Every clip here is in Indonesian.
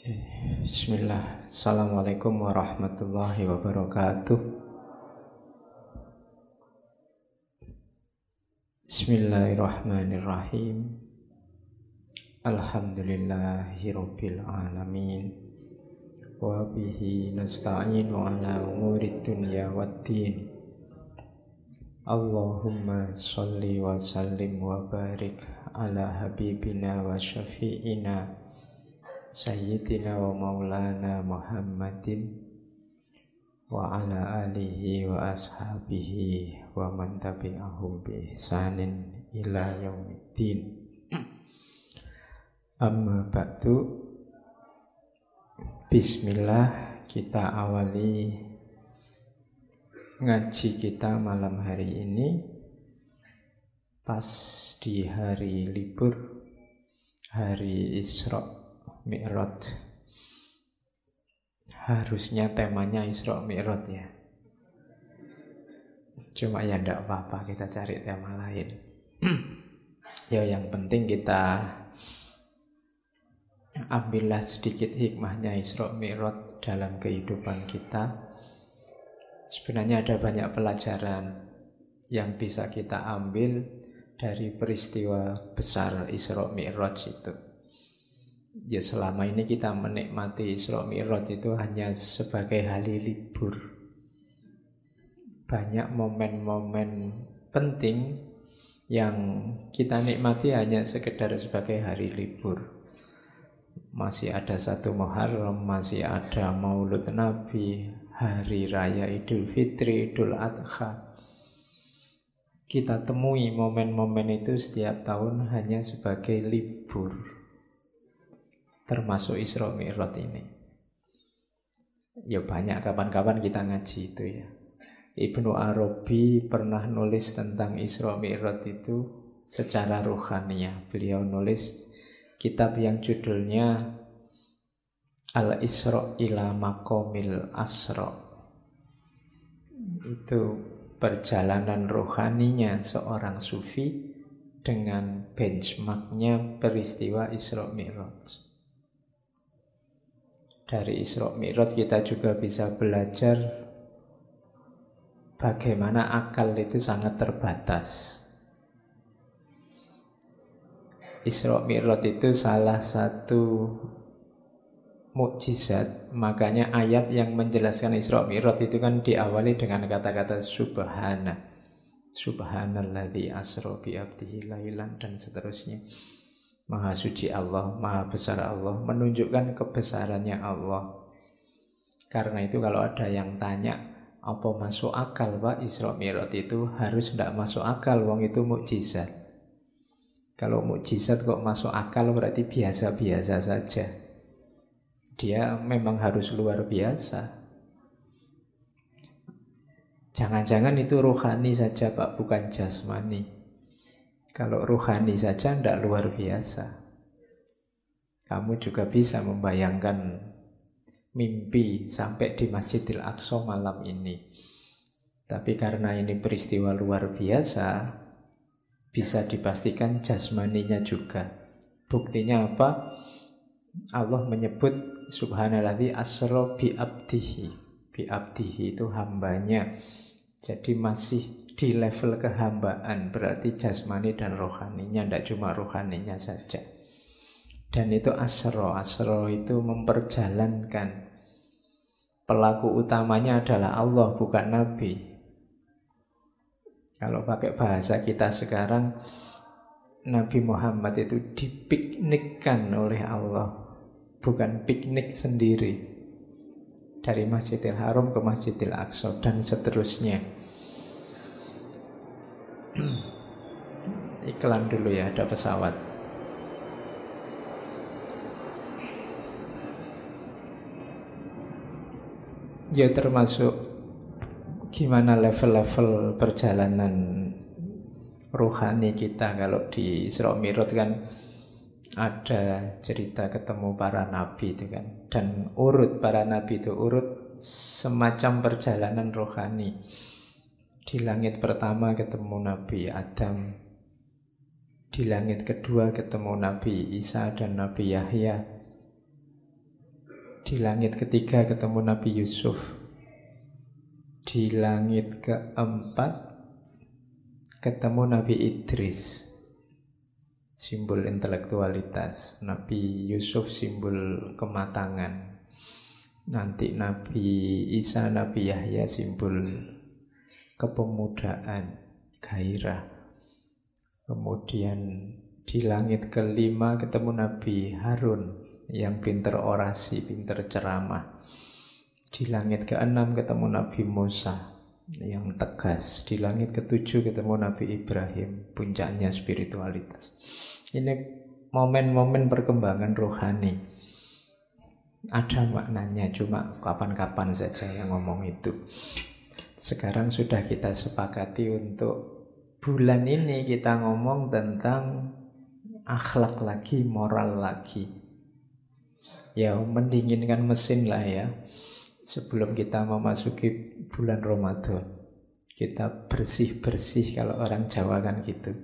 Oke, Bismillah. Assalamualaikum warahmatullahi wabarakatuh. Bismillahirrahmanirrahim. Alhamdulillahirabbil alamin. Wa bihi nasta'inu ala umurid dunya waddin. Allahumma sholli wa sallim wa barik ala habibina wa syafi'ina Sayyidina wa maulana Muhammadin wa ala alihi wa ashabihi wa man tabi'ahum bi ihsanin ila yaumiddin. Amma ba'du. Bismillah, kita awali ngaji kita malam hari ini pas di hari libur, hari Isra Mi'raj. Harusnya temanya Isra Mi'raj ya. Cuma ya enggak apa-apa, kita cari tema lain. Ya yang penting kita ambillah sedikit hikmahnya Isra Mi'raj dalam kehidupan kita. Sebenarnya ada banyak pelajaran yang bisa kita ambil dari peristiwa besar Isra Mi'raj itu. Ya selama ini kita menikmati Isra Mi'raj itu hanya sebagai hari libur. Banyak momen-momen penting yang kita nikmati hanya sekedar sebagai hari libur. Masih ada 1 Muharram, masih ada Maulud Nabi, Hari Raya Idul Fitri, Idul Adha. Kita temui momen-momen itu setiap tahun hanya sebagai libur. Termasuk Isra Mi'raj ini. Ya banyak kapan-kapan kita ngaji itu ya. Ibnu Arabi pernah nulis tentang Isra Mi'raj itu secara ruhaniyah. Beliau nulis kitab yang judulnya Al-Isra ila Maqamil Asra. Itu perjalanan rohaninya seorang sufi dengan benchmarknya peristiwa Isra Mi'raj. Dari Isra Mi'raj kita juga bisa belajar bagaimana akal itu sangat terbatas. Isra Mi'raj itu salah satu mukjizat, makanya ayat yang menjelaskan Isra Mi'raj itu kan diawali dengan kata-kata subhana. Subhanalladzi asra bi 'abdihi lailan dan seterusnya. Maha suci Allah, maha besar Allah, menunjukkan kebesarannya Allah. Karena itu kalau ada yang tanya, apa masuk akal Pak Isra Mi'raj itu? Harus tidak masuk akal, wong itu mukjizat. Kalau mukjizat kok masuk akal berarti biasa-biasa saja. Dia memang harus luar biasa. Jangan-jangan itu rohani saja Pak, bukan jasmani. Kalau rohani saja tidak luar biasa. Kamu juga bisa membayangkan mimpi sampai di Masjidil Aqsa malam ini. Tapi karena ini peristiwa luar biasa, bisa dipastikan jasmaninya juga. Buktinya apa? Allah menyebut subhanalladzi asra bi 'abdihi. Bi 'abdihi itu hambanya. Jadi masih di level kehambaan, berarti jasmani dan rohaninya, tidak cuma rohaninya saja. Dan itu asro itu memperjalankan. Pelaku utamanya adalah Allah, bukan Nabi. Kalau pakai bahasa kita sekarang, Nabi Muhammad itu dipiknikkan oleh Allah, bukan piknik sendiri. Dari Masjidil Haram ke Masjidil Aqsa dan seterusnya. Iklan dulu ya, ada pesawat. Ya termasuk gimana level-level perjalanan rohani kita. Kalau di Isra Mi'raj kan ada cerita ketemu para nabi itu kan. Dan urut para nabi itu urut semacam perjalanan rohani. Di langit pertama ketemu Nabi Adam, Di langit kedua ketemu Nabi Isa dan Nabi Yahya. Di langit ketiga ketemu Nabi Yusuf. Di langit keempat ketemu Nabi Idris, simbol intelektualitas. Nabi Yusuf simbol kematangan. Nanti Nabi Isa, Nabi Yahya simbol kepemudaan, gairah. Kemudian di langit kelima ketemu Nabi Harun yang pinter orasi, pinter ceramah. Di langit keenam ketemu Nabi Musa yang tegas. Di langit ketujuh ketemu Nabi Ibrahim, puncaknya spiritualitas. Ini momen-momen perkembangan rohani. Ada maknanya, cuma kapan-kapan saja yang ngomong itu. Sekarang sudah kita sepakati untuk bulan ini kita ngomong tentang akhlak lagi, moral lagi. Ya, mendinginkan mesin lah ya. Sebelum kita memasuki bulan Ramadan, kita bersih-bersih, kalau orang Jawa kan gitu.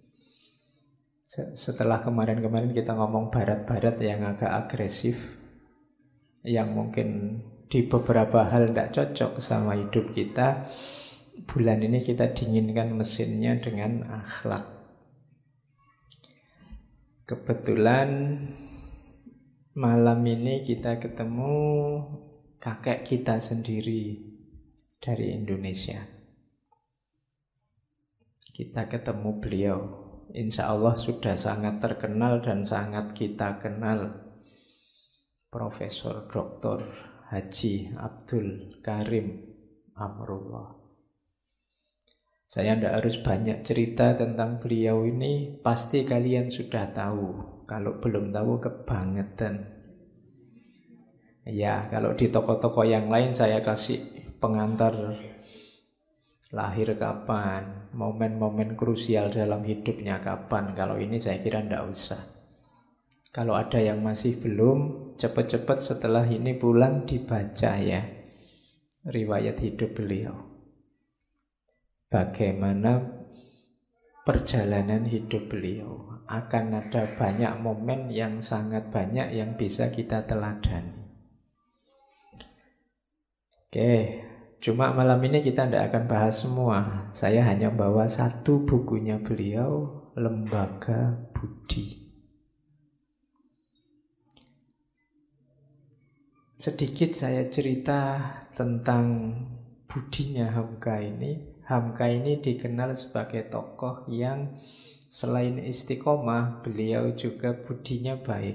Setelah kemarin-kemarin kita ngomong barat-barat yang agak agresif, yang mungkin di beberapa hal tidak cocok sama hidup kita, bulan ini kita dinginkan mesinnya dengan akhlak. Kebetulan malam ini kita ketemu kakek kita sendiri dari Indonesia. Kita ketemu beliau. Insya Allah sudah sangat terkenal dan sangat kita kenal. Profesor Dr. Haji Abdul Karim Amrullah. Saya tidak harus banyak cerita tentang beliau ini, pasti kalian sudah tahu. Kalau belum tahu, kebangetan. Ya, kalau di toko-toko yang lain saya kasih pengantar lahir kapan, momen-momen krusial dalam hidupnya kapan. Kalau ini saya kira tidak usah. Kalau ada yang masih belum, cepat-cepat setelah ini pulang dibaca ya, riwayat hidup beliau. Bagaimana perjalanan hidup beliau. Akan ada banyak momen yang sangat banyak yang bisa kita teladani. Oke, cuma malam ini kita tidak akan bahas semua. Saya hanya bawa satu bukunya beliau, Lembaga Budi. Sedikit saya cerita tentang budinya Hamka ini. Hamka ini dikenal sebagai tokoh yang selain istiqomah, beliau juga budinya baik.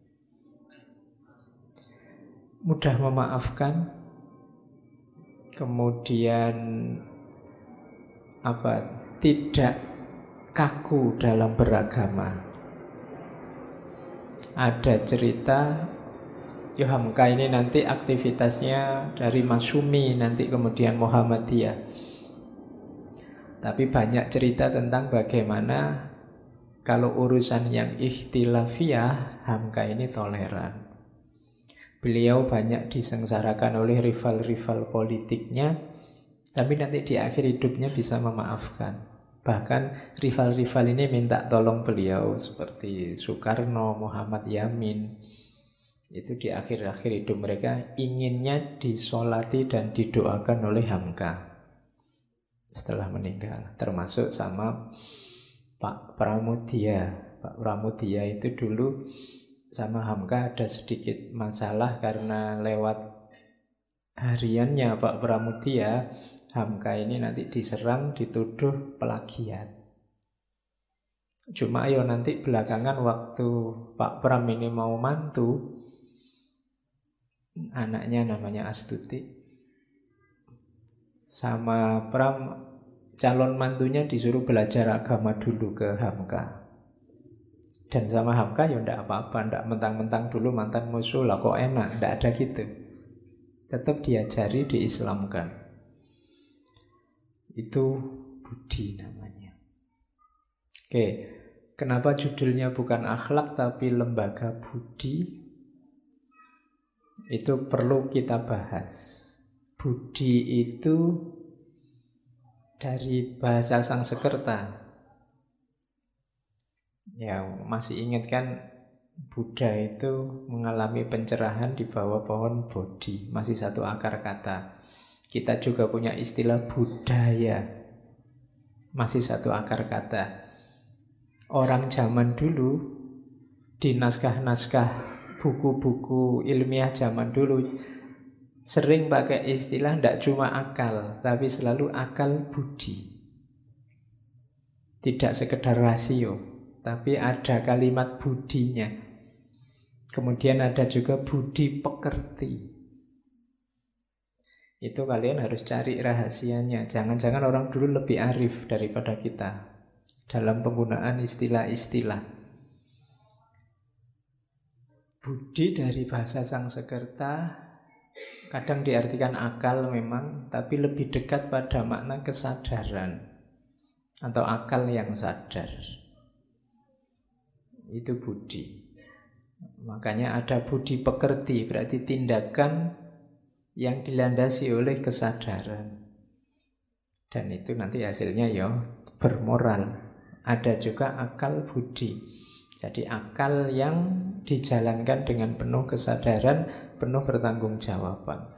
Mudah memaafkan, kemudian tidak kaku dalam beragama. Ada cerita Hamka ini nanti aktivitasnya dari Masyumi, nanti kemudian Muhammadiyah. Tapi banyak cerita tentang bagaimana kalau urusan yang ikhtilafiyah, Hamka ini toleran. Beliau banyak disengsarakan oleh rival-rival politiknya, tapi nanti di akhir hidupnya bisa memaafkan. Bahkan rival-rival ini minta tolong beliau, seperti Soekarno, Muhammad Yamin. Itu di akhir-akhir hidup mereka inginnya disolati dan didoakan oleh Hamka setelah meninggal, termasuk sama Pak Pramudia. Pak Pramudia itu dulu sama Hamka ada sedikit masalah karena lewat hariannya Pak Pramudia, Hamka ini nanti diserang, dituduh plagiat. Cuma nanti belakangan waktu Pak Pram ini mau mantu, anaknya namanya Astuti, sama Pram, calon mantunya disuruh belajar agama dulu ke Hamka. Dan sama Hamka tidak apa-apa, tidak mentang-mentang dulu mantan musuh lah kok enak, tidak ada gitu. Tetap diajari, diislamkan. Itu budi namanya. Oke, kenapa judulnya bukan akhlak tapi lembaga budi? Itu perlu kita bahas. Budi itu dari bahasa Sanskerta. Ya, masih ingat kan Buddha itu mengalami pencerahan di bawah pohon Bodhi, masih satu akar kata. Kita juga punya istilah budaya, masih satu akar kata. Orang zaman dulu di naskah-naskah buku-buku ilmiah zaman dulu sering pakai istilah tidak cuma akal, tapi selalu akal budi. Tidak sekedar rasio, tapi ada kalimat budinya. Kemudian ada juga budi pekerti. Itu kalian harus cari rahasianya. Jangan-jangan orang dulu lebih arif daripada kita dalam penggunaan istilah-istilah. Budi dari bahasa Sangsekerta kadang diartikan akal memang, tapi lebih dekat pada makna kesadaran atau akal yang sadar. Itu budi. Makanya ada budi pekerti, berarti tindakan yang dilandasi oleh kesadaran. Dan itu nanti hasilnya ya bermoral. Ada juga akal budi. Jadi akal yang dijalankan dengan penuh kesadaran, penuh pertanggungjawaban.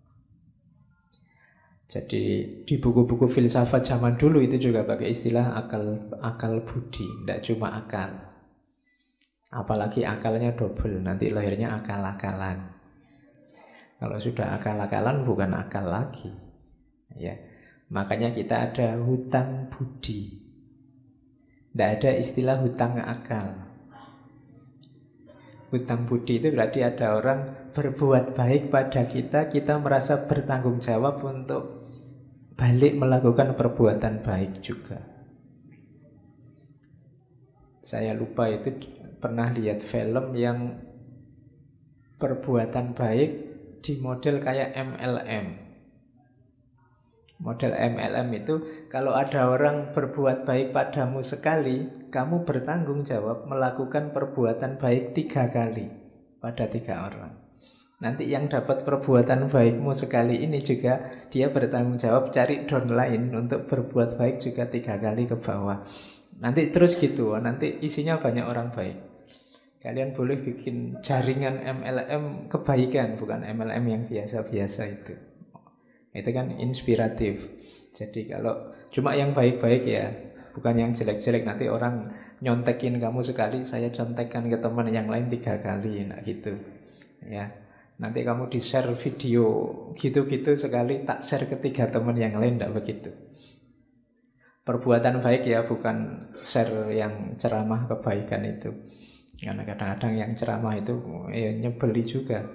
Jadi di buku-buku filsafat zaman dulu itu juga pakai istilah akal budi, tidak cuma akal. Apalagi akalnya double, nanti lahirnya akal-akalan. Kalau sudah akal-akalan bukan akal lagi. Ya, makanya kita ada hutang budi. Tidak ada istilah hutang akal. Hutang budi itu berarti ada orang berbuat baik pada kita, kita merasa bertanggung jawab untuk balik melakukan perbuatan baik juga. Saya lupa itu pernah lihat film yang perbuatan baik di model kayak MLM. Model MLM itu kalau ada orang berbuat baik padamu sekali, kamu bertanggung jawab melakukan perbuatan baik 3 kali pada 3 orang. Nanti yang dapat perbuatan baikmu sekali ini juga dia bertanggung jawab cari downline untuk berbuat baik juga 3 kali ke bawah. Nanti terus gitu, nanti isinya banyak orang baik. Kalian boleh bikin jaringan MLM kebaikan, bukan MLM yang biasa-biasa itu. Itu kan inspiratif. Jadi kalau cuma yang baik-baik ya, bukan yang jelek-jelek. Nanti orang nyontekin kamu sekali, saya contekkan ke teman yang lain 3 kali, nah gitu. Ya, nanti kamu di-share video gitu-gitu sekali, tak share ke 3 teman yang lain, tidak begitu. Perbuatan baik ya, bukan share yang ceramah kebaikan itu. Karena kadang-kadang yang ceramah itu ya nyebeli juga.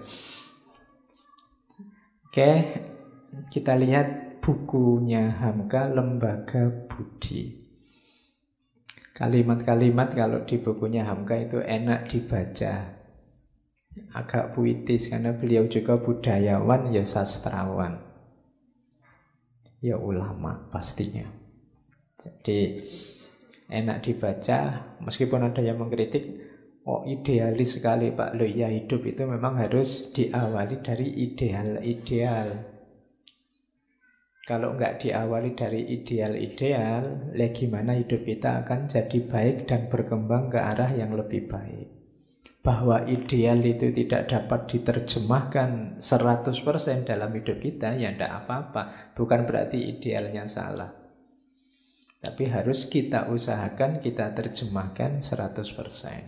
Oke, kita lihat bukunya Hamka, Lembaga Budi. Kalimat-kalimat kalau di bukunya Hamka itu enak dibaca. Agak puitis karena beliau juga budayawan, ya sastrawan, ya ulama pastinya. Jadi enak dibaca, meskipun ada yang mengkritik, oh idealis sekali Pak. Loh ya, hidup itu memang harus diawali dari ideal-ideal. Kalau nggak diawali dari ideal-ideal, gimana hidup kita akan jadi baik dan berkembang ke arah yang lebih baik. Bahwa ideal itu tidak dapat diterjemahkan 100% dalam hidup kita, ya tidak apa-apa. Bukan berarti idealnya salah. Tapi harus kita usahakan, kita terjemahkan 100%.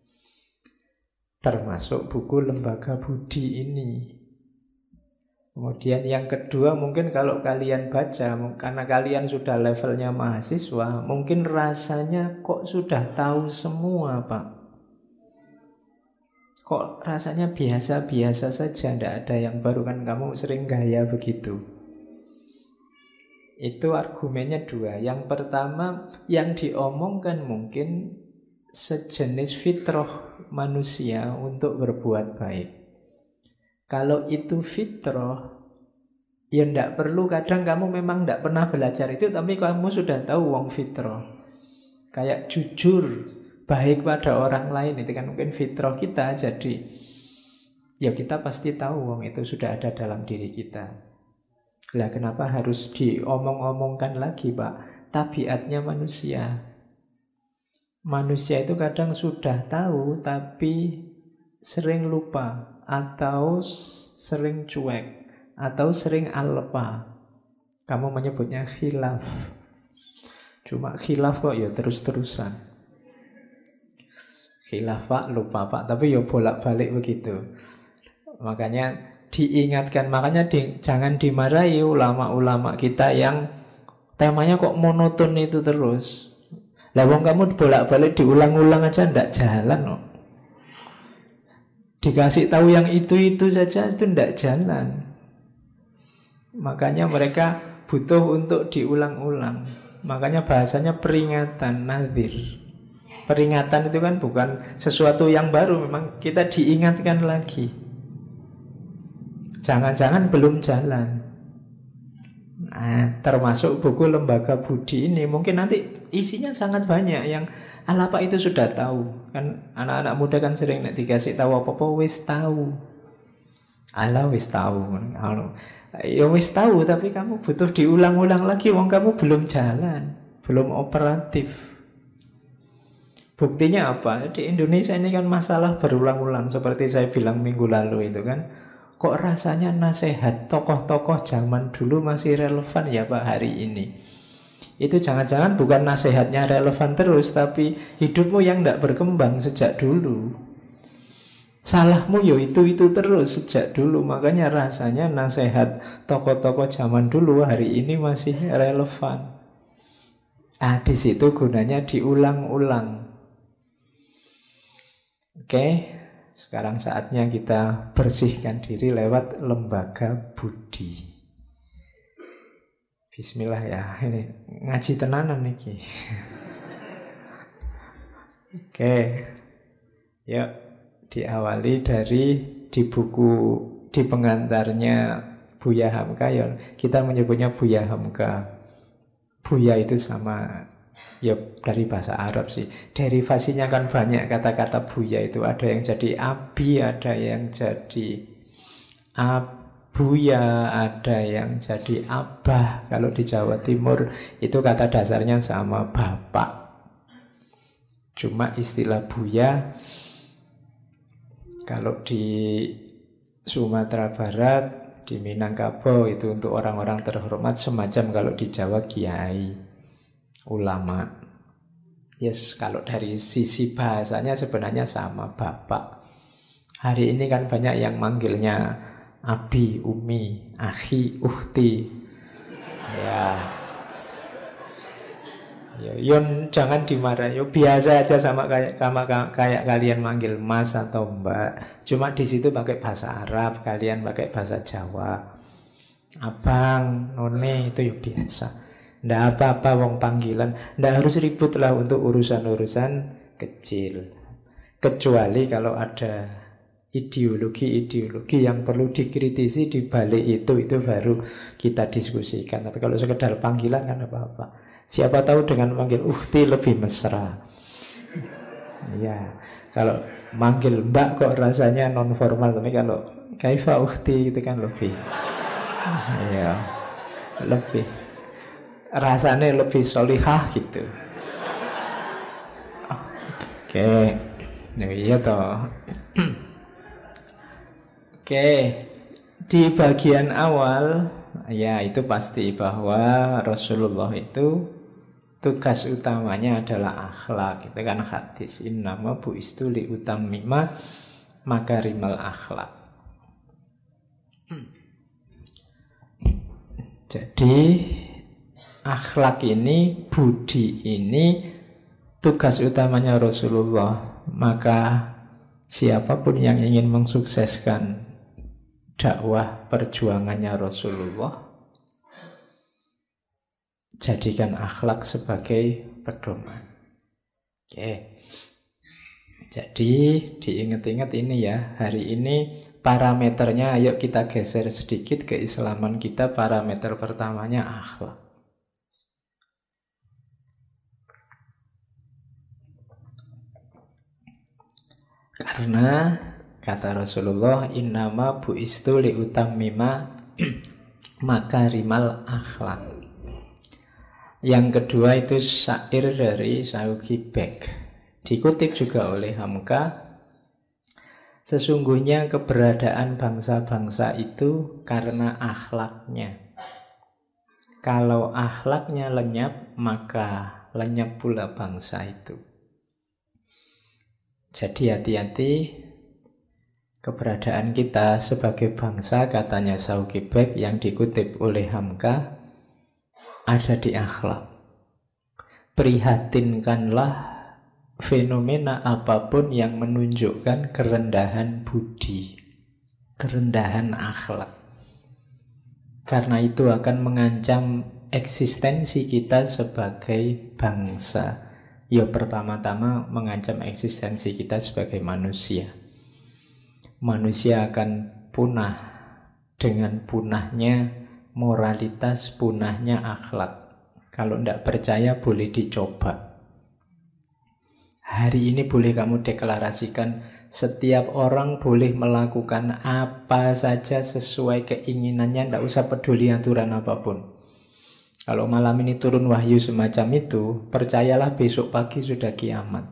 Termasuk buku Lembaga Budi ini. Kemudian yang kedua, mungkin kalau kalian baca, karena kalian sudah levelnya mahasiswa, mungkin rasanya kok sudah tahu semua Pak. Kok rasanya biasa-biasa saja, tidak ada yang baru, kan kamu sering gaya begitu. Itu argumennya 2. Yang pertama, yang diomongkan mungkin sejenis fitrah manusia untuk berbuat baik. Kalau itu fitrah, ya tidak perlu, kadang kamu memang tidak pernah belajar itu, tapi kamu sudah tahu wong fitrah. Kayak jujur, baik pada orang lain, itu kan mungkin fitrah kita. Jadi ya kita pasti tahu wong itu sudah ada dalam diri kita. Lah kenapa harus diomong-omongkan lagi Pak? Tabiatnya manusia. Manusia itu kadang sudah tahu tapi sering lupa, atau sering cuek, atau sering alpa. Kamu menyebutnya khilaf. Cuma khilaf kok ya terus-terusan. Khilaf pak, lupa pak, tapi ya bolak-balik begitu. Makanya diingatkan, makanya jangan dimarahi ulama-ulama kita yang temanya kok monoton itu terus. Lah wong kamu bolak-balik diulang-ulang aja ndak jalan kok. Dikasih tahu yang itu saja itu ndak jalan. Makanya mereka butuh untuk diulang-ulang. Makanya bahasanya peringatan, nadhir. Peringatan itu kan bukan sesuatu yang baru, memang kita diingatkan lagi. Jangan-jangan belum jalan. Nah, termasuk buku Lembaga Budi ini mungkin nanti isinya sangat banyak yang apa itu sudah tahu. Kan anak-anak muda kan sering dikasih tahu apa-apa wis tahu. Ala wis tahu. Ya wis tahu tapi kamu butuh diulang-ulang lagi, wong kamu belum jalan, belum operatif. Buktinya apa? Di Indonesia ini kan masalah berulang-ulang. Seperti saya bilang minggu lalu itu kan, kok rasanya nasihat tokoh-tokoh zaman dulu masih relevan ya Pak hari ini. Itu jangan-jangan bukan nasihatnya relevan terus, tapi hidupmu yang tidak berkembang sejak dulu. Salahmu yo itu terus sejak dulu. Makanya rasanya nasihat tokoh-tokoh zaman dulu hari ini masih relevan. Di situ gunanya diulang-ulang. Oke, sekarang saatnya kita bersihkan diri lewat Lembaga Budi. Bismillah ya, ini ngaji tenanan nih. Oke, yuk diawali dari di buku, di pengantarnya Buya Hamka ya, kita menyebutnya Buya Hamka. Buya itu sama ya dari bahasa Arab sih. Derivasinya kan banyak kata-kata buya itu. Ada yang jadi abi, ada yang jadi abuya, ada yang jadi abah. Kalau di Jawa Timur itu kata dasarnya sama bapak. Cuma istilah buya kalau di Sumatera Barat, di Minangkabau itu untuk orang-orang terhormat, semacam kalau di Jawa kiai, ulama. Yes, kalau dari sisi bahasanya sebenarnya sama bapak. Hari ini kan banyak yang manggilnya abi, umi, akhi, ukhti. Ya, yon jangan dimarah. Yo biasa aja sama kayak kalian manggil mas atau mbak. Cuma di situ pakai bahasa Arab, kalian pakai bahasa Jawa. Abang, none itu ya biasa. Nggak apa-apa wong panggilan. Nggak harus ribut lah untuk urusan-urusan kecil. Kecuali kalau ada ideologi-ideologi yang perlu dikritisi di balik itu baru kita diskusikan. Tapi kalau sekedar panggilan kan apa-apa. Siapa tahu dengan manggil ukhti lebih mesra. Ya, kalau manggil mbak kok rasanya non formal, tapi kalau kaifa ukhti itu kan lebih. Ya, lebih rasanya lebih solihah gitu. Oke. Iya toh. Oke. Di bagian awal ya itu pasti bahwa Rasulullah itu tugas utamanya adalah akhlak. Itu kan hadis innama bu'istu li utammima makarimal akhlak. Jadi akhlak ini, budi ini tugas utamanya Rasulullah. Maka siapapun yang ingin mensukseskan dakwah perjuangannya Rasulullah, jadikan akhlak sebagai pedoman. Oke. Jadi diingat-ingat ini ya, hari ini parameternya, ayo kita geser sedikit keislaman kita. Parameter pertamanya akhlak. Karena kata Rasulullah, innama bu'istu li utammima makarimal akhlak. Yang kedua itu syair dari Sauki Bek. Dikutip juga oleh Hamka, sesungguhnya keberadaan bangsa-bangsa itu karena akhlaknya. Kalau akhlaknya lenyap, maka lenyap pula bangsa itu. Jadi hati-hati, keberadaan kita sebagai bangsa, katanya Saukibek yang dikutip oleh Hamka, ada di akhlak. Prihatinkanlah fenomena apapun yang menunjukkan kerendahan budi, kerendahan akhlak. Karena itu akan mengancam eksistensi kita sebagai bangsa. Ya, pertama-tama mengancam eksistensi kita sebagai manusia. Manusia akan punah dengan punahnya moralitas, punahnya akhlak. Kalau tidak percaya boleh dicoba. Hari ini boleh kamu deklarasikan, setiap orang boleh melakukan apa saja sesuai keinginannya, tidak usah peduli aturan apapun. Kalau malam ini turun wahyu semacam itu, percayalah besok pagi sudah kiamat.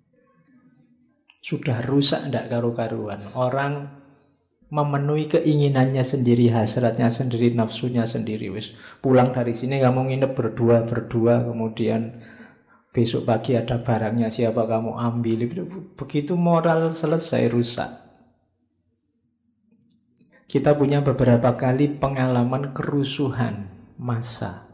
Sudah rusak tidak karu-karuan. Orang memenuhi keinginannya sendiri, hasratnya sendiri, nafsunya sendiri. Wis pulang dari sini kamu nginep berdua, kemudian besok pagi ada barangnya, siapa kamu ambil. Begitu moral selesai, rusak. Kita punya beberapa kali pengalaman kerusuhan massa.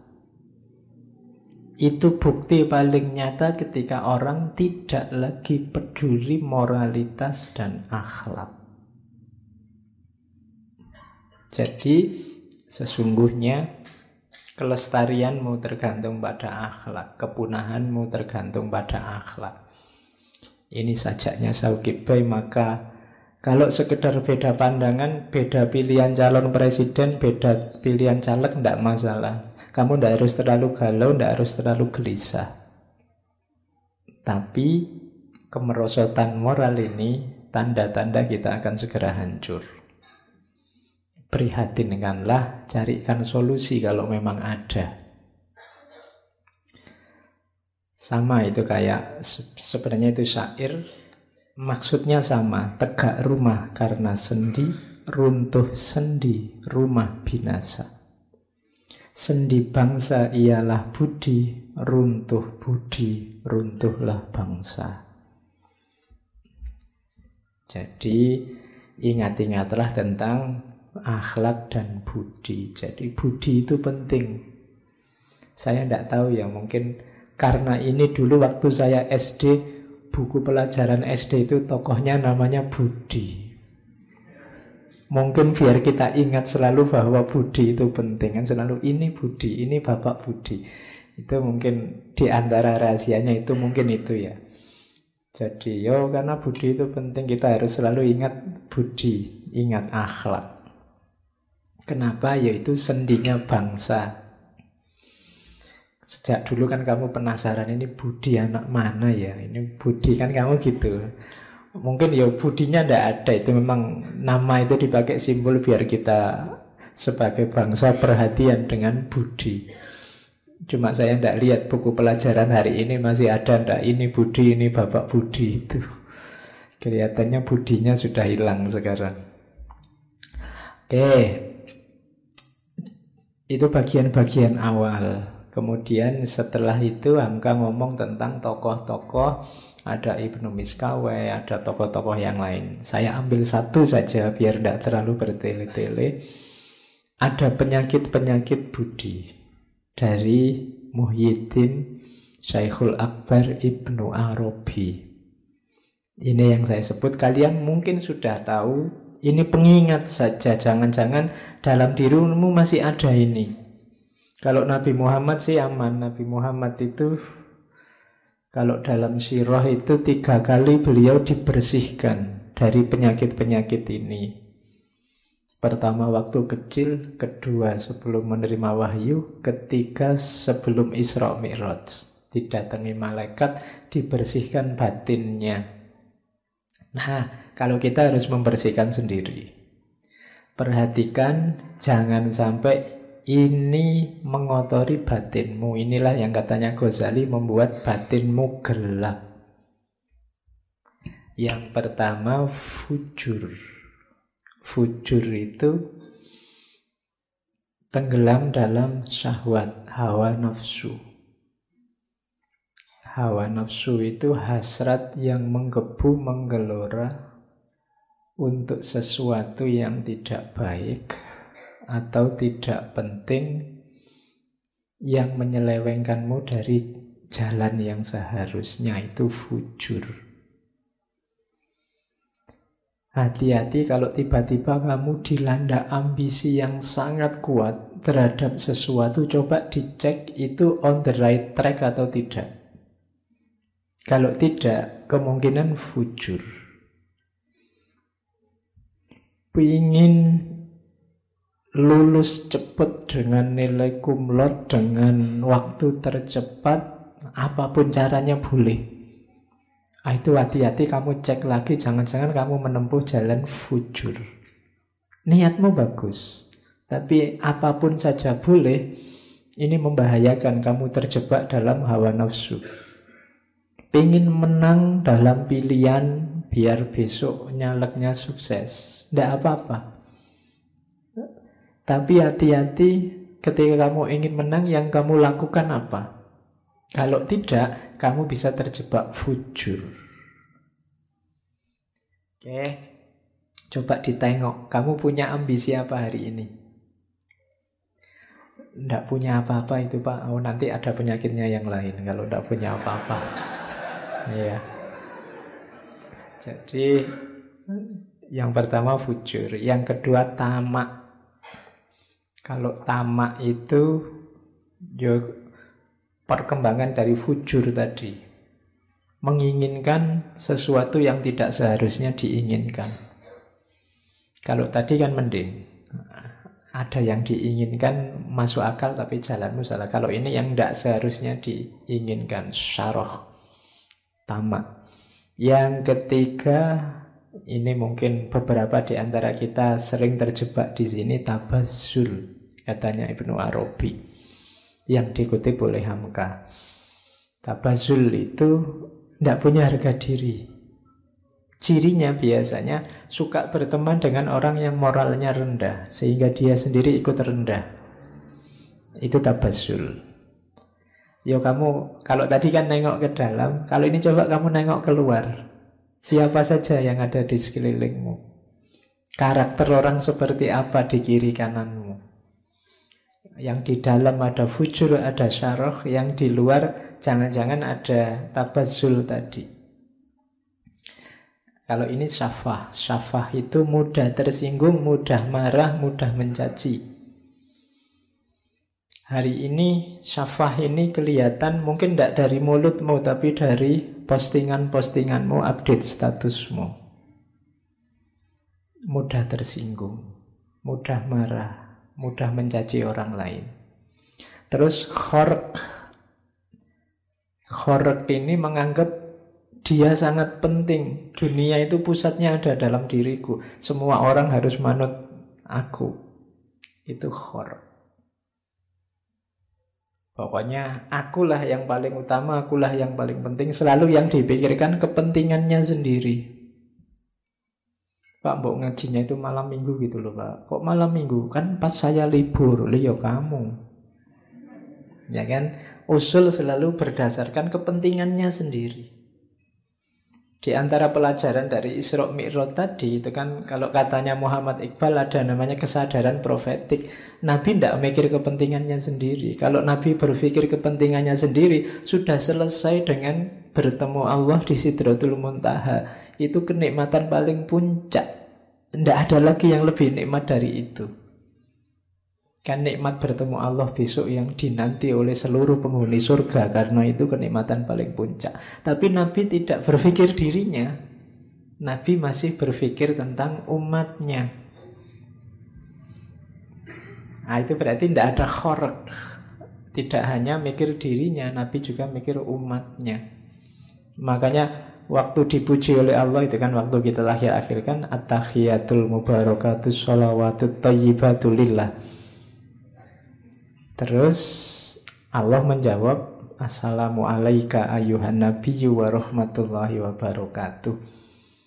Itu bukti paling nyata ketika orang tidak lagi peduli moralitas dan akhlak. Jadi sesungguhnya kelestarianmu tergantung pada akhlak, kepunahanmu tergantung pada akhlak. Ini sajaknya Saukibay. Maka kalau sekedar beda pandangan, beda pilihan calon presiden, beda pilihan caleg, tidak masalah. Kamu tidak harus terlalu galau, tidak harus terlalu gelisah. Tapi kemerosotan moral ini tanda-tanda kita akan segera hancur. Prihatinkanlah, carikan solusi kalau memang ada. Sama itu kayak sebenarnya itu syair, maksudnya sama. Tegak rumah karena sendi, runtuh sendi, rumah binasa. Sendi bangsa ialah budi, runtuh budi, runtuhlah bangsa. Jadi ingat-ingatlah tentang akhlak dan budi. Jadi budi itu penting. Saya tidak tahu ya, mungkin karena ini dulu waktu saya SD, buku pelajaran SD itu tokohnya namanya Budi. Mungkin biar kita ingat selalu bahwa budi itu penting. Kan selalu ini Budi, ini Bapak Budi. Itu mungkin di antara rahasianya itu mungkin itu ya. Jadi karena budi itu penting, kita harus selalu ingat budi, ingat akhlak. Kenapa? Yaitu sendinya bangsa. Sejak dulu kan kamu penasaran, ini budi anak mana ya? Ini budi kan kamu gitu. Mungkin budinya tidak ada, itu memang nama itu dipakai simbol biar kita sebagai bangsa perhatian dengan budi. Cuma saya tidak lihat buku pelajaran hari ini masih ada tidak ini budi, ini Bapak Budi itu. Kelihatannya budinya sudah hilang sekarang. Oke. Itu bagian-bagian awal. Kemudian setelah itu Hamka ngomong tentang tokoh-tokoh. Ada Ibnu Miskawai, ada tokoh-tokoh yang lain. Saya ambil satu saja biar tidak terlalu bertele-tele. Ada penyakit-penyakit budi dari Muhyiddin Syekhul Akbar Ibnu Arabi. Ini yang saya sebut, kalian mungkin sudah tahu. Ini pengingat saja, jangan-jangan dalam dirimu masih ada ini. Kalau Nabi Muhammad sih aman. Nabi Muhammad itu kalau dalam sirah itu 3 kali beliau dibersihkan dari penyakit-penyakit ini. Pertama waktu kecil, kedua sebelum menerima wahyu, ketiga sebelum Isra Mi'raj. Didatangi malaikat, dibersihkan batinnya. Nah, kalau kita harus membersihkan sendiri. Perhatikan, jangan sampai ini mengotori batinmu. Inilah yang katanya Ghazali membuat batinmu gelap. Yang pertama fujur. Fujur itu tenggelam dalam syahwat, hawa nafsu. Hawa nafsu itu hasrat yang menggebu, menggelora untuk sesuatu yang tidak baik atau tidak penting, yang menyelewengkanmu dari jalan yang seharusnya. Itu fujur. Hati-hati kalau tiba-tiba kamu dilanda ambisi yang sangat kuat terhadap sesuatu. Coba dicek itu on the right track atau tidak. Kalau tidak, kemungkinan fujur. Ingin lulus cepat dengan nilai cum laude, dengan waktu tercepat, apapun caranya boleh. Itu hati-hati, kamu cek lagi, jangan-jangan kamu menempuh jalan fujur. Niatmu bagus, tapi apapun saja boleh. Ini membahayakan, kamu terjebak dalam hawa nafsu. Pengen menang dalam pilihan biar besok nyaleknya sukses, tidak apa-apa. Tapi hati-hati ketika kamu ingin menang, yang kamu lakukan apa? Kalau tidak, kamu bisa terjebak fujur. Oke, coba ditengok, kamu punya ambisi apa hari ini? Tidak punya apa-apa itu Pak. Oh, nanti ada penyakitnya yang lain kalau tidak punya apa-apa. Iya. Jadi yang pertama fujur, yang kedua tamak. Kalau tamak itu perkembangan dari fujur tadi. Menginginkan sesuatu yang tidak seharusnya diinginkan. Kalau tadi kan mending, ada yang diinginkan masuk akal tapi jalanmu salah. Kalau ini yang tidak seharusnya diinginkan, syarah, tamak. Yang ketiga, ini mungkin beberapa di antara kita sering terjebak di sini, tabazzul, katanya Ibnu Arabi, yang dikutip oleh Hamka. Tabazzul itu tidak punya harga diri. Cirinya biasanya suka berteman dengan orang yang moralnya rendah, sehingga dia sendiri ikut rendah. Itu tabazzul. Yo kamu, kalau tadi kan nengok ke dalam, kalau ini coba kamu nengok keluar. Siapa saja yang ada di sekelilingmu? Karakter orang seperti apa di kiri kananmu? Yang di dalam ada fujur, ada syarah. Yang di luar jangan-jangan ada tabazzul tadi. Kalau ini syafah. Syafah itu mudah tersinggung, mudah marah, mudah mencaci. Hari ini syafah ini kelihatan mungkin tidak dari mulutmu, tapi dari postingan-postinganmu, update statusmu. Mudah tersinggung, mudah marah, mudah mencaci orang lain. Terus khorq. Khorq ini menganggap dia sangat penting. Dunia itu pusatnya ada dalam diriku. Semua orang harus manut aku. Itu khorq. Pokoknya akulah yang paling utama, akulah yang paling penting. Selalu yang dipikirkan kepentingannya sendiri. Pak, mbok ngajinya itu malam minggu gitu loh Pak. Kok malam minggu? Kan pas saya libur. Liyo kamu. Ya kan? Usul selalu berdasarkan kepentingannya sendiri. Di antara pelajaran dari Isra Mi'raj tadi, itu kan kalau katanya Muhammad Iqbal ada namanya kesadaran profetik. Nabi tidak mikir kepentingannya sendiri. Kalau Nabi berpikir kepentingannya sendiri, sudah selesai dengan bertemu Allah di Sidratul Muntaha. Itu kenikmatan paling puncak. Tidak ada lagi yang lebih nikmat dari itu. Kan nikmat bertemu Allah besok yang dinanti oleh seluruh penghuni surga, karena itu kenikmatan paling puncak. Tapi Nabi tidak berpikir dirinya. Nabi masih berpikir tentang umatnya. Nah, itu berarti tidak ada khorq. Tidak hanya mikir dirinya, Nabi juga mikir umatnya. Makanya waktu dipuji oleh Allah itu kan waktu kita akhir kan at-tahiyatul mubarakatus sholawatut thayyibatul lillah. Terus Allah menjawab, Assalamu alaika ayuhan nabiyyu wa rahmatullahi wa barakatuh.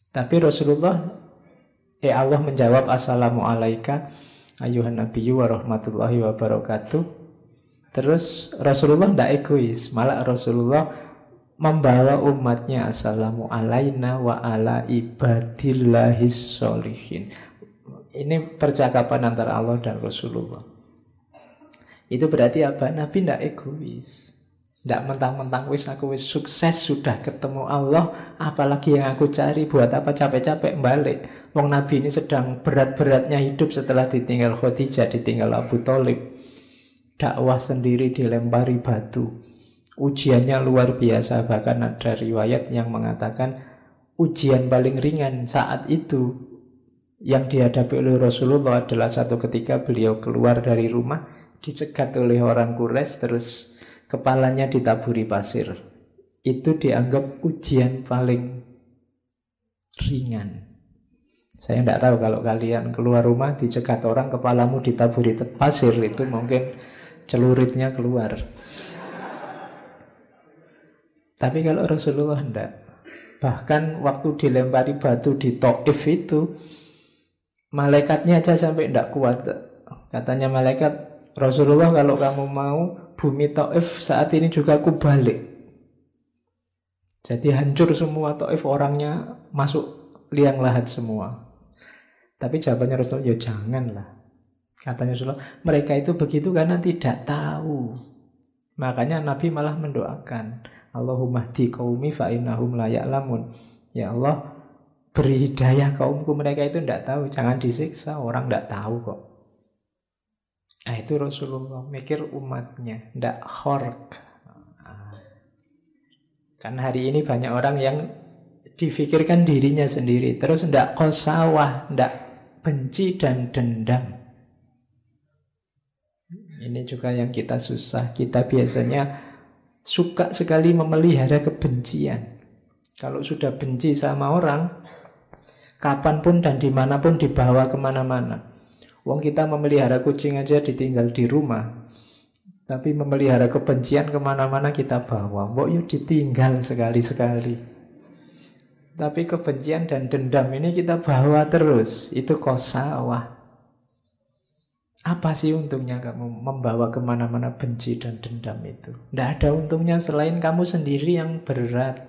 Tapi Allah menjawab assalamu alaika ayuhan nabiyyu wa rahmatullahi wa barakatuh. Terus Rasulullah tidak egois, malah Rasulullah membawa umatnya assalamu alaina wa ala ibadillahis sholihin. Ini percakapan antara Allah dan Rasulullah. Itu berarti apa? Nabi tidak egois, tidak mentang-mentang aku sukses sudah ketemu Allah, apalagi yang aku cari, buat apa capek-capek balik. Wong Nabi ini sedang berat-beratnya hidup setelah ditinggal Khadijah, ditinggal Abu Thalib. Dakwah sendiri dilempari batu. Ujiannya luar biasa, bahkan ada riwayat yang mengatakan ujian paling ringan saat itu yang dihadapi oleh Rasulullah adalah satu ketika beliau keluar dari rumah, dicegat oleh orang Quraisy, terus kepalanya ditaburi pasir. Itu dianggap ujian paling ringan. Saya tidak tahu kalau kalian keluar rumah dicegat orang, kepalamu ditaburi pasir, itu mungkin celuritnya keluar. Tapi kalau Rasulullah tidak. Bahkan waktu dilempari batu di Taif itu, malaikatnya aja sampai tidak kuat. Katanya malaikat, Rasulullah kalau kamu mau bumi Taif saat ini juga aku balik. Jadi hancur semua Taif, orangnya masuk liang lahat semua. Tapi jawabannya Rasulullah, ya janganlah. Katanya Rasulullah, mereka itu begitu karena tidak tahu. Makanya Nabi malah mendoakan, Allahumma hdi qaumi fa innahum la ya'lamun. Ya Allah, beri hidayah kaumku, mereka itu tidak tahu. Jangan disiksa, orang tidak tahu kok. Nah itu Rasulullah mikir umatnya, tidak khork. Kan hari ini banyak orang yang difikirkan dirinya sendiri, terus tidak qasawah, tidak benci dan dendam. Ini juga yang kita susah. Kita biasanya suka sekali memelihara kebencian. Kalau sudah benci sama orang, kapanpun dan dimanapun dibawa kemana-mana. Wong kita memelihara kucing aja ditinggal di rumah, tapi memelihara kebencian kemana-mana kita bawa. Mbok yuk ditinggal sekali-sekali. Tapi kebencian dan dendam ini kita bawa terus. Itu qasawah. Apa sih untungnya kamu membawa kemana-mana benci dan dendam itu? Tidak ada untungnya selain kamu sendiri yang berat.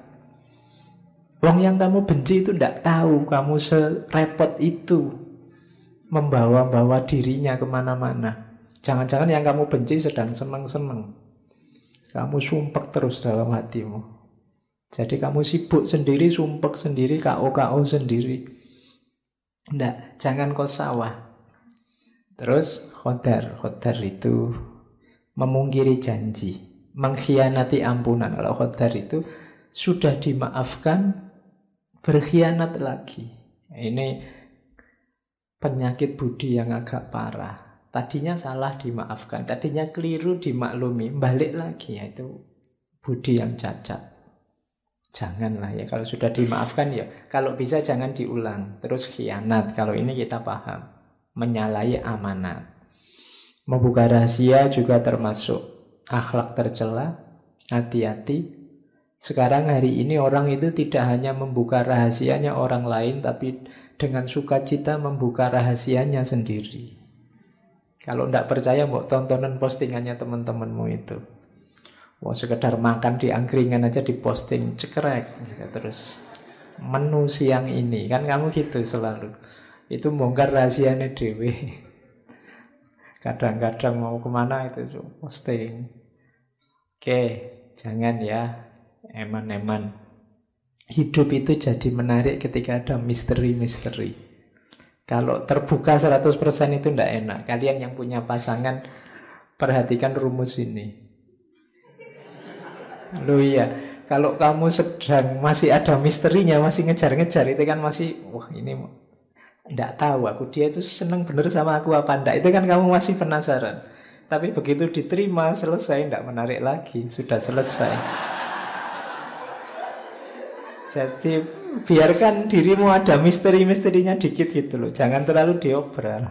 Wong yang kamu benci itu tidak tahu kamu serepot itu membawa-bawa dirinya kemana-mana. Jangan-jangan yang kamu benci sedang senang-senang. Kamu sumpek terus dalam hatimu. Jadi kamu sibuk sendiri, sumpek sendiri, KO-KO sendiri. Tidak, jangan qasawah. Terus khodar itu memungkiri janji, mengkhianati ampunan. Kalau khodar itu sudah dimaafkan, berkhianat lagi. Ini penyakit budi yang agak parah. Tadinya salah dimaafkan, tadinya keliru dimaklumi, balik lagi. Itu budi yang cacat. Janganlah ya, kalau sudah dimaafkan ya, kalau bisa jangan diulang. Terus khianat, kalau ini kita paham, menyalahi amanat. Membuka rahasia juga termasuk akhlak tercela. Hati-hati. Sekarang hari ini orang itu tidak hanya membuka rahasianya orang lain, tapi dengan sukacita membuka rahasianya sendiri. Kalau tidak percaya, mau tontonan postingannya teman-temanmu itu. Mau sekedar makan di angkringan aja diposting, cekrek gitu. Terus menu siang ini, kan kamu gitu selalu. Itu bongkar rahasianya dewe. Kadang-kadang mau kemana itu posting. Oke, jangan ya. Eman-eman. Hidup itu jadi menarik ketika ada misteri-misteri. Kalau terbuka 100% itu tidak enak. Kalian yang punya pasangan, perhatikan rumus ini. Loh iya, kalau kamu sedang masih ada misterinya, masih ngejar-ngejar, itu kan masih, wah ini tidak tahu aku, dia itu senang bener sama aku apa enggak. Itu kan kamu masih penasaran. Tapi begitu diterima, selesai, tidak menarik lagi. Sudah selesai. Jadi biarkan dirimu ada misteri-misterinya dikit gitu loh. Jangan terlalu diobral.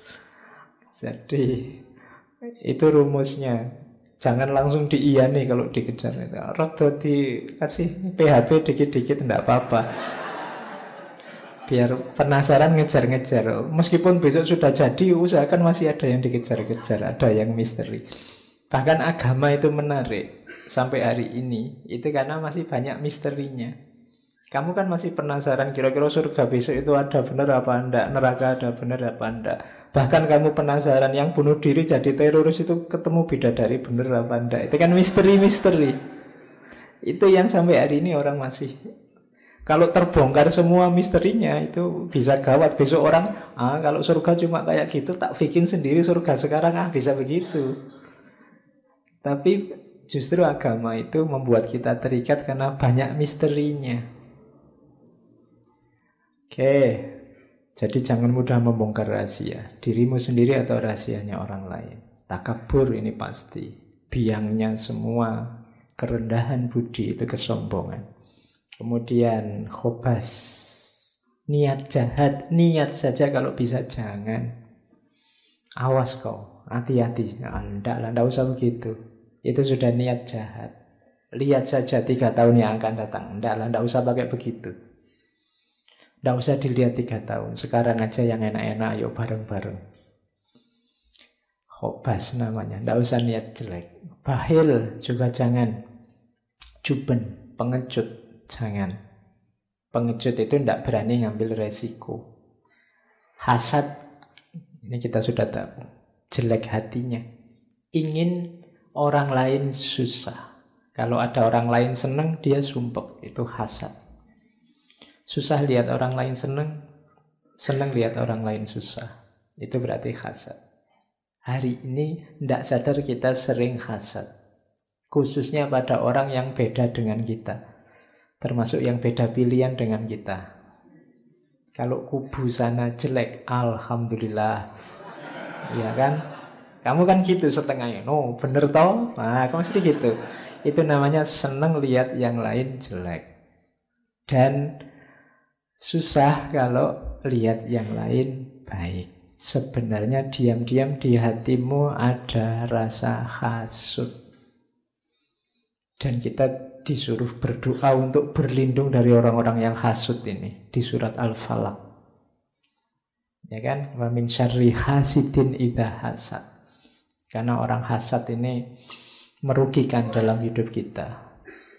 Jadi itu rumusnya. Jangan langsung diiyani kalau dikejar. Rodo dikasih PHP dikit-dikit tidak apa-apa. Biar penasaran ngejar-ngejar. Meskipun besok sudah jadi, usahakan masih ada yang dikejar-kejar, ada yang misteri. Bahkan agama itu menarik sampai hari ini, itu karena masih banyak misterinya. Kamu kan masih penasaran kira-kira surga besok itu ada benar apa enggak, neraka ada benar apa enggak. Bahkan kamu penasaran yang bunuh diri jadi teroris itu ketemu bidadari benar apa enggak. Itu kan misteri-misteri. Itu yang sampai hari ini orang masih. Kalau terbongkar semua misterinya itu bisa gawat. Besok orang, kalau surga cuma kayak gitu, tak bikin sendiri surga sekarang, bisa begitu. Tapi justru agama itu membuat kita terikat karena banyak misterinya. Oke, jadi jangan mudah membongkar rahasia dirimu sendiri atau rahasianya orang lain. Takabur ini pasti. Biangnya semua kerendahan budi itu kesombongan. Kemudian khobas, niat jahat, niat saja kalau bisa jangan. Awas kau, hati-hati. Enggak usah begitu. Itu sudah niat jahat. Lihat saja 3 tahun yang akan datang. Enggak usah pakai begitu. Enggak usah dilihat 3 tahun. Sekarang aja yang enak-enak, ayo bareng-bareng. Khobas namanya, enggak usah niat jelek. Bahil juga jangan. Juben, pengecut. Jangan. Pengecut itu tidak berani ngambil resiko. Hasad, ini kita sudah tahu, jelek hatinya. Ingin orang lain susah. Kalau ada orang lain senang, dia sumpek. Itu hasad. Susah lihat orang lain senang, senang lihat orang lain susah. Itu berarti hasad. Hari ini tidak sadar kita sering hasad. Khususnya pada orang yang beda dengan kita. Termasuk yang beda pilihan dengan kita. Kalau kubu sana jelek, alhamdulillah. Ya kan? Kamu kan gitu setengahnya. No, bener toh? Nah, kamu sedih gitu. Itu namanya seneng lihat yang lain jelek. Dan susah kalau lihat yang lain baik. Sebenarnya diam-diam di hatimu ada rasa hasud. Dan kita disuruh berdoa untuk berlindung dari orang-orang yang hasud ini di surat Al-Falaq. Ya kan? Wa min syarri hasidin idza hasad. Karena orang hasad ini merugikan dalam hidup kita.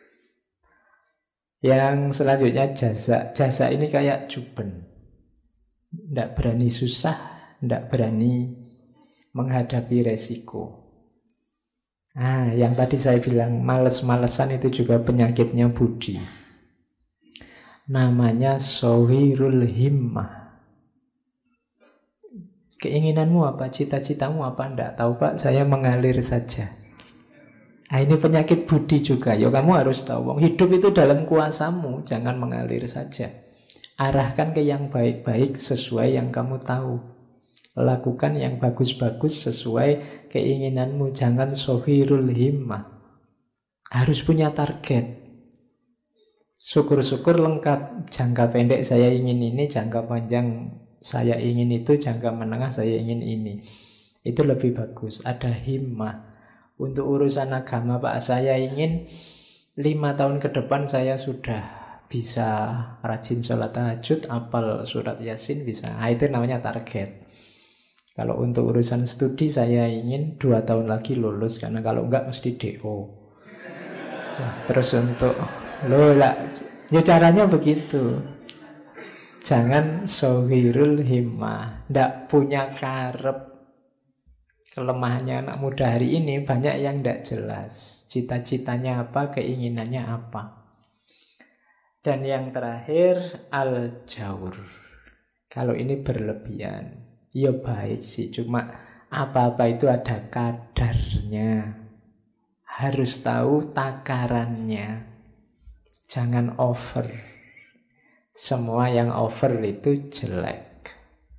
Yang selanjutnya jasa. Jasa ini kayak juben. Tidak berani susah, tidak berani menghadapi resiko. Yang tadi saya bilang males-malesan itu juga penyakitnya budi. Namanya sohirul himmah. Keinginanmu apa? Cita-citamu apa? Enggak tahu Pak, saya mengalir saja. Ini penyakit budi juga. Kamu harus tahu, hidup itu dalam kuasamu. Jangan mengalir saja. Arahkan ke yang baik-baik sesuai yang kamu tahu. Lakukan yang bagus-bagus sesuai keinginanmu. Jangan sohirul himmah. Harus punya target. Syukur-syukur lengkap. Jangka pendek saya ingin ini, jangka panjang saya ingin itu, jangka menengah saya ingin ini. Itu lebih bagus. Ada himmah. Untuk urusan agama Pak, saya ingin 5 tahun ke depan saya sudah bisa rajin sholat tahajud, hafal surat Yasin bisa. Itu namanya target. Kalau untuk urusan studi saya ingin 2 tahun lagi lulus, karena kalau enggak mesti DO. Terus untuk caranya begitu. Jangan sohirul himmah. Tidak punya karep. Kelemahannya anak muda hari ini banyak yang tidak jelas. Cita-citanya apa, keinginannya apa. Dan yang terakhir al-jaur. Kalau ini berlebihan, ya baik sih, cuma apa-apa itu ada kadarnya. Harus tahu takarannya. Jangan over. Semua yang over itu jelek.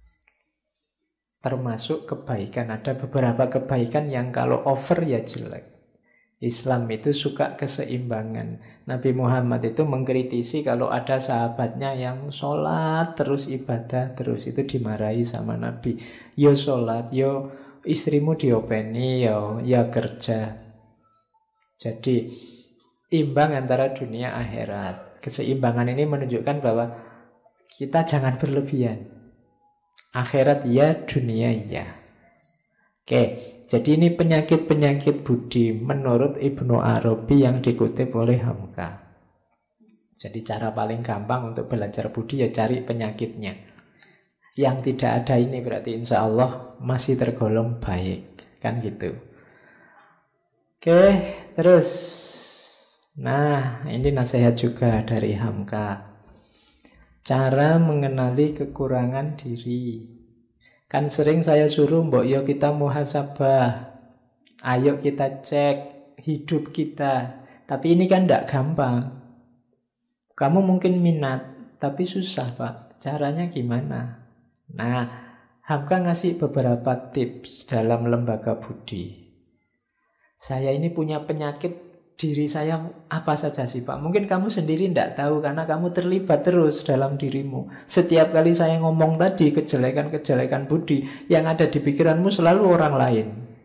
Termasuk kebaikan. Ada beberapa kebaikan yang kalau over ya jelek. Islam itu suka keseimbangan. Nabi Muhammad itu mengkritisi kalau ada sahabatnya yang sholat terus, ibadah terus, itu dimarahi sama Nabi. Yo sholat, yo istrimu diopeni, ya kerja. Jadi imbang antara dunia akhirat. Keseimbangan ini menunjukkan bahwa kita jangan berlebihan. Akhirat ya, dunia ya. Oke, jadi ini penyakit-penyakit budi menurut Ibnu Arabi yang dikutip oleh Hamka. Jadi cara paling gampang untuk belajar budi ya cari penyakitnya. Yang tidak ada ini berarti insya Allah masih tergolong baik. Kan gitu. Oke, terus. Nah, ini nasihat juga dari Hamka. Cara mengenali kekurangan diri. Kan sering saya suruh, mbok yo kita muhasabah. Ayo kita cek hidup kita. Tapi ini kan tidak gampang. Kamu mungkin minat, tapi susah Pak. Caranya gimana? Nah, Hamka ngasih beberapa tips dalam lembaga budi. Saya ini punya penyakit diri saya apa saja sih Pak? Mungkin kamu sendiri tidak tahu karena kamu terlibat terus dalam dirimu. Setiap kali saya ngomong tadi kejelekan-kejelekan budi, yang ada di pikiranmu selalu orang lain.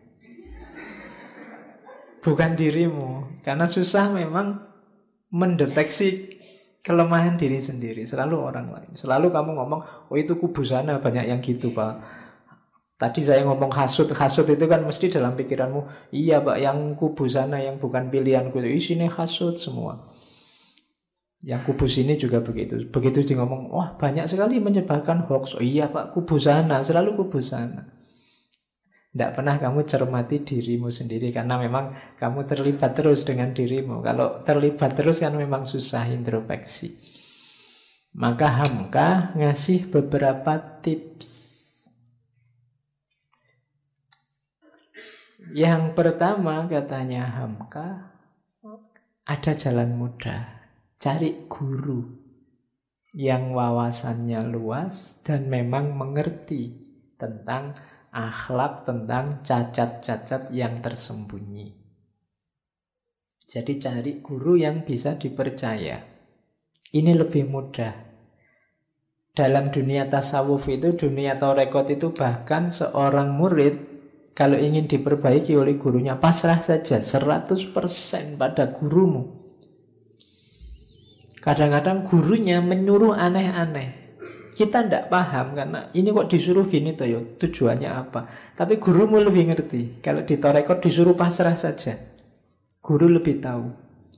Bukan dirimu. Karena susah memang mendeteksi kelemahan diri sendiri. Selalu orang lain. Selalu kamu ngomong, oh itu kubu sana, banyak yang gitu Pak. Tadi saya ngomong hasut itu kan mesti dalam pikiranmu, iya Pak, yang kubu sana yang bukan pilihanku itu isinya hasut semua. Yang kubu sini juga begitu. Begitu dia ngomong, wah banyak sekali menyebarkan hoax. Oh iya Pak, kubu sana, selalu kubu sana. Tidak pernah kamu cermati dirimu sendiri karena memang kamu terlibat terus dengan dirimu. Kalau terlibat terus kan memang susah introspeksi. Maka Hamka ngasih beberapa tips. Yang pertama katanya Hamka, ada jalan mudah. Cari guru yang wawasannya luas dan memang mengerti tentang akhlak, tentang cacat-cacat yang tersembunyi. Jadi cari guru yang bisa dipercaya. Ini lebih mudah. Dalam dunia tasawuf itu, dunia tarekat itu bahkan seorang murid kalau ingin diperbaiki oleh gurunya, pasrah saja 100% pada gurumu. Kadang-kadang gurunya menyuruh aneh-aneh. Kita tidak paham karena ini kok disuruh gini toh ya, tujuannya apa. Tapi gurumu lebih ngerti. Kalau di tarekat disuruh pasrah saja, guru lebih tahu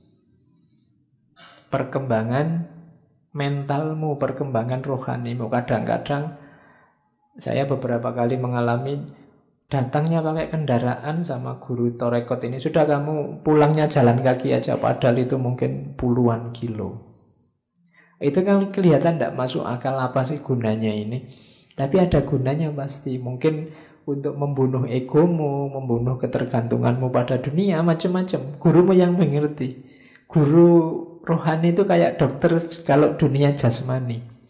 perkembangan mentalmu, perkembangan rohanimu. Kadang-kadang saya beberapa kali mengalami datangnya pakai kendaraan sama guru tarekat ini. Sudah kamu pulangnya jalan kaki aja, padahal itu mungkin puluhan kilo. Itu kan kelihatan tidak masuk akal, apa sih gunanya ini. Tapi ada gunanya pasti. Mungkin untuk membunuh egomu, membunuh ketergantunganmu pada dunia, macam-macam. Gurumu yang mengerti. Guru rohani itu kayak dokter kalau dunia jasmani.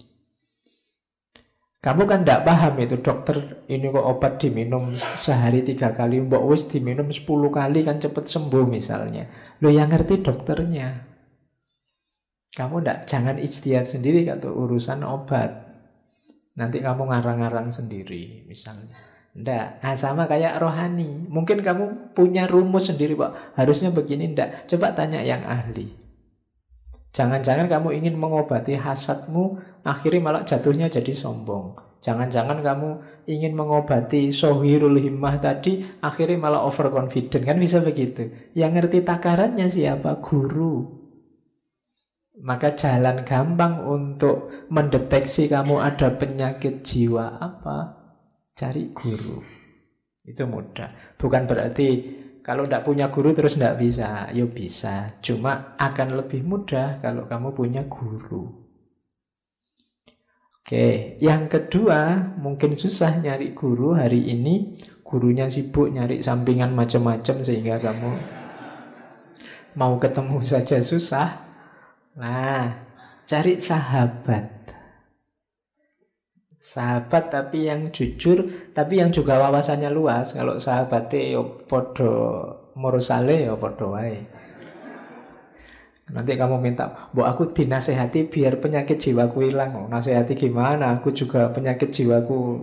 Kamu kan tidak paham itu, dokter ini kok obat diminum sehari 3 kali, mbok wis diminum 10 kali kan cepet sembuh misalnya. Lo yang ngerti dokternya. Kamu jangan ijtihad sendiri kalau urusan obat. Nanti kamu ngarang-ngarang sendiri misalnya. Ndak, sama kayak rohani. Mungkin kamu punya rumus sendiri Pak, harusnya begini, ndak. Coba tanya yang ahli. Jangan-jangan kamu ingin mengobati hasadmu, akhirnya malah jatuhnya jadi sombong. Jangan-jangan kamu ingin mengobati sohirul himmah tadi, akhirnya malah overconfident. Kan bisa begitu. Yang ngerti takarannya siapa? Guru. Maka jalan gampang untuk mendeteksi kamu ada penyakit jiwa apa? Cari guru. Itu mudah. Bukan berarti kalau tidak punya guru terus tidak bisa. Ya bisa. Cuma akan lebih mudah kalau kamu punya guru. Oke, yang kedua, mungkin susah nyari guru hari ini. Gurunya sibuk nyari sampingan macam-macam sehingga kamu mau ketemu saja susah. Nah, cari sahabat. Sahabat tapi yang jujur, tapi yang juga wawasannya luas. Kalau sahabatnya yo podo mursale yo podo wae. Nanti kamu minta, "Mbok aku dinasehati biar penyakit jiwaku hilang." Oh, nasehati gimana? Aku juga penyakit jiwaku.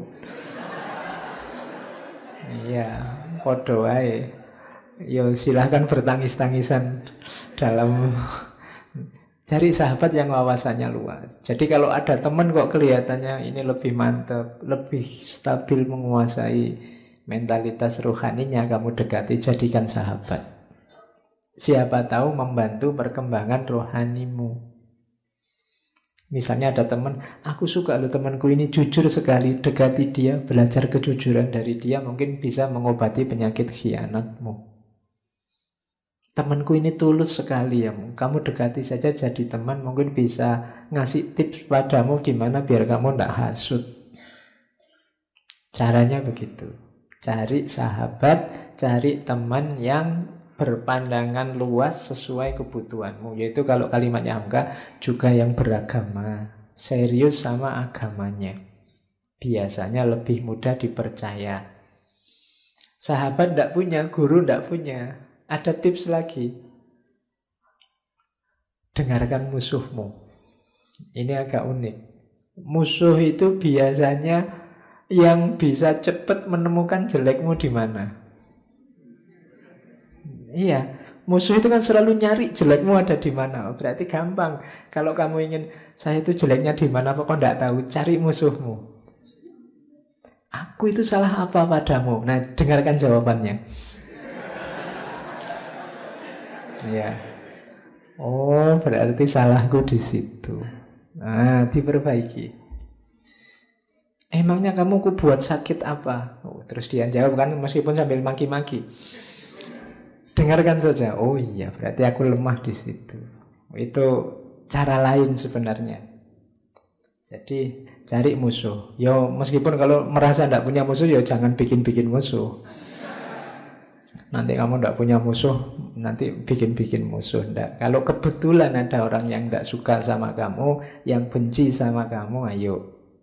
Iya, podo wae. Yo silahkan bertangis-tangisan dalam Cari sahabat yang wawasannya luas. Jadi kalau ada teman kok kelihatannya ini lebih mantap, lebih stabil menguasai mentalitas rohaninya, kamu dekati, jadikan sahabat. Siapa tahu membantu perkembangan rohanimu. Misalnya ada teman, aku suka loh temanku ini jujur sekali, dekati dia, belajar kejujuran dari dia, mungkin bisa mengobati penyakit khianatmu. Temanku ini tulus sekali ya, kamu dekati saja jadi teman, mungkin bisa ngasih tips padamu gimana biar kamu tidak hasut. Caranya begitu. Cari sahabat, cari teman yang berpandangan luas sesuai kebutuhanmu. Yaitu kalau kalimatnya Hamka juga yang beragama, serius sama agamanya. Biasanya lebih mudah dipercaya. Sahabat tidak punya, guru tidak punya. Ada tips lagi. Dengarkan musuhmu. Ini agak unik. Musuh itu biasanya yang bisa cepat menemukan jelekmu di mana. Iya, musuh itu kan selalu nyari jelekmu ada di mana. Berarti gampang. Kalau kamu ingin saya itu jeleknya di mana, kok tidak tahu, cari musuhmu. Aku itu salah apa padamu? Nah, dengarkan jawabannya. Ya. Oh, berarti salahku di situ. Nah, diperbaiki. Emangnya kamu ku buat sakit apa? Oh, terus dia jawab kan meskipun sambil maki-maki. Dengarkan saja. Oh iya, berarti aku lemah di situ. Itu cara lain sebenarnya. Jadi cari musuh. Yo, meskipun kalau merasa tidak punya musuh, yo jangan bikin-bikin musuh. Nanti kamu tidak punya musuh, nanti bikin-bikin musuh. Nggak. Kalau kebetulan ada orang yang tidak suka sama kamu, yang benci sama kamu, ayo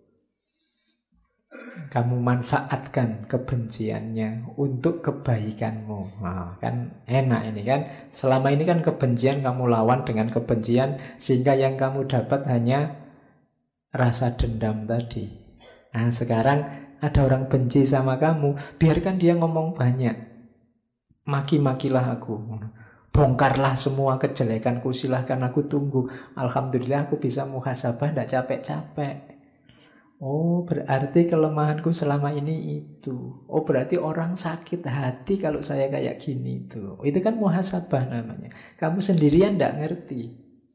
kamu manfaatkan kebenciannya untuk kebaikanmu. Nah, kan enak ini kan. Selama ini kan kebencian kamu lawan dengan kebencian, sehingga yang kamu dapat hanya rasa dendam tadi. Nah, sekarang ada orang benci sama kamu, biarkan dia ngomong banyak. Maki-makilah aku, bongkarlah semua kejelekanku, silahkan aku tunggu. Alhamdulillah aku bisa muhasabah, tidak capek-capek. Oh, berarti kelemahanku selama ini itu. Oh, berarti orang sakit hati kalau saya kayak gini tuh. Itu kan muhasabah namanya. Kamu sendirian tidak ngerti.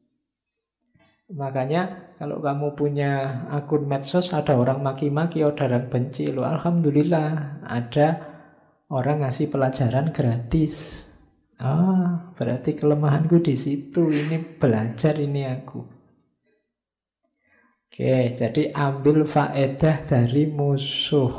Makanya kalau kamu punya akun medsos, ada orang maki-maki, ada orang benci, loh, alhamdulillah ada orang ngasih pelajaran gratis. Ah, berarti kelemahanku di situ. Ini belajar ini aku. Oke, jadi ambil faedah dari musuh.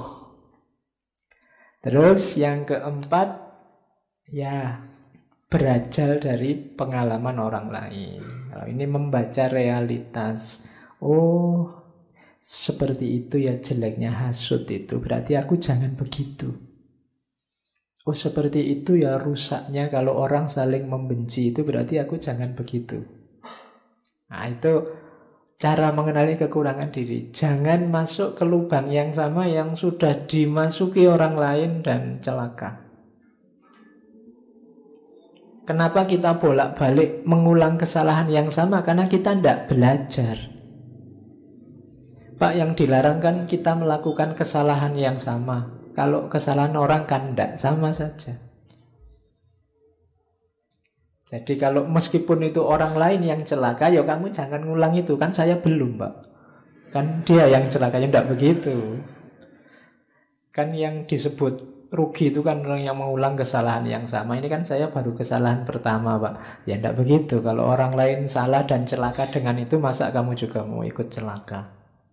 Terus yang keempat, ya berajal dari pengalaman orang lain. Kalau ini membaca realitas. Oh, seperti itu ya jeleknya hasut itu. Berarti aku jangan begitu. Oh, seperti itu ya rusaknya kalau orang saling membenci, itu berarti aku jangan begitu. Nah, itu cara mengenali kekurangan diri. Jangan masuk ke lubang yang sama yang sudah dimasuki orang lain dan celaka. Kenapa kita bolak-balik mengulang kesalahan yang sama? Karena kita tidak belajar. Pak, yang dilarang kan kita melakukan kesalahan yang sama. Kalau kesalahan orang kan tidak, sama saja. Jadi kalau meskipun itu orang lain yang celaka, ya kamu jangan ngulang itu. Kan saya belum, Pak. Kan dia yang celaka, ya tidak begitu. Kan yang disebut rugi itu kan orang yang mengulang kesalahan yang sama. Ini kan saya baru kesalahan pertama, Pak. Ya tidak begitu. Kalau orang lain salah dan celaka dengan itu, masa kamu juga mau ikut celaka?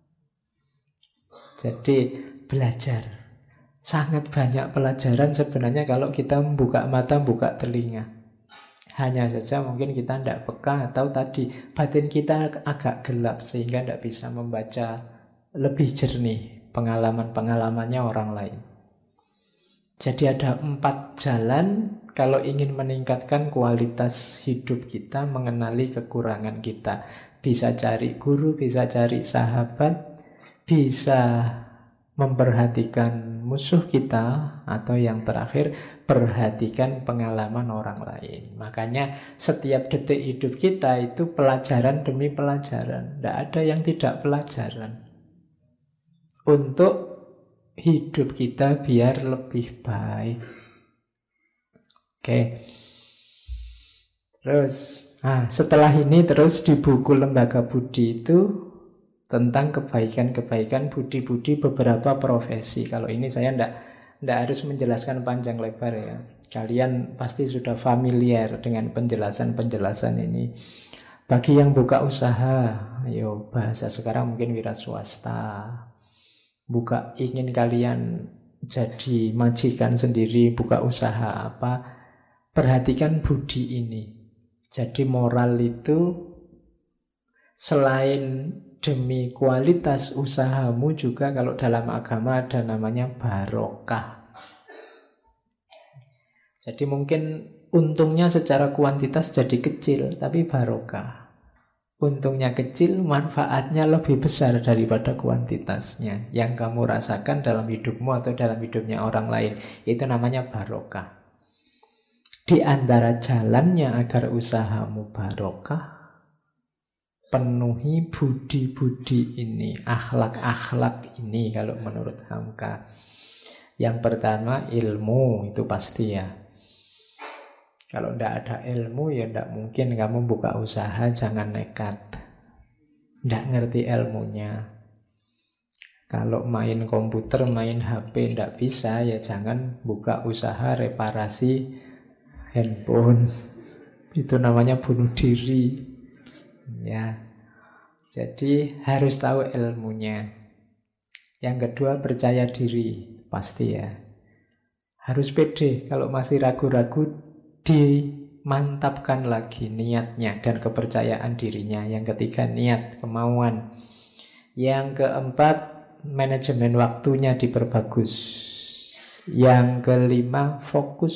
Jadi belajar. Sangat banyak pelajaran sebenarnya kalau kita membuka mata, buka telinga. Hanya saja mungkin kita tidak peka, atau tadi batin kita agak gelap sehingga tidak bisa membaca lebih jernih pengalaman-pengalamannya orang lain. Jadi ada 4 jalan kalau ingin meningkatkan kualitas hidup kita, mengenali kekurangan kita. Bisa cari guru, bisa cari sahabat, bisa memperhatikan musuh kita, atau yang terakhir, perhatikan pengalaman orang lain. Makanya setiap detik hidup kita itu pelajaran demi pelajaran. Tidak ada yang tidak pelajaran. Untuk hidup kita biar lebih baik. Oke. Terus, setelah ini terus di buku Lembaga Budi itu tentang kebaikan-kebaikan budi-budi beberapa profesi. Kalau ini saya ndak harus menjelaskan panjang lebar ya. Kalian pasti sudah familiar dengan penjelasan-penjelasan ini. Bagi yang buka usaha, ayo bahasa sekarang mungkin wira swasta. Ingin kalian jadi majikan sendiri, buka usaha apa, perhatikan budi ini. Jadi moral itu selain demi kualitas usahamu juga kalau dalam agama ada namanya barokah. Jadi mungkin untungnya secara kuantitas jadi kecil, tapi barokah. Untungnya kecil, manfaatnya lebih besar daripada kuantitasnya. Yang kamu rasakan dalam hidupmu atau dalam hidupnya orang lain, itu namanya barokah. Di antara jalannya agar usahamu barokah, penuhi budi-budi ini, akhlak-akhlak ini kalau menurut Hamka. Yang pertama ilmu, itu pasti ya. Kalau tidak ada ilmu ya tidak mungkin kamu buka usaha, jangan nekat. Tidak ngerti ilmunya. Kalau main komputer, main HP tidak bisa, ya jangan buka usaha reparasi handphone. Itu namanya bunuh diri. Ya, jadi harus tahu ilmunya. Yang kedua percaya diri, pasti ya. Harus pede. Kalau masih ragu-ragu, dimantapkan lagi niatnya dan kepercayaan dirinya. Yang ketiga niat, kemauan. Yang keempat manajemen waktunya diperbagus. Yang kelima fokus.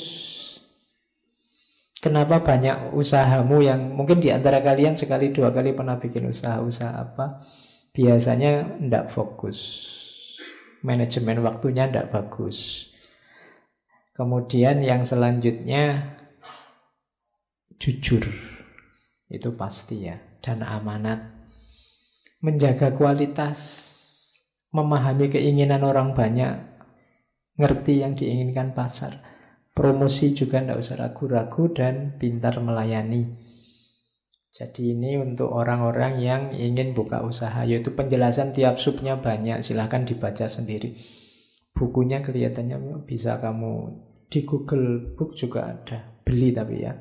Kenapa banyak usahamu yang mungkin di antara kalian sekali dua kali pernah bikin usaha apa, biasanya tidak fokus. Manajemen waktunya tidak bagus. Kemudian yang selanjutnya jujur. Itu pasti ya. Dan amanat. Menjaga kualitas. Memahami keinginan orang banyak. Ngerti yang diinginkan pasar. Promosi juga tidak usah ragu-ragu dan pintar melayani. Jadi ini untuk orang-orang yang ingin buka usaha. Yaitu penjelasan tiap subnya banyak. Silahkan dibaca sendiri. Bukunya kelihatannya bisa kamu di Google Book juga ada. Beli tapi ya.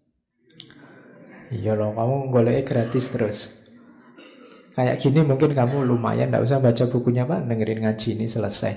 Iya loh, kamu goleknya gratis terus. Kayak gini mungkin kamu lumayan, tidak usah baca bukunya Pak, dengerin ngaji ini selesai.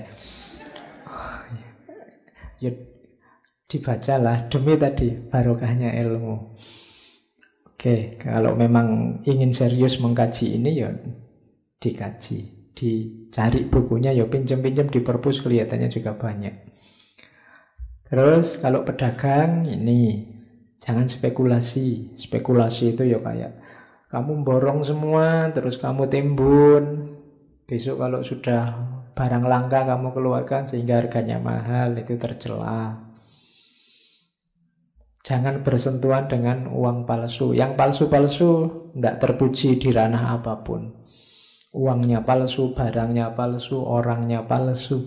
Ya dibacalah demi tadi barokahnya ilmu. Oke, kalau memang ingin serius mengkaji ini ya dikaji, dicari bukunya ya pinjam-pinjam di perpus kelihatannya juga banyak. Terus kalau pedagang ini jangan spekulasi. Spekulasi itu ya kayak kamu borong semua terus kamu timbun. Besok kalau sudah barang langka kamu keluarkan sehingga harganya mahal, itu tercela. Jangan bersentuhan dengan uang palsu. Yang palsu-palsu tidak terpuji di ranah apapun. Uangnya palsu, barangnya palsu, orangnya palsu.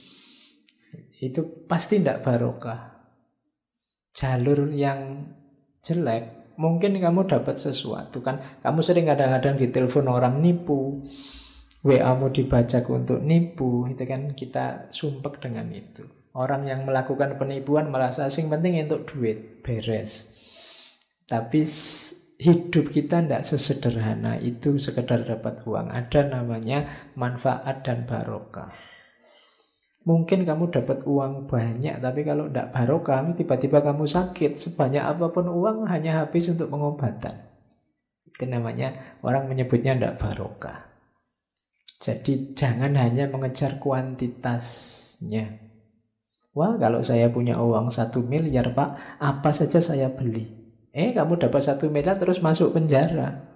Itu pasti tidak barokah. Jalur yang jelek, mungkin kamu dapat sesuatu kan. Kamu sering kadang-kadang ditelepon orang nipu, WA-mu dibajak untuk nipu. Itu kan kita sumpek dengan itu. Orang yang melakukan penipuan merasa asing, penting untuk duit, beres. Tapi hidup kita tidak sesederhana itu sekedar dapat uang. Ada namanya manfaat dan barokah. Mungkin kamu dapat uang banyak, tapi kalau tidak barokah, tiba-tiba kamu sakit. Sebanyak apapun uang hanya habis untuk pengobatan. Itu namanya, orang menyebutnya tidak barokah. Jadi jangan hanya mengejar kuantitasnya. Wah, kalau saya punya uang 1 miliar Pak, apa saja saya beli. Kamu dapat 1 miliar terus masuk penjara.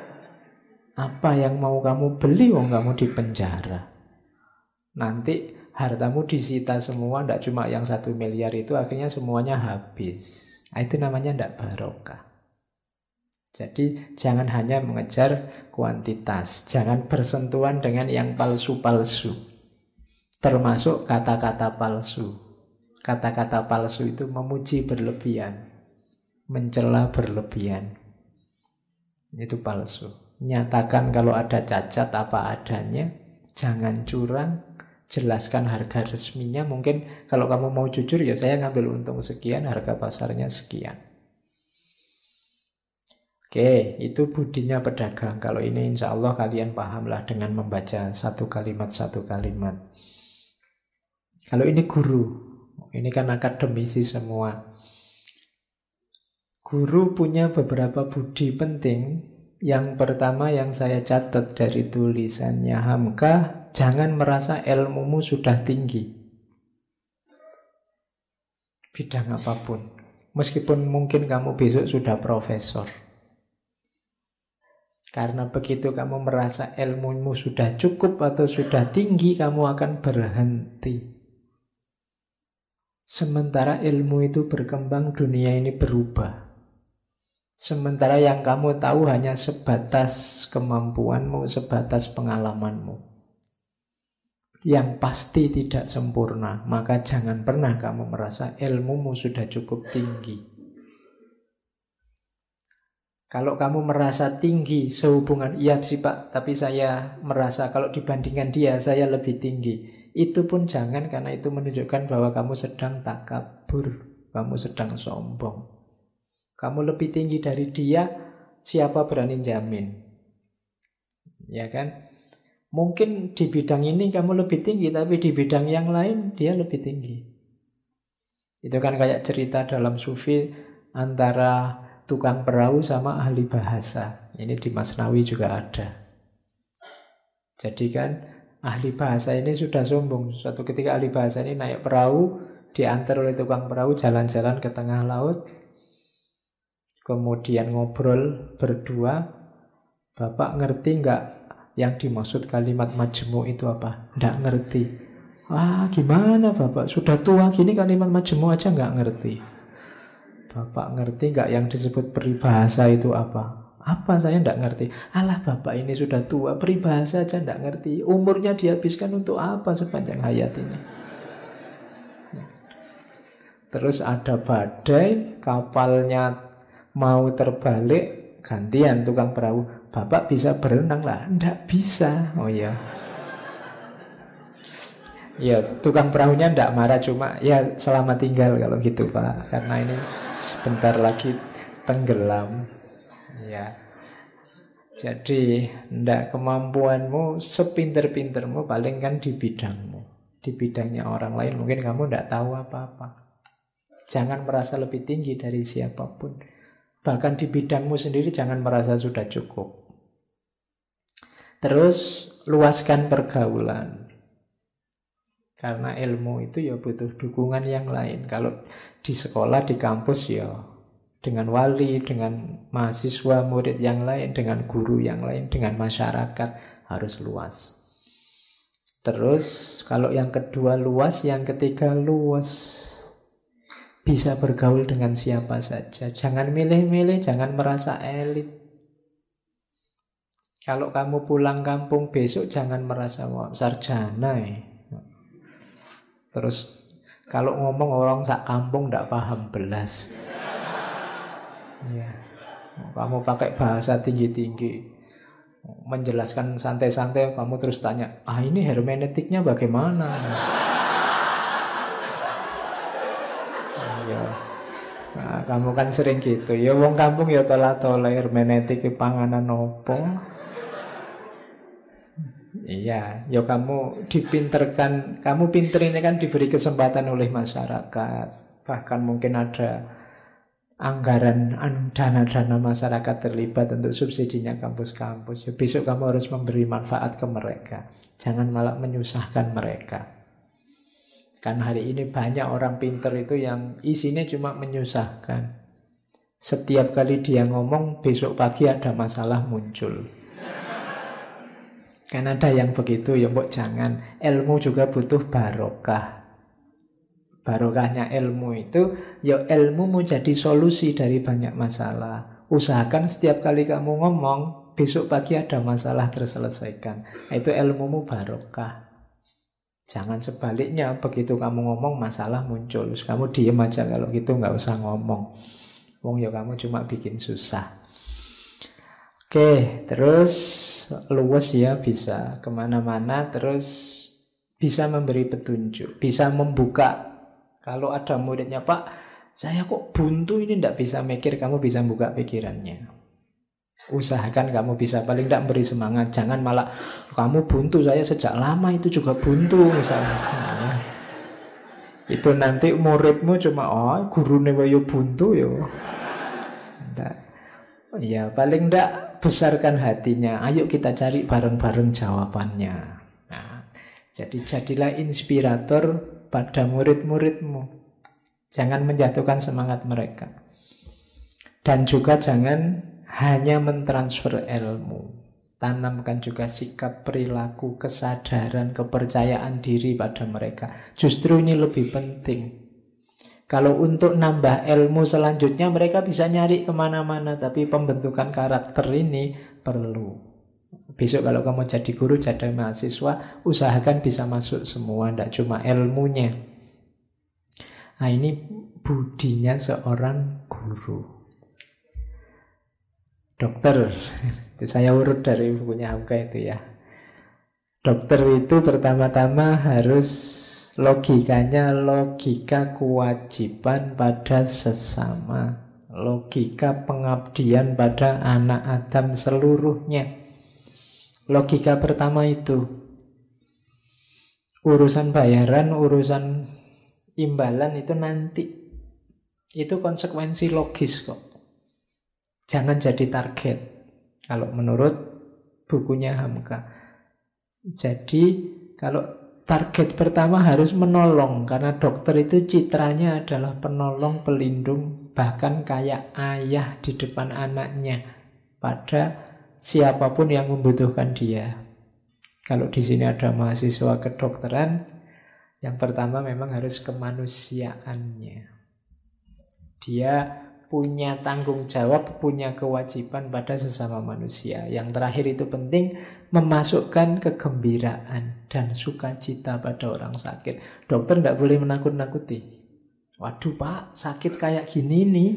Apa yang mau kamu beli, wong kamu di penjara. Nanti hartamu disita semua, tidak cuma yang 1 miliar itu, akhirnya semuanya habis. Nah, itu namanya tidak barokah. Jadi jangan hanya mengejar kuantitas, jangan bersentuhan dengan yang palsu-palsu, termasuk kata-kata palsu. Kata-kata palsu itu memuji berlebihan, mencela berlebihan. Itu palsu. Nyatakan kalau ada cacat apa adanya, jangan curang, jelaskan harga resminya. Mungkin kalau kamu mau jujur, ya saya ngambil untung sekian, harga pasarnya sekian. Oke, itu budinya pedagang. Kalau ini insya Allah kalian pahamlah dengan membaca satu kalimat. Kalau ini guru, ini kan akademisi semua. Guru punya beberapa budi penting. Yang pertama yang saya catat dari tulisannya Hamka, jangan merasa ilmumu sudah tinggi. Bidang apapun. Meskipun mungkin kamu besok sudah profesor. Karena begitu kamu merasa ilmumu sudah cukup atau sudah tinggi, kamu akan berhenti. Sementara ilmu itu berkembang, dunia ini berubah. Sementara yang kamu tahu hanya sebatas kemampuanmu, sebatas pengalamanmu. Yang pasti tidak sempurna, maka jangan pernah kamu merasa ilmumu sudah cukup tinggi. Kalau kamu merasa tinggi sehubungan, iya sih Pak, tapi saya merasa kalau dibandingkan dia, saya lebih tinggi. Itu pun jangan, karena itu menunjukkan bahwa kamu sedang takabur, kamu sedang sombong. Kamu lebih tinggi dari dia, siapa berani jamin? Ya kan? Mungkin di bidang ini kamu lebih tinggi, tapi di bidang yang lain dia lebih tinggi. Itu kan kayak cerita dalam sufi antara tukang perahu sama ahli bahasa. Ini di Masnawi juga ada. Jadi kan ahli bahasa ini sudah sombong. Suatu ketika ahli bahasa ini naik perahu, diantar oleh tukang perahu jalan-jalan ke tengah laut. Kemudian ngobrol berdua. Bapak ngerti nggak yang dimaksud kalimat majmu itu apa? Nggak ngerti. Gimana Bapak? Sudah tua gini kalimat majmu aja nggak ngerti. Bapak ngerti nggak yang disebut peribahasa itu apa? Apa saya nggak ngerti? Alah Bapak ini sudah tua, peribahasa aja nggak ngerti. Umurnya dihabiskan untuk apa sepanjang hayat ini? Terus ada badai, kapalnya mau terbalik, gantian tukang perahu. Bapak bisa berenang lah? Nggak bisa. Oh ya. Ya, tukang perahunya ndak marah, cuma ya selamat tinggal kalau gitu Pak, karena ini sebentar lagi tenggelam. Ya. Jadi ndak kemampuanmu sepinter-pintermu paling kan di bidangmu. Di bidangnya orang lain mungkin kamu ndak tahu apa-apa. Jangan merasa lebih tinggi dari siapapun. Bahkan di bidangmu sendiri jangan merasa sudah cukup. Terus luaskan pergaulan. Karena ilmu itu ya butuh dukungan yang lain. Kalau di sekolah, di kampus ya dengan wali, dengan mahasiswa, murid yang lain, dengan guru yang lain, dengan masyarakat harus luas. Terus kalau yang kedua luas, yang ketiga luas. Bisa bergaul dengan siapa saja. Jangan milih-milih, jangan merasa elit. Kalau kamu pulang kampung besok jangan merasa sarjana Terus kalau ngomong orang sak kampung tidak paham belas. Ya. Kamu pakai bahasa tinggi-tinggi, menjelaskan santai-santai, kamu terus tanya, ini hermeneutiknya bagaimana? Ya. Nah, kamu kan sering gitu. Ya wong kampung ya tola-tola hermeneutik panganan opo. Iya, ya kamu dipinterkan, kamu pinter ini kan diberi kesempatan oleh masyarakat. Bahkan mungkin ada anggaran, dana-dana masyarakat terlibat untuk subsidinya kampus-kampus. Ya, besok kamu harus memberi manfaat ke mereka. Jangan malah menyusahkan mereka. Kan hari ini banyak orang pinter itu yang isinya cuma menyusahkan. Setiap kali dia ngomong, besok pagi ada masalah muncul. Kan ada yang begitu, ya mbok jangan. Ilmu juga butuh barokah. Barokahnya ilmu itu, ya ilmumu jadi solusi dari banyak masalah. Usahakan setiap kali kamu ngomong, besok pagi ada masalah terselesaikan. Itu ilmumu barokah. Jangan sebaliknya, begitu kamu ngomong masalah muncul. Terus kamu diem aja, kalau gitu nggak usah ngomong. Wong ya kamu cuma bikin susah. Oke, terus luwes ya, bisa kemana-mana, terus bisa memberi petunjuk, bisa membuka. Kalau ada muridnya, Pak, saya kok buntu ini, tidak bisa mikir, kamu bisa buka pikirannya. Usahakan kamu bisa paling tidak beri semangat. Jangan malah, kamu buntu, saya sejak lama itu juga buntu misalnya. Nah, itu nanti muridmu cuma, oh gurune wayo buntu yo. Tidak. Ya paling tidak besarkan hatinya. Ayo kita cari bareng-bareng jawabannya. Nah, jadi jadilah inspirator pada murid-muridmu. Jangan menjatuhkan semangat mereka. Dan juga jangan hanya mentransfer ilmu. Tanamkan juga sikap, perilaku, kesadaran, kepercayaan diri pada mereka. Justru ini lebih penting. Kalau untuk nambah ilmu selanjutnya mereka bisa nyari kemana-mana. Tapi pembentukan karakter ini perlu. Besok kalau kamu jadi guru, jadi mahasiswa, usahakan bisa masuk semua, tidak cuma ilmunya. Nah ini budinya seorang guru. Dokter, itu saya urut dari bukunya Hamka itu ya. Dokter itu pertama-tama harus logikanya logika kewajiban pada sesama, logika pengabdian pada anak Adam seluruhnya. Logika pertama itu. Urusan bayaran, urusan imbalan itu nanti. Itu konsekuensi logis kok. Jangan jadi target. Kalau menurut bukunya Hamka. Jadi kalau target pertama harus menolong, karena dokter itu citranya adalah penolong, pelindung, bahkan kayak ayah di depan anaknya pada siapapun yang membutuhkan dia. Kalau di sini ada mahasiswa kedokteran, yang pertama memang harus kemanusiaannya. Dia punya tanggung jawab, punya kewajiban pada sesama manusia. Yang terakhir itu penting, memasukkan kegembiraan dan sukacita pada orang sakit. Dokter tidak boleh menakut-nakuti. Waduh Pak, sakit kayak gini nih.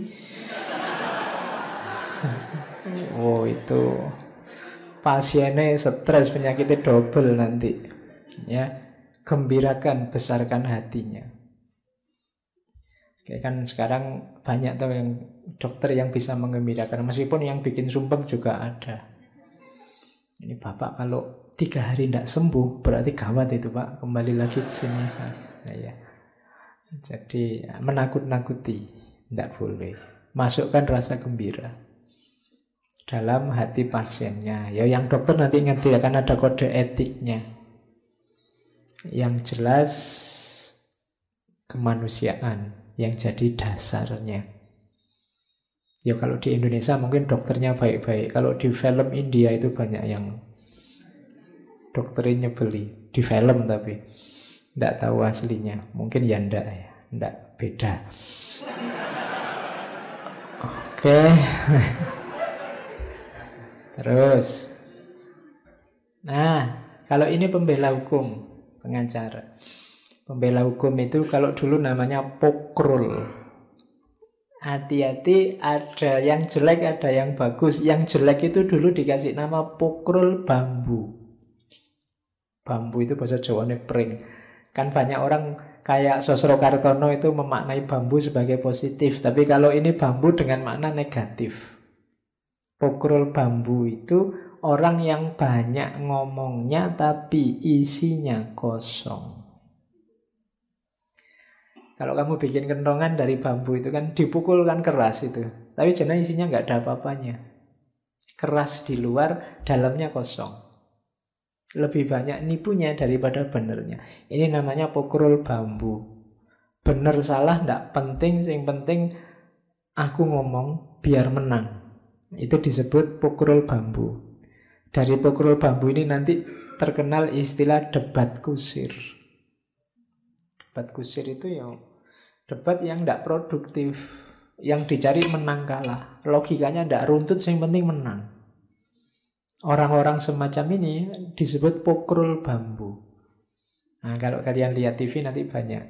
Oh itu pasiennya stres, penyakitnya double nanti. Ya, gembirakan, besarkan hatinya. Oke, kan sekarang banyak tuh yang dokter yang bisa menggembirakan, meskipun yang bikin sumpah juga ada. Ini Bapak kalau 3 hari tidak sembuh berarti gawat itu Pak, kembali lagi ke sini saya. Nah, ya. Jadi menakut-nakuti tidak boleh. Masukkan rasa gembira dalam hati pasiennya. Ya yang dokter nanti ingat, akan ada kode etiknya. Yang jelas kemanusiaan yang jadi dasarnya. Ya kalau di Indonesia mungkin dokternya baik-baik. Kalau di film India itu banyak yang dokternya nyebeli. Di film tapi tidak tahu aslinya. Mungkin ya ndak ya. Ndak, beda. Oke. Terus. Nah, kalau ini pembela hukum, pengacara. Pembela hukum itu kalau dulu namanya pokrul. Hati-hati, ada yang jelek, ada yang bagus. Yang jelek itu dulu dikasih nama pokrul bambu. Bambu itu bahasa Jawane pring. Kan banyak orang kayak Sosro Kartono itu memaknai bambu sebagai positif. Tapi kalau ini bambu dengan makna negatif. Pokrul bambu itu orang yang banyak ngomongnya tapi isinya kosong. Kalau kamu bikin kentongan dari bambu itu kan dipukul kan keras itu. Tapi jangan isinya nggak ada apa-apanya. Keras di luar, dalamnya kosong. Lebih banyak nipunya daripada benernya. Ini namanya pokrul bambu. Bener salah nggak penting, yang penting aku ngomong biar menang. Itu disebut pokrul bambu. Dari pokrol bambu ini nanti terkenal istilah debat kusir. Debat kusir itu ya debat yang tidak produktif, yang dicari menang kalah. Logikanya tidak runtut, yang penting menang. Orang-orang semacam ini disebut pokrol bambu. Nah, kalau kalian lihat TV nanti banyak.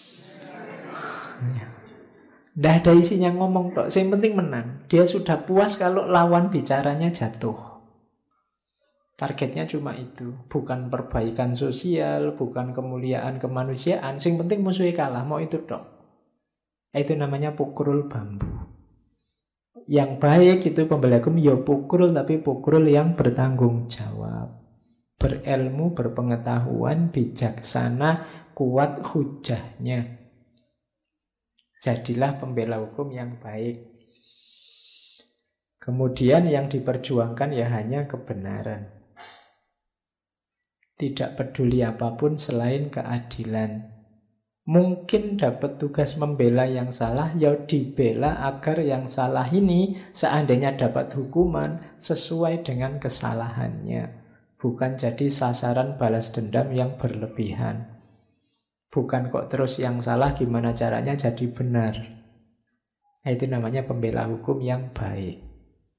Tidak ada isinya ngomong tok, yang penting menang. Dia sudah puas kalau lawan bicaranya jatuh. Targetnya cuma itu. Bukan perbaikan sosial, bukan kemuliaan kemanusiaan. Yang penting musuhnya kalah, mau itu tok. Itu namanya pokrol bambu. Yang baik itu pembela hukum ya pokrol, tapi pokrol yang bertanggung jawab, berilmu, berpengetahuan, bijaksana, kuat hujahnya. Jadilah pembela hukum yang baik. Kemudian yang diperjuangkan ya hanya kebenaran. Tidak peduli apapun selain keadilan. Mungkin dapat tugas membela yang salah, ya dibela agar yang salah ini seandainya dapat hukuman sesuai dengan kesalahannya. Bukan jadi sasaran balas dendam yang berlebihan. Bukan kok terus yang salah gimana caranya jadi benar. Nah, itu namanya pembela hukum yang baik.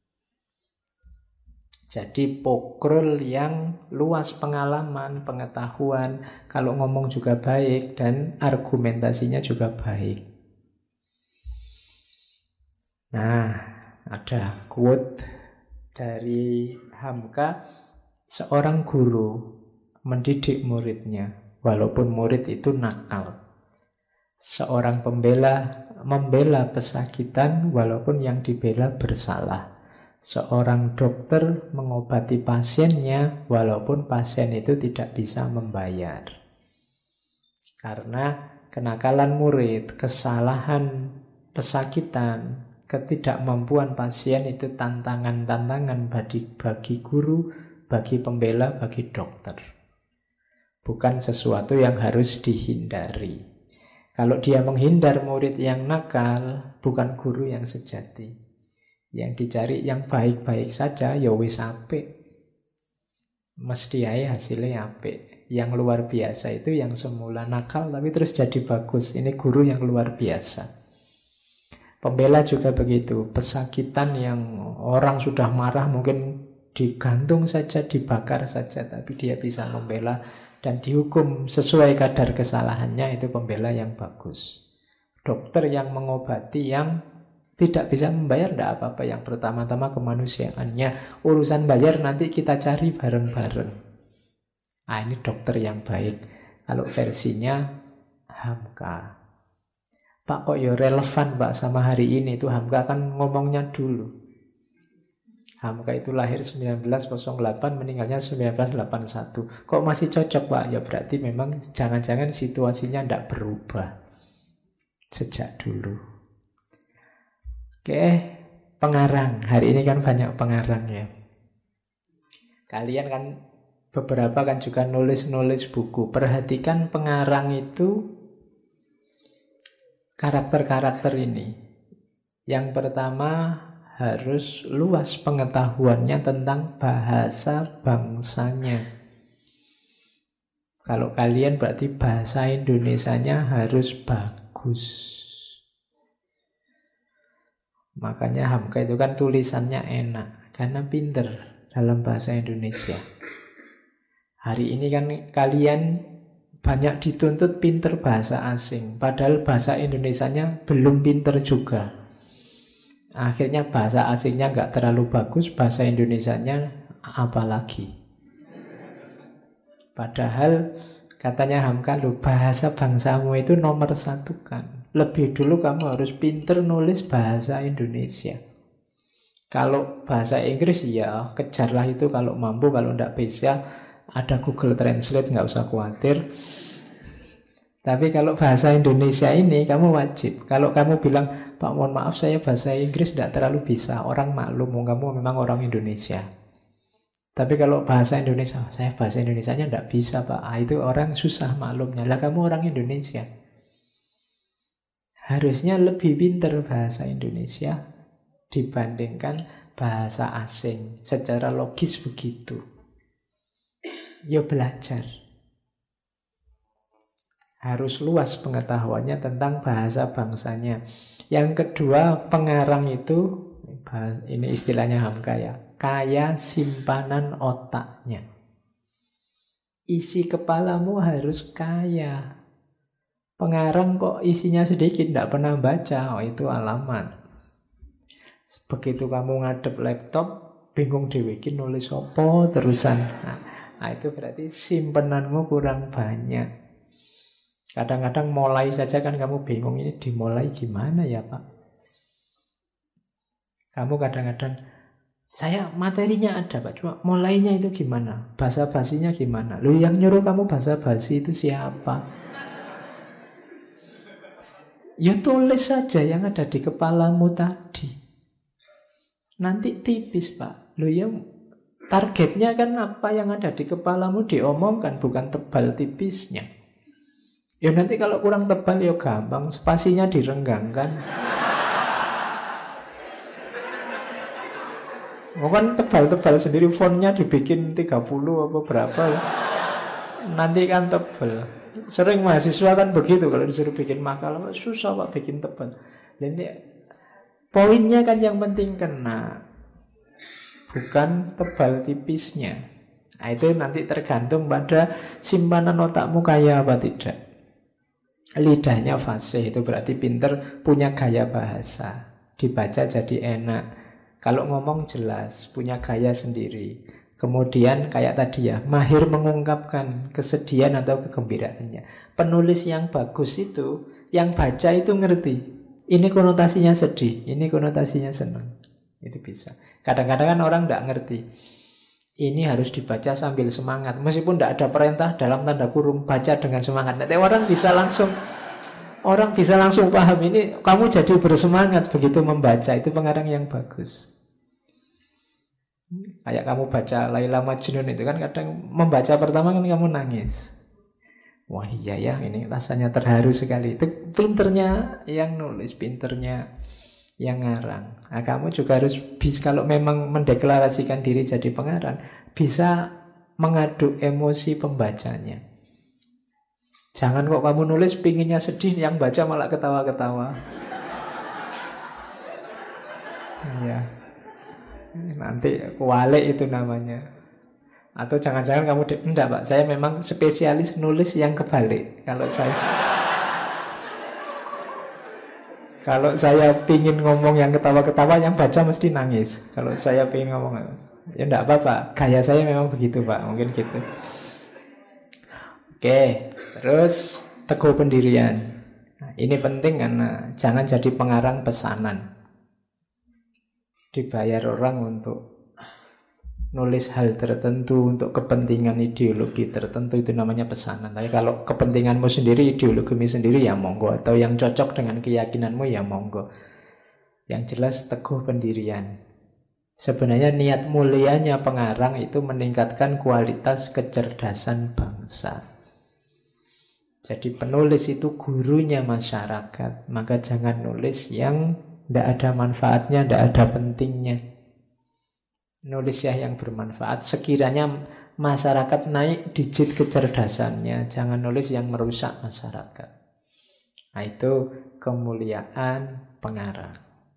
Jadi pokrol yang luas pengalaman, pengetahuan, kalau ngomong juga baik dan argumentasinya juga baik. Nah, ada quote dari Hamka, seorang guru mendidik muridnya, walaupun murid itu nakal. Seorang pembela membela pesakitan walaupun yang dibela bersalah. Seorang dokter mengobati pasiennya walaupun pasien itu tidak bisa membayar. Karena kenakalan murid, kesalahan, pesakitan, ketidakmampuan pasien itu tantangan-tantangan bagi guru, bagi pembela, bagi dokter. Bukan sesuatu yang harus dihindari. Kalau dia menghindar murid yang nakal, bukan guru yang sejati. Yang dicari yang baik-baik saja, ya wis apik. Mesti aja hasilnya apik. Yang luar biasa itu yang semula nakal tapi terus jadi bagus. Ini guru yang luar biasa. Pembela juga begitu. Pesakitan yang orang sudah marah mungkin digantung saja, dibakar saja, tapi dia bisa membela dan dihukum sesuai kadar kesalahannya, itu pembela yang bagus. Dokter yang mengobati yang tidak bisa membayar, tidak apa-apa. Yang pertama-tama kemanusiaannya. Urusan bayar nanti kita cari bareng-bareng. Ah, ini dokter yang baik. Kalau versinya Hamka. Pak, kok ya relevan Pak sama hari ini? Itu Hamka kan ngomongnya dulu. Hamka itu lahir 1908, meninggalnya 1981. Kok masih cocok Pak? Ya berarti memang jangan-jangan situasinya tidak berubah sejak dulu. Oke, pengarang. Hari ini kan banyak pengarang ya. Kalian kan beberapa kan juga nulis-nulis buku. Perhatikan pengarang itu karakter-karakter ini. Yang pertama harus luas pengetahuannya tentang bahasa bangsanya. Kalau kalian berarti bahasa Indonesianya harus bagus. Makanya Hamka itu kan tulisannya enak, karena pinter dalam bahasa Indonesia. Hari ini kan kalian banyak dituntut pinter bahasa asing, padahal bahasa Indonesianya belum pinter juga. Akhirnya bahasa asingnya nggak terlalu bagus, bahasa Indonesianya apalagi. Padahal katanya Hamka, loh, bahasa bangsamu itu nomor satu kan. Lebih dulu kamu harus pinter nulis bahasa Indonesia. Kalau bahasa Inggris ya kejarlah itu kalau mampu, kalau tidak bisa ada Google Translate, nggak usah khawatir. Tapi kalau bahasa Indonesia ini kamu wajib. Kalau kamu bilang, Pak mohon maaf saya bahasa Inggris tidak terlalu bisa, orang maklum, kamu memang orang Indonesia. Tapi kalau bahasa Indonesia, saya bahasa Indonesianya tidak bisa Pak, itu orang susah maklumnya. Lah kamu orang Indonesia, harusnya lebih pintar bahasa Indonesia dibandingkan bahasa asing. Secara logis begitu. Ya belajar. Harus luas pengetahuannya tentang bahasa bangsanya. Yang kedua, pengarang itu, ini istilahnya Hamka ya, kaya simpanan otaknya. Isi kepalamu harus kaya. Pengarang kok isinya sedikit, tidak pernah baca, oh itu alamat. Begitu kamu ngadep laptop, bingung dibikin nulis apa terusan. Nah, itu berarti simpenanmu kurang banyak. Kadang-kadang mulai saja kan kamu bingung, ini dimulai gimana ya Pak? Kamu kadang-kadang, saya materinya ada Pak, cuma mulainya itu gimana? Basa-basinya gimana? Lu yang nyuruh kamu basa-basi itu siapa? Ya tulis saja yang ada di kepalamu tadi. Nanti tipis Pak. Lu ya targetnya kan apa yang ada di kepalamu diomongkan, bukan tebal tipisnya. Ya nanti kalau kurang tebal ya gampang, spasinya direnggangkan. Kan tebal-tebal sendiri, fontnya dibikin 30 apa berapa. Nanti kan tebal. Sering mahasiswa kan begitu, kalau disuruh bikin makalah susah Pak bikin tebal. Jadi poinnya kan yang penting kena, bukan tebal tipisnya. Nah, itu nanti tergantung pada simpanan otakmu kaya apa tidak. Lidahnya fasih, itu berarti pinter, punya gaya bahasa, dibaca jadi enak. Kalau ngomong jelas, punya gaya sendiri. Kemudian kayak tadi ya, mahir mengungkapkan kesedihan atau kegembiraannya. Penulis yang bagus itu, yang baca itu ngerti. Ini konotasinya sedih, ini konotasinya senang. Itu bisa. Kadang-kadang kan orang tidak ngerti. Ini harus dibaca sambil semangat. Meskipun tidak ada perintah dalam tanda kurung, baca dengan semangat. Nanti orang bisa langsung paham ini. Kamu jadi bersemangat begitu membaca. Itu pengarang yang bagus. Kayak kamu baca Laila Majnun itu kan kadang membaca pertama kan kamu nangis. Wah iya ya, ini rasanya terharu sekali. Itu pinternya yang nulis, pinternya yang ngarang. Nah, kamu juga harus bisa, kalau memang mendeklarasikan diri jadi pengarang, bisa mengaduk emosi pembacanya. Jangan kok kamu nulis pinginnya sedih, yang baca malah ketawa-ketawa. Iya. Nanti kualik itu namanya. Atau jangan-jangan kamu enggak Pak, saya memang spesialis nulis yang kebalik. Kalau saya pingin ngomong yang ketawa-ketawa, yang baca mesti nangis. Kalau saya pingin ngomong, ya enggak apa-apa, gaya saya memang begitu Pak, mungkin gitu. Oke, terus teguh pendirian. Nah, ini penting karena jangan jadi pengarang pesanan. Dibayar orang untuk nulis hal tertentu, untuk kepentingan ideologi tertentu, itu namanya pesanan. Tapi kalau kepentinganmu sendiri, ideologimu sendiri, ya monggo. Atau yang cocok dengan keyakinanmu, ya monggo. Yang jelas teguh pendirian. Sebenarnya niat mulianya pengarang itu meningkatkan kualitas kecerdasan bangsa. Jadi penulis itu gurunya masyarakat. Maka jangan nulis yang tidak ada manfaatnya, tidak ada pentingnya. Nulis ya yang bermanfaat. Sekiranya masyarakat naik digit kecerdasannya, jangan nulis yang merusak masyarakat. Nah itu kemuliaan pengarang.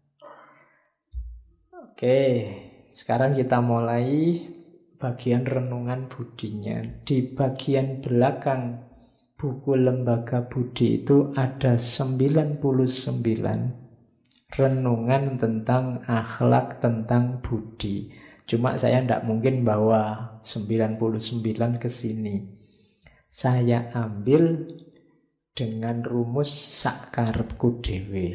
Oke, sekarang kita mulai bagian renungan budinya. Di bagian belakang buku Lembaga Budi itu ada 99 renungan tentang akhlak, tentang budi. Cuma saya tidak mungkin bawa 99 ke sini. Saya ambil dengan rumus sakarepku dhewe.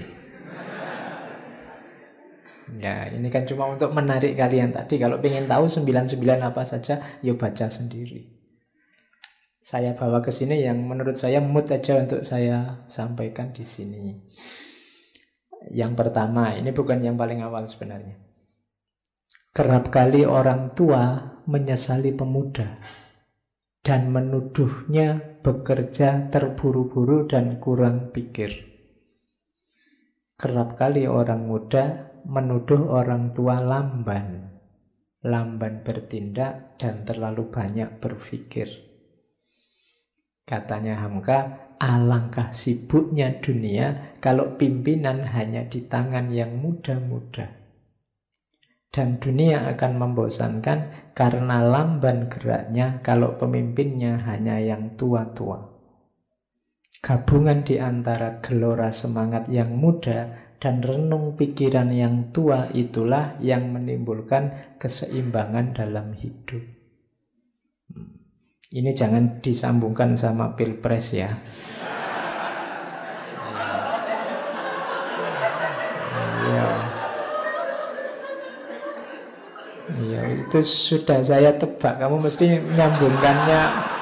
Ya, ini kan cuma untuk menarik kalian tadi. Kalau pengen tahu 99 apa saja, ya baca sendiri. Saya bawa ke sini yang menurut saya mood aja untuk saya sampaikan di sini. Yang pertama, ini bukan yang paling awal sebenarnya. Kerap kali orang tua menyesali pemuda dan menuduhnya bekerja terburu-buru dan kurang pikir. Kerap kali orang muda menuduh orang tua lamban. Lamban bertindak dan terlalu banyak berpikir. Katanya Hamka, alangkah sibuknya dunia kalau pimpinan hanya di tangan yang muda-muda. Dan dunia akan membosankan karena lamban geraknya kalau pemimpinnya hanya yang tua-tua. Gabungan di antara gelora semangat yang muda dan renung pikiran yang tua itulah yang menimbulkan keseimbangan dalam hidup. Ini jangan disambungkan sama pilpres ya. Iya, itu sudah saya tebak. Kamu mesti menyambungkannya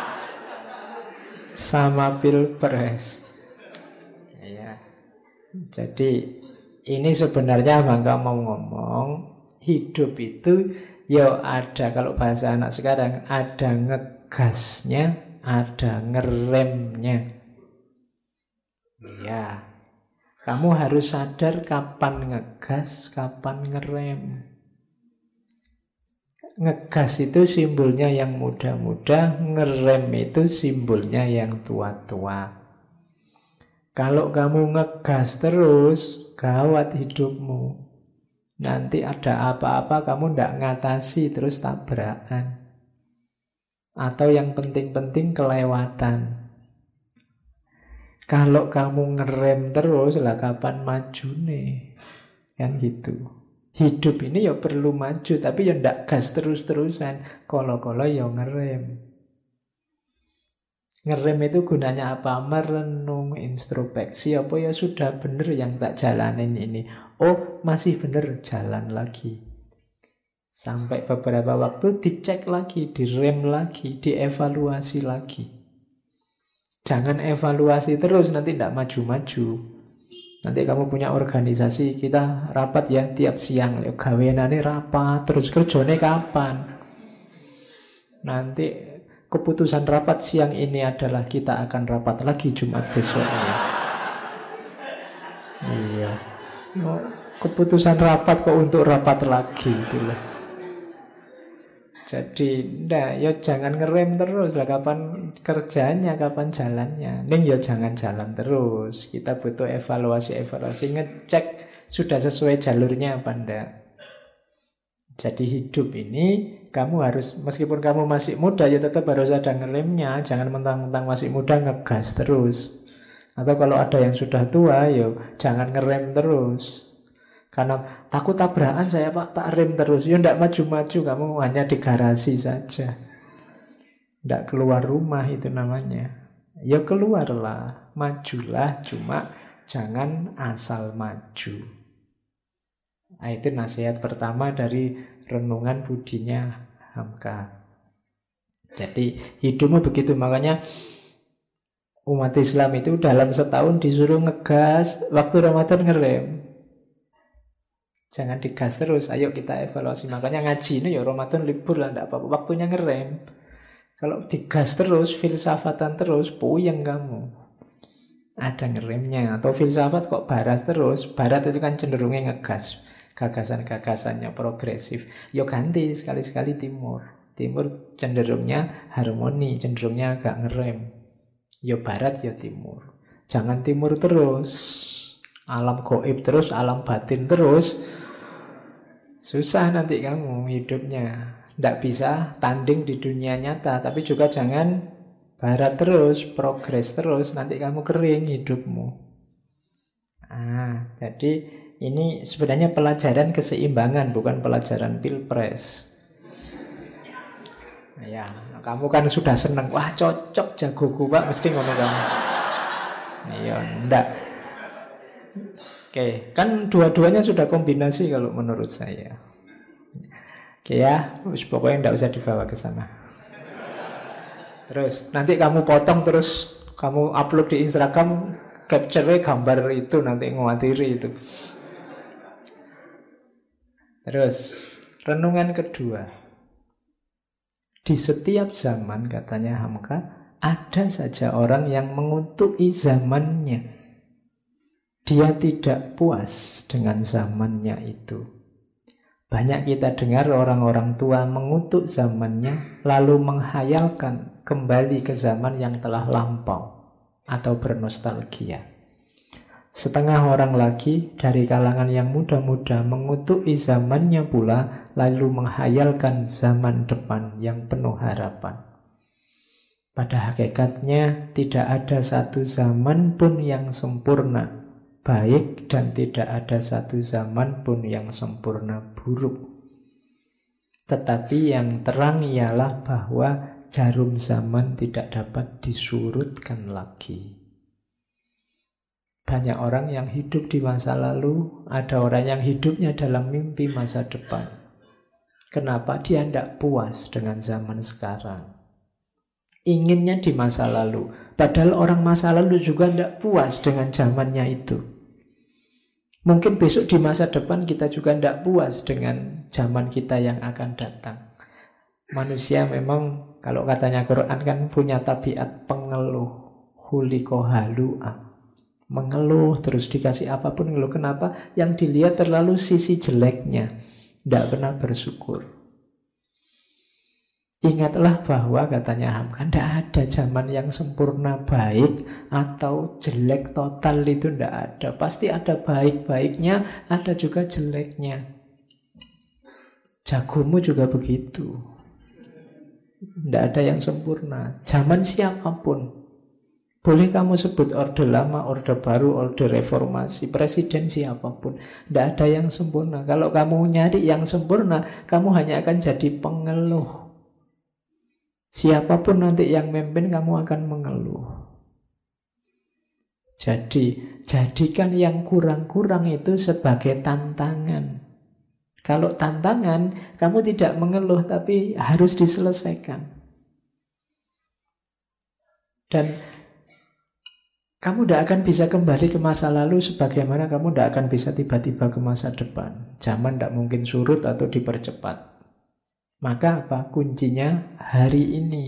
sama pilpres. Ya. Jadi ini sebenarnya Bangka mau ngomong hidup itu ya ada, kalau bahasa anak sekarang, ada ngegasnya, ada ngeremnya. Ya, kamu harus sadar kapan ngegas, kapan ngerem. Ngegas itu simbolnya yang muda-muda, ngerem itu simbolnya yang tua-tua. Kalau kamu ngegas terus, gawat hidupmu. Nanti ada apa-apa kamu ndak ngatasi terus tabrakan. Atau yang penting-penting kelewatan. Kalau kamu ngerem terus, lah kapan maju nih? Kan gitu. Hidup ini ya perlu maju, tapi ya ndak gas terus-terusan. Kolo-kolo ya ngerem. Ngerem itu gunanya apa? Merenung, introspeksi. Apa ya sudah benar yang tak jalanin ini. Oh masih benar, jalan lagi. Sampai beberapa waktu dicek lagi, direm lagi, dievaluasi lagi. Jangan evaluasi terus, nanti ndak maju-maju. Nanti kamu punya organisasi, kita rapat ya tiap siang. Gawenane rapat, terus kerjane kapan? Nanti keputusan rapat siang ini adalah kita akan rapat lagi Jumat besok. Iya. Keputusan rapat kok untuk rapat lagi gitu loh. Jadi, ya jangan ngerem terus lah. Kapan kerjanya, kapan jalannya. Ning ya jangan jalan terus. Kita butuh evaluasi, ngecek sudah sesuai jalurnya apa enggak. Jadi hidup ini kamu harus, meskipun kamu masih muda ya tetap harus ada ngeremnya. Jangan mentang-mentang masih muda ngegas terus. Atau kalau ada yang sudah tua, ya jangan ngerem terus. Karena takut tabrakan saya Pak, tak rem terus. Ya ndak maju-maju, kamu hanya di garasi saja. Ndak keluar rumah itu namanya. Ya keluarlah, majulah, cuma jangan asal maju. Nah, itu nasihat pertama dari renungan budinya Hamka. Jadi hidupmu begitu, makanya umat Islam itu dalam setahun disuruh ngegas, waktu Ramadan ngerem. Jangan digas terus, ayo kita evaluasi. Makanya ngaji ini ya Ramadan libur lah, enggak apa-apa, waktunya ngerem. Kalau digas terus, filsafatan terus, puyeng kamu. Ada ngeremnya. Atau filsafat kok barat terus, barat itu kan cenderungnya ngegas. Gagasan-gagasannya progresif. Yo ganti sekali-sekali timur. Timur cenderungnya harmoni, cenderungnya agak ngerem. Yo barat, yo timur. Jangan timur terus. Alam gaib terus, alam batin terus. Susah nanti kamu hidupnya. Tidak bisa tanding di dunia nyata. Tapi juga jangan barat terus, progres terus. Nanti kamu kering hidupmu. Jadi ini sebenarnya pelajaran keseimbangan, bukan pelajaran pilpres. Ya, kamu kan sudah senang. Wah cocok jagoku Pak, mesti ngono kamu. Iya, enggak. Oke, kan dua-duanya sudah kombinasi kalau menurut saya. Oke ya, pokoknya enggak usah dibawa ke sana. Terus, nanti kamu potong terus kamu upload di Instagram, capture gambar itu, nanti ngawatiri itu. Terus, renungan kedua. Di setiap zaman, katanya Hamka, ada saja orang yang menguntui zamannya. Dia tidak puas dengan zamannya itu. Banyak kita dengar orang-orang tua mengutuk zamannya, lalu menghayalkan kembali ke zaman yang telah lampau atau bernostalgia. Setengah orang lagi dari kalangan yang muda-muda mengutuki zamannya pula, lalu menghayalkan zaman depan yang penuh harapan. Pada hakikatnya tidak ada satu zaman pun yang sempurna baik, dan tidak ada satu zaman pun yang sempurna buruk. Tetapi yang terang ialah bahwa jarum zaman tidak dapat disurutkan lagi. Banyak orang yang hidup di masa lalu, ada orang yang hidupnya dalam mimpi masa depan. Kenapa? Dia tidak puas dengan zaman sekarang. Inginnya di masa lalu. Padahal orang masa lalu juga tidak puas dengan zamannya itu. Mungkin besok di masa depan kita juga tidak puas dengan zaman kita yang akan datang. Manusia memang, kalau katanya Quran kan punya tabiat pengeluh. Khuliqa halu'a. Mengeluh, terus dikasih apapun ngeluh. Kenapa? Yang dilihat terlalu sisi jeleknya. Tidak pernah bersyukur. Ingatlah bahwa katanya Hamka, tidak ada zaman yang sempurna baik atau jelek total, itu tidak ada. Pasti ada baik-baiknya, ada juga jeleknya. Jagomu juga begitu. Tidak ada yang sempurna. Zaman siapapun. Boleh kamu sebut orde lama, orde baru, orde reformasi, presiden siapapun. Tidak ada yang sempurna. Kalau kamu nyari yang sempurna, kamu hanya akan jadi pengeluh. Siapapun nanti yang memimpin, kamu akan mengeluh. Jadi, jadikan yang kurang-kurang itu sebagai tantangan. Kalau tantangan, kamu tidak mengeluh, tapi harus diselesaikan. Dan kamu tidak akan bisa kembali ke masa lalu, sebagaimana kamu tidak akan bisa tiba-tiba ke masa depan. Zaman tidak mungkin surut atau dipercepat. Maka apa? Kuncinya hari ini.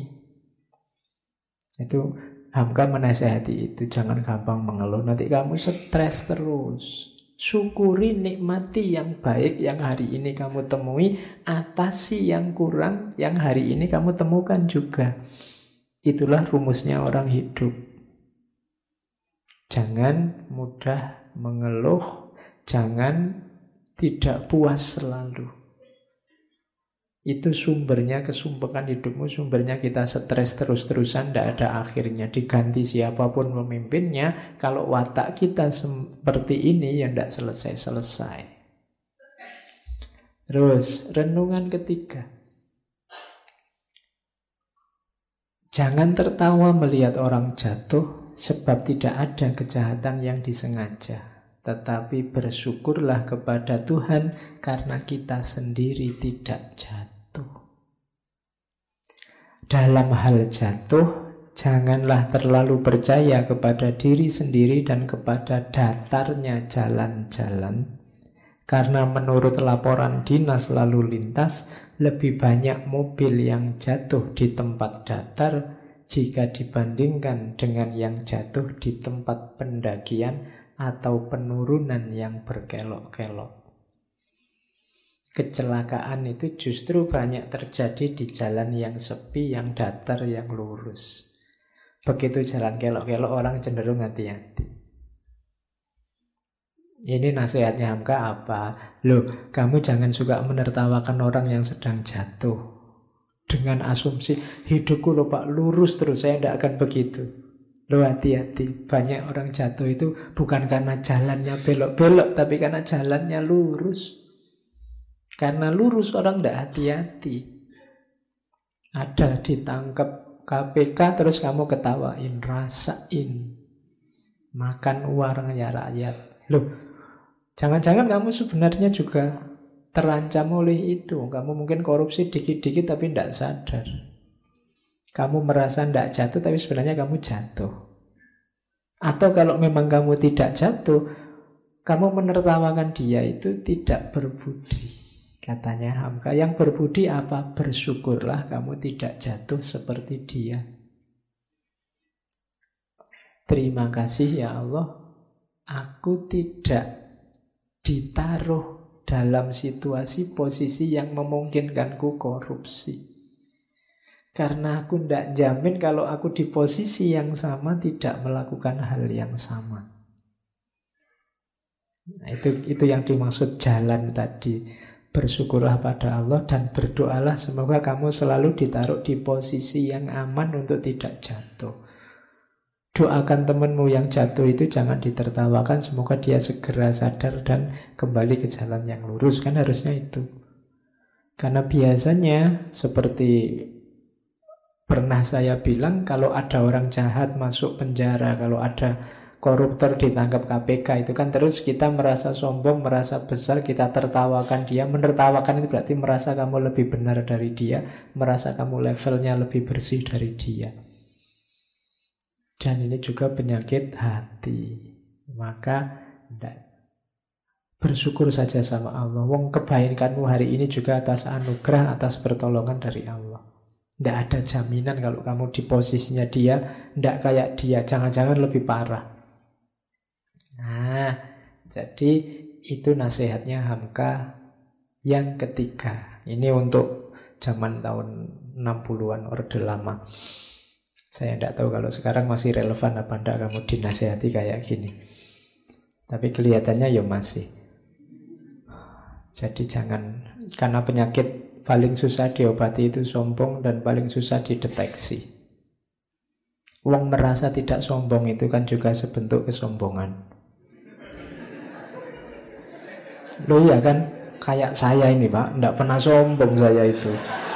Itu Hamka menasihati itu. Jangan gampang mengeluh. Nanti kamu stres terus. Syukuri, nikmati yang baik yang hari ini kamu temui. Atasi yang kurang yang hari ini kamu temukan juga. Itulah rumusnya orang hidup. Jangan mudah mengeluh. Jangan tidak puas selalu. Itu sumbernya kesumpekan hidupmu, sumbernya kita stres terus-terusan, tidak ada akhirnya. Diganti siapapun pemimpinnya, kalau watak kita seperti ini, ya tidak selesai-selesai. Terus, renungan ketiga. Jangan tertawa melihat orang jatuh, sebab tidak ada kejahatan yang disengaja. Tetapi bersyukurlah kepada Tuhan karena kita sendiri tidak jatuh. Dalam hal jatuh, janganlah terlalu percaya kepada diri sendiri dan kepada datarnya jalan-jalan. Karena menurut laporan dinas lalu lintas, lebih banyak mobil yang jatuh di tempat datar jika dibandingkan dengan yang jatuh di tempat pendakian atau penurunan yang berkelok-kelok. Kecelakaan itu justru banyak terjadi di jalan yang sepi, yang datar, yang lurus. Begitu jalan kelok-kelok, orang cenderung hati-hati. Ini nasihatnya Hamka apa? Loh, kamu jangan suka menertawakan orang yang sedang jatuh dengan asumsi hidupku loh Pak lurus terus, saya tidak akan begitu. Loh, hati-hati. Banyak orang jatuh itu bukan karena jalannya belok-belok, tapi karena jalannya lurus. Karena lurus orang tidak hati-hati. Ada ditangkap KPK terus kamu ketawain, rasain. Makan uangnya rakyat. Loh, jangan-jangan kamu sebenarnya juga terancam oleh itu. Kamu mungkin korupsi dikit-dikit tapi tidak sadar. Kamu merasa tidak jatuh tapi sebenarnya kamu jatuh. Atau kalau memang kamu tidak jatuh, kamu menertawakan dia, itu tidak berbudi. Katanya Hamka, yang berbudi apa? Bersyukurlah kamu tidak jatuh seperti dia. Terima kasih ya Allah, aku tidak ditaruh dalam situasi posisi yang memungkinkanku korupsi. Karena aku tidak jamin kalau aku di posisi yang sama tidak melakukan hal yang sama. Nah, itu yang dimaksud jalan tadi. Bersyukurlah pada Allah dan berdoalah semoga kamu selalu ditaruh di posisi yang aman untuk tidak jatuh. Doakan temanmu yang jatuh itu jangan ditertawakan, semoga dia segera sadar dan kembali ke jalan yang lurus. Kan harusnya itu. Karena biasanya seperti pernah saya bilang, kalau ada orang jahat masuk penjara, kalau ada koruptor ditangkap KPK, itu kan terus kita merasa sombong, merasa besar, kita tertawakan dia. Menertawakan itu berarti merasa kamu lebih benar dari dia, merasa kamu levelnya lebih bersih dari dia. Dan ini juga penyakit hati. Maka bersyukur saja sama Allah. Wong kebaikanmu hari ini juga atas anugerah, atas pertolongan dari Allah. Tidak ada jaminan kalau kamu di posisinya dia, tidak kayak dia, jangan-jangan lebih parah. Nah, jadi itu nasihatnya Hamka yang ketiga. Ini untuk zaman tahun 60-an, Orde Lama. Saya tidak tahu kalau sekarang masih relevan apa tidak kamu dinasihati kayak gini. Tapi kelihatannya ya masih. Jadi jangan, karena penyakit paling susah diobati itu sombong dan paling susah dideteksi. Wong merasa tidak sombong itu kan juga sebentuk kesombongan. Loh iya kan, kayak saya ini Pak, tidak pernah sombong saya itu.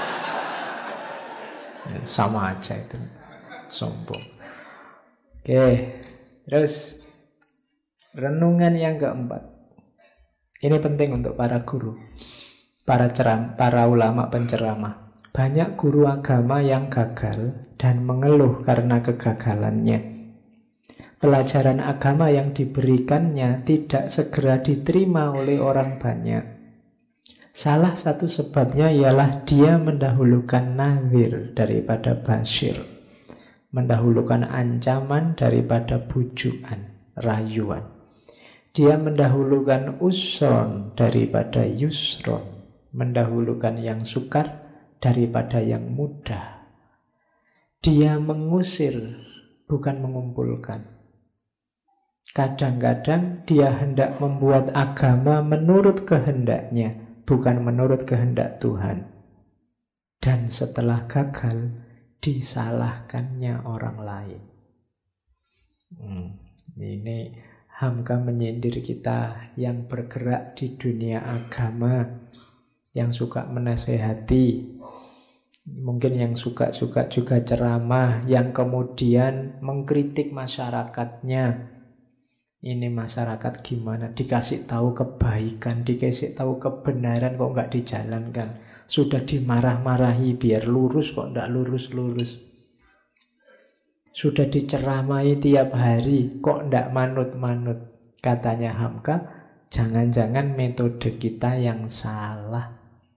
Sama aja itu, sombong. Oke, terus renungan yang keempat. Ini penting untuk para guru, para ulama penceramah. Banyak guru agama yang gagal dan mengeluh karena kegagalannya. Pelajaran agama yang diberikannya tidak segera diterima oleh orang banyak. Salah satu sebabnya ialah dia mendahulukan nadhir daripada basyir, mendahulukan ancaman daripada bujukan, rayuan. Dia mendahulukan usron daripada yusron, mendahulukan yang sukar daripada yang mudah. Dia mengusir, bukan mengumpulkan. Kadang-kadang dia hendak membuat agama menurut kehendaknya, bukan menurut kehendak Tuhan. Dan setelah gagal, disalahkannya orang lain. Ini Hamka menyindir kita yang bergerak di dunia agama, yang suka menasehati, mungkin yang suka-suka juga ceramah, yang kemudian mengkritik masyarakatnya. Ini masyarakat gimana? Dikasih tahu kebaikan, dikasih tahu kebenaran kok nggak dijalankan. Sudah dimarah-marahi biar lurus kok nggak lurus-lurus. Sudah diceramai tiap hari kok nggak manut-manut. Katanya Hamka, jangan-jangan metode kita yang salah.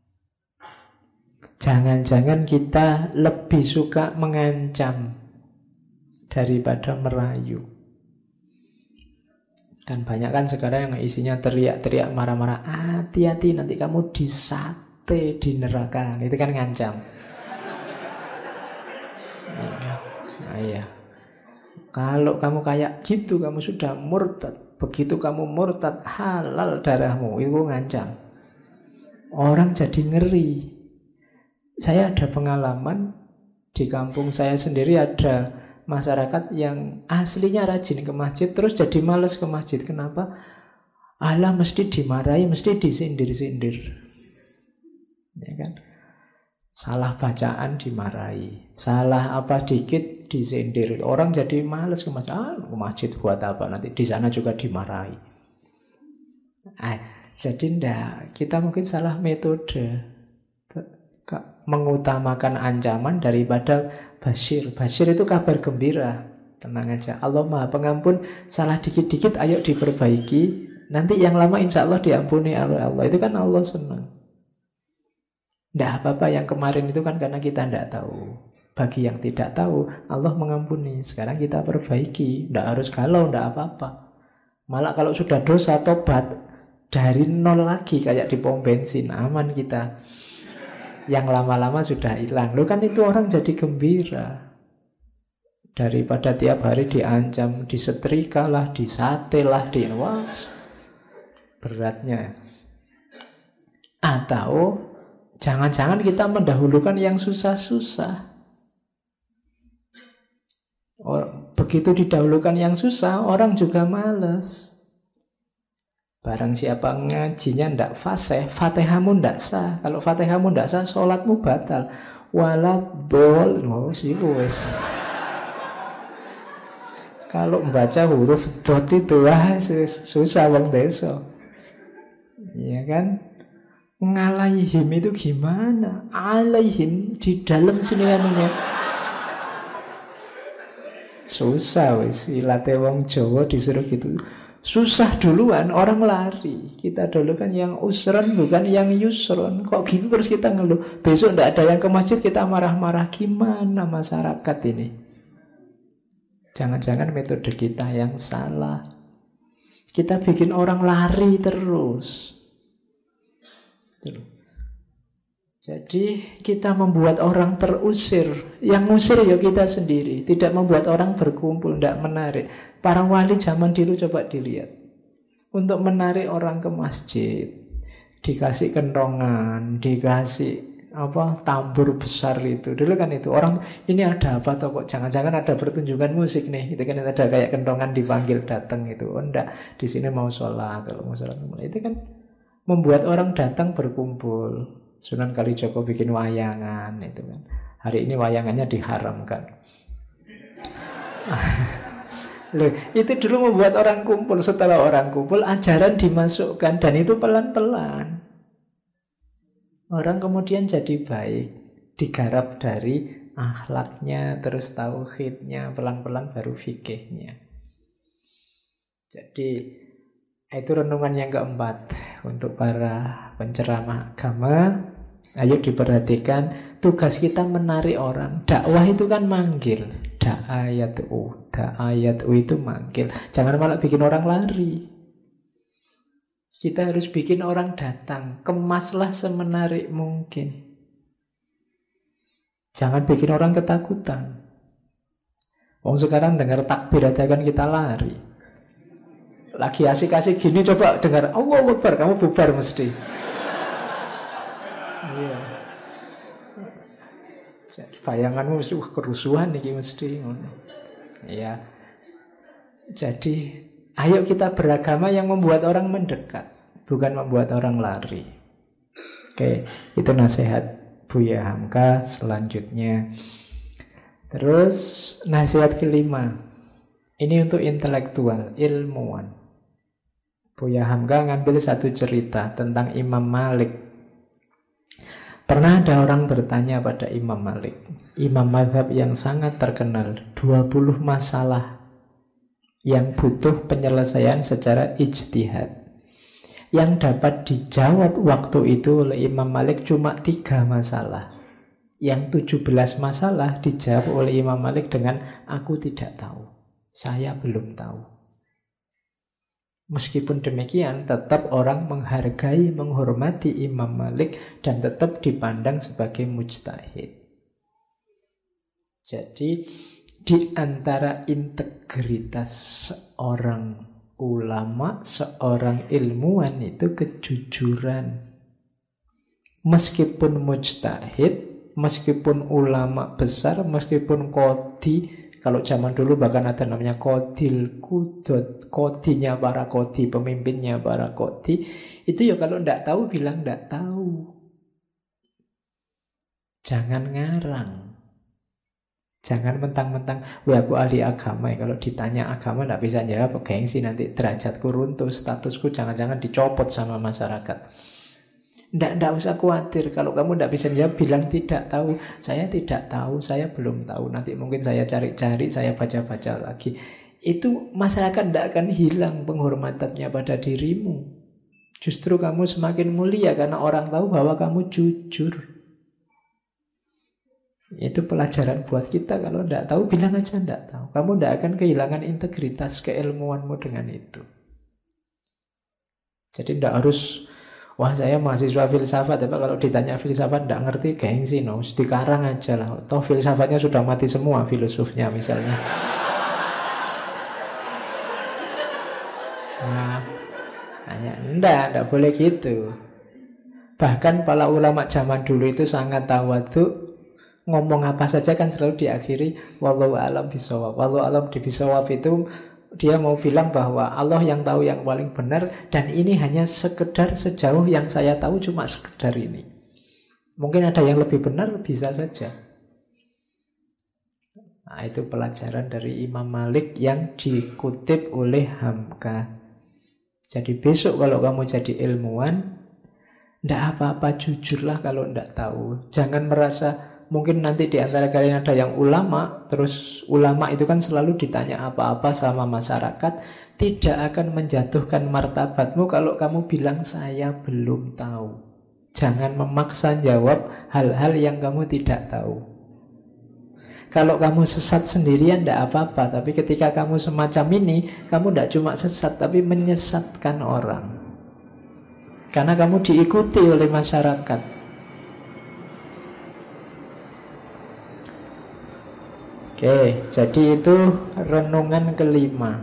Jangan-jangan kita lebih suka mengancam daripada merayu. Dan banyak kan sekarang yang isinya teriak-teriak, marah-marah. Hati-hati nanti kamu disate di neraka. Itu kan ngancam. Nah, iya. Kalau kamu kayak gitu, kamu sudah murtad. Begitu kamu murtad, halal darahmu. Itu ngancam. Orang jadi ngeri. Saya ada pengalaman di kampung saya sendiri, ada masyarakat yang aslinya rajin ke masjid terus jadi malas ke masjid. Kenapa? Allah mesti dimarahi, mesti disindir-sindir. Ya kan? Salah bacaan dimarahi, salah apa dikit disindir. Orang jadi malas ke masjid. Ke masjid buat apa? Nanti di sana juga dimarahi. Jadi enggak, kita mungkin salah metode. Mengutamakan ancaman daripada basyir. Basyir itu kabar gembira. Tenang aja, Allah Maha Pengampun. Salah dikit-dikit ayo diperbaiki. Nanti yang lama insya Allah diampuni oleh Allah. Itu kan Allah senang. Tidak apa-apa yang kemarin itu kan karena kita tidak tahu. Bagi yang tidak tahu, Allah mengampuni. Sekarang kita perbaiki. Tidak harus galau, tidak apa-apa. Malah kalau sudah dosa, tobat, dari nol lagi kayak di pom bensin, aman kita. Yang lama-lama sudah hilang. Lo kan itu orang jadi gembira. Daripada tiap hari diancam, disetrika lah, disate lah, beratnya. Atau jangan-jangan kita mendahulukan yang susah-susah. Begitu didahulukan yang susah, orang juga males. Barang siapa ngajinya ndak fasih, Fatihahmu ndak sah. Kalau Fatihahmu ndak sah, sholatmu batal. Waladhdol, wis. Kalau membaca huruf dot itu susah bang desa. Iya kan? Ngalaihim itu gimana? Alaihim di dalam sini anunya. Susah wis, ilate wong Jawa disuruh gitu. Susah duluan, orang lari. Kita dulu kan yang usron, bukan yang yusron. Kok gitu terus kita ngeluh. Besok ndak ada yang ke masjid, kita marah-marah. Gimana masyarakat ini? Jangan-jangan metode kita yang salah. Kita bikin orang lari terus. Jadi kita membuat orang terusir. Yang ngusir ya kita sendiri. Tidak membuat orang berkumpul, tidak menarik. Para wali zaman dulu coba dilihat. Untuk menarik orang ke masjid, dikasih kentongan, dikasih tambur besar itu. Dulu kan itu orang, ini ada apa toh kok jangan-jangan ada pertunjukan musik nih. Itu kan ada kayak kentongan dipanggil datang itu. Oh enggak, di sini mau sholat. Kalau mau sholat itu kan membuat orang datang berkumpul. Sunan Kalijogo bikin wayangan itu kan. Hari ini wayangannya diharamkan. Loh, itu dulu membuat orang kumpul. Setelah orang kumpul, ajaran dimasukkan. Dan itu pelan-pelan. Orang kemudian jadi baik. Digarap dari akhlaknya, terus tauhidnya, pelan-pelan baru fikihnya. Jadi itu renungan yang keempat untuk para penceramah agama. Ayo diperhatikan, tugas kita menarik orang. Dakwah itu kan manggil. Da'ayat'u itu manggil. Jangan malah bikin orang lari. Kita harus bikin orang datang. Kemaslah semenarik mungkin. Jangan bikin orang ketakutan. Sekarang dengar takbir aja kan kita lari. Lagi asik-asik gini coba dengar Allahu Akbar, kamu bubar mesti. Iya. Jadi bayanganmu mesti kerusuhan nih mesti. Iya. Jadi ayo kita beragama yang membuat orang mendekat, bukan membuat orang lari. Oke, itu nasihat Buya Hamka. Selanjutnya, terus nasihat kelima. Ini untuk intelektual, ilmuwan. Buya Hamka ngambil satu cerita tentang Imam Malik. Pernah ada orang bertanya pada Imam Malik, imam mazhab yang sangat terkenal, 20 masalah yang butuh penyelesaian secara ijtihad. Yang dapat dijawab waktu itu oleh Imam Malik cuma 3 masalah. Yang 17 masalah dijawab oleh Imam Malik dengan aku tidak tahu, saya belum tahu. Meskipun demikian, tetap orang menghargai, menghormati Imam Malik dan tetap dipandang sebagai mujtahid. Jadi, di antara integritas seorang ulama, seorang ilmuwan itu kejujuran. Meskipun mujtahid, meskipun ulama besar, meskipun qadhi. Kalau zaman dulu bahkan ada namanya qadil qudot, qadhinya para qadhi, pemimpinnya para qadhi. Itu ya kalau tidak tahu bilang tidak tahu. Jangan ngarang. Jangan mentang-mentang, wah aku ahli agama ya. Kalau ditanya agama tidak bisa jawab, gengsi nanti derajatku runtuh, statusku jangan-jangan dicopot sama masyarakat. Tidak usah khawatir. Kalau kamu tidak bisa jawab, bilang tidak tahu. Saya tidak tahu, saya belum tahu. Nanti mungkin saya cari-cari, saya baca-baca lagi. Itu masyarakat tidak akan hilang penghormatannya pada dirimu. Justru kamu semakin mulia karena orang tahu bahwa kamu jujur. Itu pelajaran buat kita. Kalau tidak tahu, bilang aja tidak tahu. Kamu tidak akan kehilangan integritas keilmuanmu dengan itu. Jadi tidak harus, wah saya mahasiswa filsafat, tapi kalau ditanya filsafat tidak ngerti, gengsi, no. Dikarang aja lah. Toh filsafatnya sudah mati semua, filosofnya misalnya. Nah, enggak boleh gitu. Bahkan para ulama zaman dulu itu sangat tawadhu, ngomong apa saja kan selalu diakhiri wallahu alam bisawab. Wallahu alam di bisawab itu dia mau bilang bahwa Allah yang tahu yang paling benar, dan ini hanya sekedar sejauh yang saya tahu, cuma sekedar ini. Mungkin ada yang lebih benar, bisa saja. Nah, itu pelajaran dari Imam Malik yang dikutip oleh Hamka. Jadi besok kalau kamu jadi ilmuwan, ndak apa-apa, jujurlah kalau ndak tahu. Jangan merasa, mungkin nanti di antara kalian ada yang ulama, terus ulama itu kan selalu ditanya apa-apa sama masyarakat, tidak akan menjatuhkan martabatmu kalau kamu bilang saya belum tahu. Jangan memaksa jawab hal-hal yang kamu tidak tahu. Kalau kamu sesat sendirian tidak apa-apa, tapi ketika kamu semacam ini, kamu tidak cuma sesat, tapi menyesatkan orang. Karena kamu diikuti oleh masyarakat. Oke, jadi itu renungan kelima.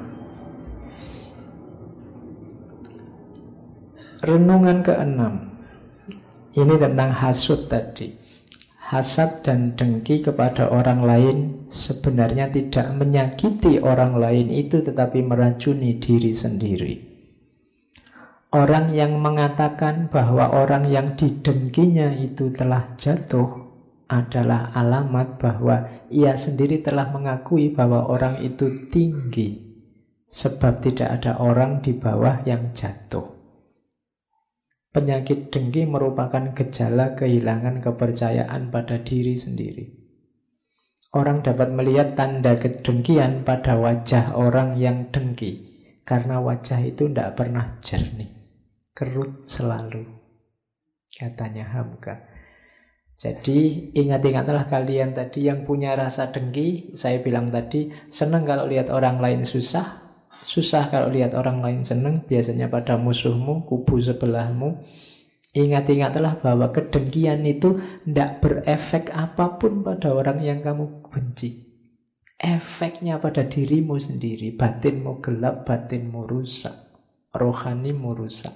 Renungan keenam, ini tentang hasud tadi. Hasad dan dengki kepada orang lain sebenarnya tidak menyakiti orang lain itu, tetapi meracuni diri sendiri. Orang yang mengatakan bahwa orang yang didengkinya itu telah jatuh adalah alamat bahwa ia sendiri telah mengakui bahwa orang itu tinggi, sebab tidak ada orang di bawah yang jatuh. Penyakit dengki merupakan gejala kehilangan kepercayaan pada diri sendiri. Orang dapat melihat tanda kedengkian pada wajah orang yang dengki, karena wajah itu tidak pernah jernih, kerut selalu, katanya Hamka. Jadi ingat-ingatlah kalian tadi yang punya rasa dengki. Saya bilang tadi, senang kalau lihat orang lain susah, susah kalau lihat orang lain senang, biasanya pada musuhmu, kubu sebelahmu. Ingat-ingatlah bahwa kedengkian itu tidak berefek apapun pada orang yang kamu benci. Efeknya pada dirimu sendiri. Batinmu gelap, batinmu rusak, rohanimu rusak.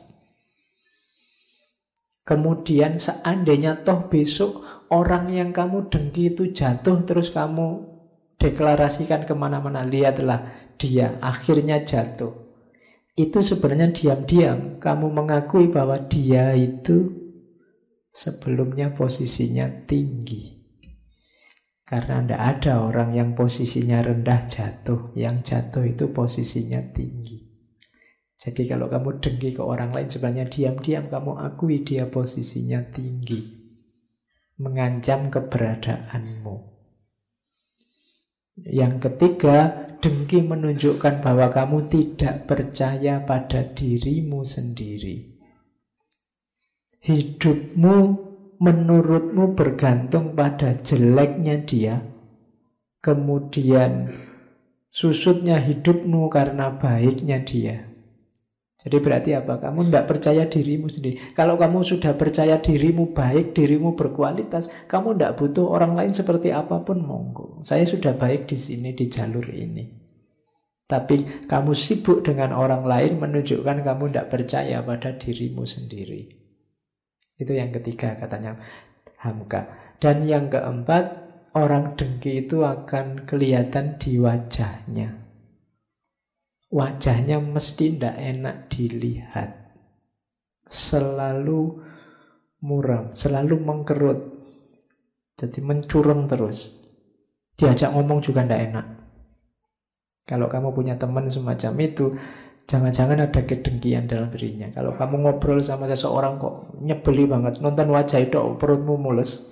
Kemudian seandainya toh besok orang yang kamu dengki itu jatuh, terus kamu deklarasikan kemana-mana, lihatlah dia akhirnya jatuh. Itu sebenarnya diam-diam kamu mengakui bahwa dia itu sebelumnya posisinya tinggi. Karena tidak ada orang yang posisinya rendah jatuh. Yang jatuh itu posisinya tinggi. Jadi kalau kamu dengki ke orang lain, sebenarnya diam-diam kamu akui dia posisinya tinggi, mengancam keberadaanmu. Yang ketiga, dengki menunjukkan bahwa kamu tidak percaya pada dirimu sendiri. Hidupmu menurutmu bergantung pada jeleknya dia, kemudian susutnya hidupmu karena baiknya dia. Jadi berarti apa? Kamu tidak percaya dirimu sendiri. Kalau kamu sudah percaya dirimu baik, dirimu berkualitas, kamu tidak butuh orang lain seperti apapun, monggo. Saya sudah baik di sini, di jalur ini. Tapi kamu sibuk dengan orang lain menunjukkan kamu tidak percaya pada dirimu sendiri. Itu yang ketiga katanya Hamka. Dan yang keempat, orang dengki itu akan kelihatan di wajahnya. Wajahnya mesti tidak enak dilihat. Selalu muram, selalu mengkerut. Jadi mencurang terus. Diajak ngomong juga tidak enak. Kalau kamu punya teman semacam itu, jangan-jangan ada kedengkian dalam dirinya. Kalau kamu ngobrol sama seseorang kok nyebeli banget, nonton wajah itu perutmu mules.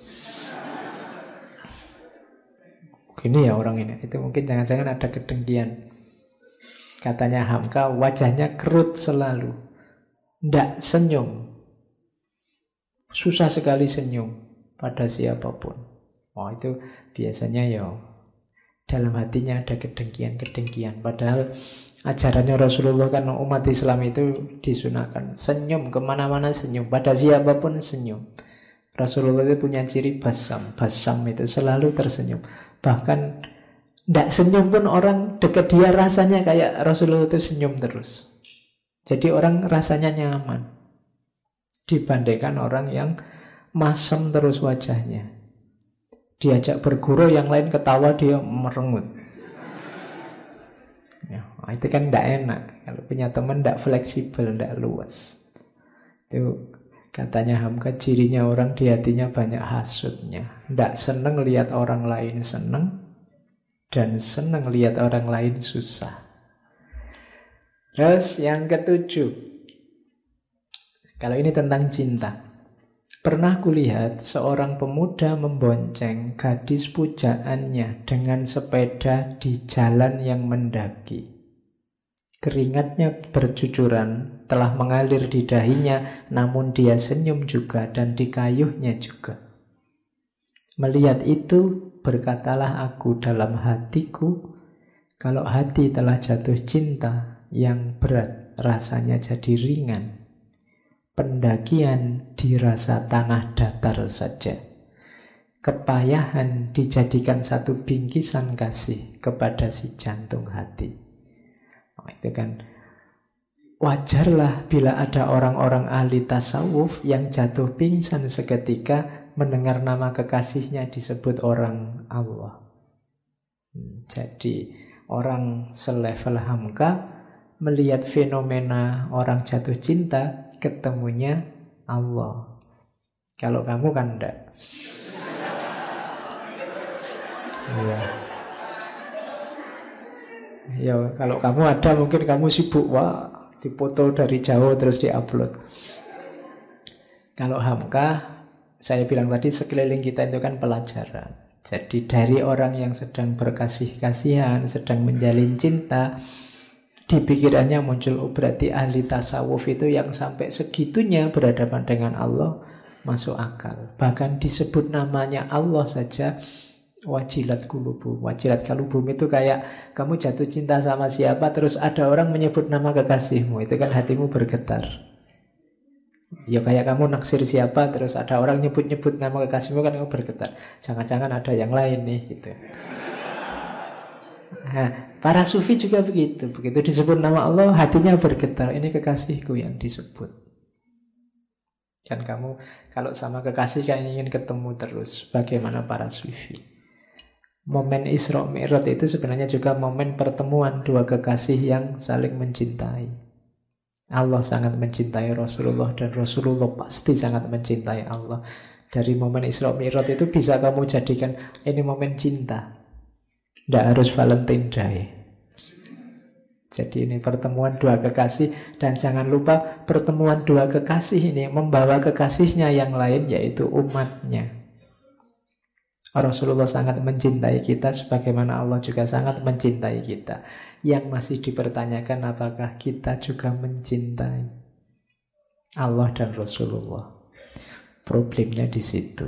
Gini ya orang ini, itu mungkin jangan-jangan ada kedengkian. Katanya Hamka, wajahnya kerut selalu, ndak senyum, susah sekali senyum pada siapapun. Oh itu biasanya ya dalam hatinya ada kedengkian-kedengkian. Padahal Ajarannya Rasulullah kan umat Islam itu disunahkan senyum, kemana-mana senyum, pada siapapun senyum. Rasulullah itu punya ciri basam. Basam itu selalu tersenyum. Bahkan tidak senyum pun orang dekat dia rasanya kayak Rasulullah itu senyum terus. Jadi orang rasanya nyaman dibandingkan orang yang masem terus wajahnya. Diajak berguru yang lain ketawa dia merengut. Ya, itu kan tidak enak. Kalau punya teman tidak fleksibel, tidak luas. Itu katanya Hamka, cirinya orang di hatinya banyak hasutnya. Tidak senang lihat orang lain senang, dan senang lihat orang lain susah. Terus yang ketujuh, kalau ini tentang cinta. Pernah kulihat seorang pemuda membonceng gadis pujaannya dengan sepeda di jalan yang mendaki. Keringatnya bercucuran, telah mengalir di dahinya, namun dia senyum juga dan dikayuhnya juga. Melihat itu, berkatalah aku dalam hatiku, kalau hati telah jatuh cinta, yang berat rasanya jadi ringan. Pendakian dirasa tanah datar saja. Kepayahan dijadikan satu bingkisan kasih kepada si jantung hati. Oh, itu kan wajarlah bila ada orang-orang ahli tasawuf yang jatuh pingsan seketika mendengar nama kekasihnya disebut orang Allah. Jadi orang selevel Hamka melihat fenomena orang jatuh cinta, ketemunya Allah. Kalau kamu kan enggak. Iya. Ya, kalau kamu ada mungkin kamu sibuk, wah, dipoto dari jauh terus diupload. Kalau Hamka, saya bilang tadi sekeliling kita itu kan pelajaran. Jadi dari orang yang sedang berkasih-kasihan, sedang menjalin cinta, di pikirannya muncul, oh berarti ahli tasawuf itu yang sampai segitunya berhadapan dengan Allah masuk akal. Bahkan disebut namanya Allah saja, wajilat kulubu. Wajilat kalubum itu kayak kamu jatuh cinta sama siapa, terus ada orang menyebut nama kekasihmu, itu kan hatimu bergetar. Ya kayak kamu naksir siapa, terus ada orang nyebut-nyebut nama kekasihmu, kan kamu bergetar. Jangan-jangan ada yang lain nih gitu. Nah, para sufi juga begitu. Begitu disebut nama Allah, hatinya bergetar. Ini kekasihku yang disebut. Kan kamu kalau sama kekasih kan ingin ketemu terus. Bagaimana para sufi? Momen Isra Mi'raj itu sebenarnya juga momen pertemuan dua kekasih yang saling mencintai. Allah sangat mencintai Rasulullah dan Rasulullah pasti sangat mencintai Allah. Dari momen Isra Mi'raj itu bisa kamu jadikan ini momen cinta. Tidak harus Valentine Day. Jadi ini pertemuan dua kekasih. Dan jangan lupa pertemuan dua kekasih ini membawa kekasihnya yang lain, yaitu umatnya. Rasulullah sangat mencintai kita, sebagaimana Allah juga sangat mencintai kita. Yang masih dipertanyakan apakah kita juga mencintai Allah dan Rasulullah. Problemnya di situ.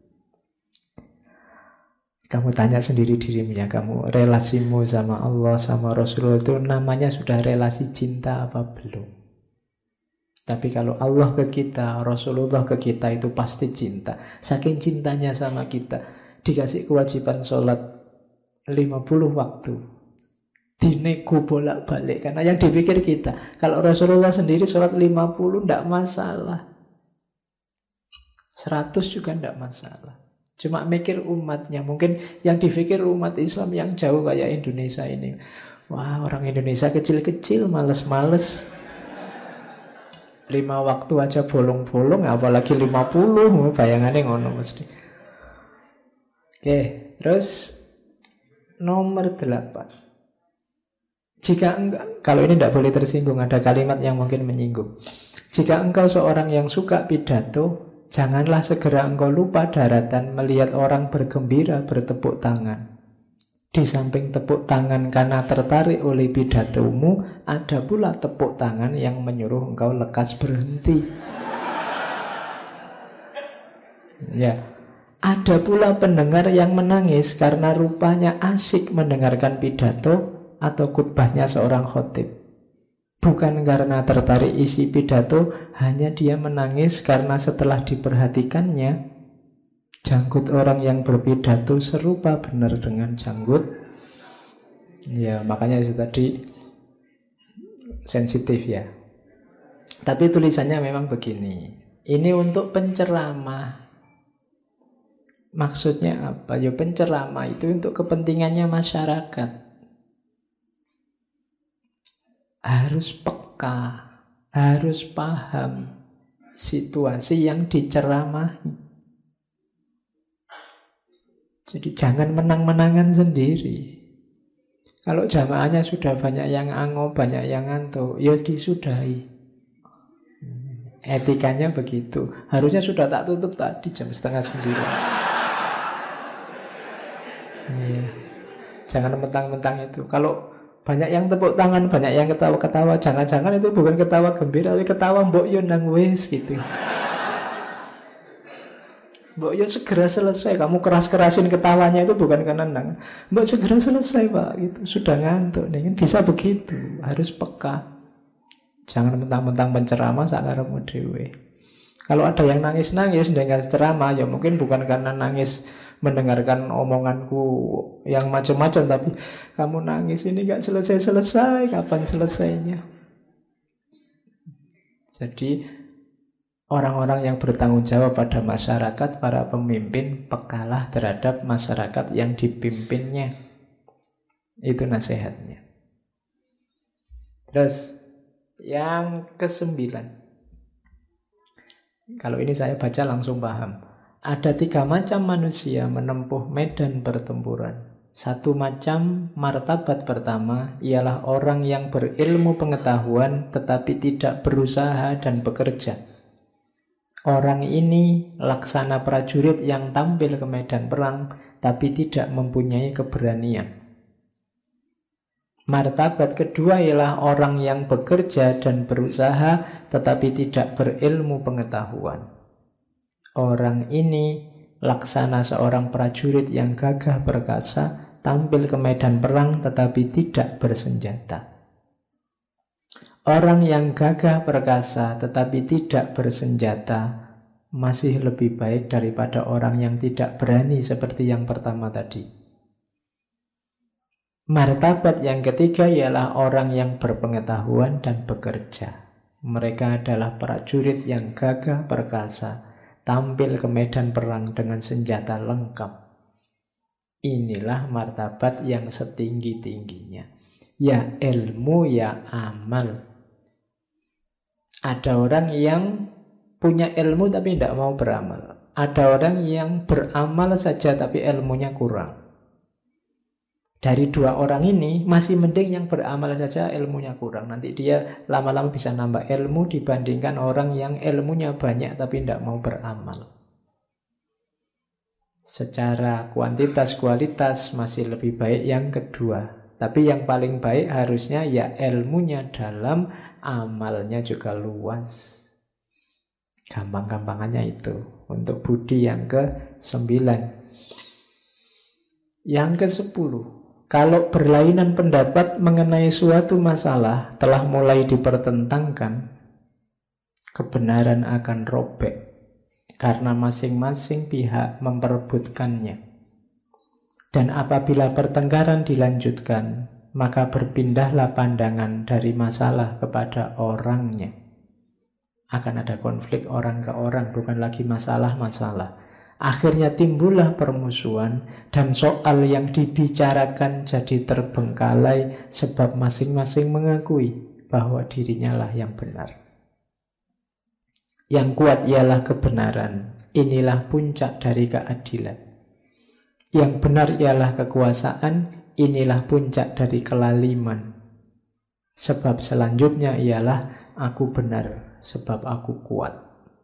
Kamu tanya sendiri dirimu ya, kamu relasimu sama Allah, sama Rasulullah itu namanya sudah relasi cinta apa belum? Tapi kalau Allah ke kita, Rasulullah ke kita, itu pasti cinta. Saking cintanya sama kita, dikasih kewajiban sholat 50 waktu, dinego bolak-balik. Karena yang dipikir kita, kalau Rasulullah sendiri sholat 50 tidak masalah, 100 juga tidak masalah. Cuma mikir umatnya. Mungkin yang dipikir umat Islam yang jauh kayak Indonesia ini, wah orang Indonesia kecil-kecil, males-males, 5 waktu aja bolong-bolong, apalagi 50, bayangannya ngono mesti. Oke, terus nomor 8. Jika enggak, kalau ini tidak boleh tersinggung, ada kalimat yang mungkin menyinggung. Jika engkau seorang yang suka pidato, janganlah segera engkau lupa daratan melihat orang bergembira bertepuk tangan. Di samping tepuk tangan karena tertarik oleh pidatomu, ada pula tepuk tangan yang menyuruh engkau lekas berhenti. Ya, ada pula pendengar yang menangis karena rupanya asik mendengarkan pidato, atau khutbahnya seorang khotib. Bukan karena tertarik isi pidato, hanya dia menangis karena setelah diperhatikannya, janggut orang yang berpidato serupa benar dengan janggut. Ya, makanya itu tadi sensitif ya. Tapi tulisannya memang begini. Ini untuk penceramah. Maksudnya apa? Ya penceramah itu untuk kepentingannya masyarakat. Harus peka, harus paham situasi yang diceramahi. Jadi jangan menang-menangan sendiri. Kalau jamaahnya sudah banyak yang ango, banyak yang ngantuk, ya disudahi. Etikanya begitu. Harusnya sudah tak tutup tadi jam 8:30. Iya. Jangan mentang-mentang itu. Kalau banyak yang tepuk tangan, banyak yang ketawa-ketawa, jangan-jangan itu bukan ketawa gembira, tapi ketawa mbok yo nang wis gitu. Mbok yo segera selesai. Kamu keras-kerasin ketawanya itu bukan karena nang. Mbok segera selesai pak, gitu. Sudah ngantuk nih kan, bisa begitu. Harus peka. Jangan mentang-mentang penceramah sakarepmu dhewe. Kalau ada yang nangis-nangis dengan ceramah, ya mungkin bukan karena nangis mendengarkan omonganku yang macam-macam, tapi kamu nangis ini gak selesai-selesai, kapan selesainya? Jadi orang-orang yang bertanggung jawab pada masyarakat, para pemimpin, pekalah terhadap masyarakat yang dipimpinnya. Itu nasihatnya. Terus yang ke-9. Kalau ini saya baca langsung paham. Ada 3 macam manusia menempuh medan pertempuran. Satu macam martabat pertama ialah orang yang berilmu pengetahuan tetapi tidak berusaha dan bekerja. Orang ini laksana prajurit yang tampil ke medan perang tapi tidak mempunyai keberanian. Martabat kedua ialah orang yang bekerja dan berusaha tetapi tidak berilmu pengetahuan. Orang ini laksana seorang prajurit yang gagah perkasa, tampil ke medan perang tetapi tidak bersenjata. Orang yang gagah perkasa tetapi tidak bersenjata masih lebih baik daripada orang yang tidak berani seperti yang pertama tadi. Martabat yang ketiga ialah orang yang berpengetahuan dan bekerja. Mereka adalah prajurit yang gagah perkasa, tampil ke medan perang dengan senjata lengkap. Inilah martabat yang setinggi-tingginya. Ya ilmu, ya amal. Ada orang yang punya ilmu tapi tidak mau beramal. Ada orang yang beramal saja tapi ilmunya kurang. Dari 2 orang ini masih mending yang beramal saja ilmunya kurang. Nanti dia lama-lama bisa nambah ilmu dibandingkan orang yang ilmunya banyak tapi tidak mau beramal. Secara kuantitas kualitas masih lebih baik yang kedua. Tapi yang paling baik harusnya ya ilmunya dalam, amalnya juga luas. Gampang-gampangannya itu. Untuk budi yang ke-9. Yang ke-10. Kalau berlainan pendapat mengenai suatu masalah telah mulai dipertentangkan, kebenaran akan robek karena masing-masing pihak memperebutkannya. Dan apabila pertengkaran dilanjutkan, maka berpindahlah pandangan dari masalah kepada orangnya. Akan ada konflik orang ke orang, bukan lagi masalah-masalah. Akhirnya timbullah permusuhan dan soal yang dibicarakan jadi terbengkalai sebab masing-masing mengakui bahwa dirinya lah yang benar. Yang kuat ialah kebenaran. Inilah puncak dari keadilan. Yang benar ialah kekuasaan. Inilah puncak dari kelaliman. Sebab selanjutnya ialah aku benar sebab aku kuat.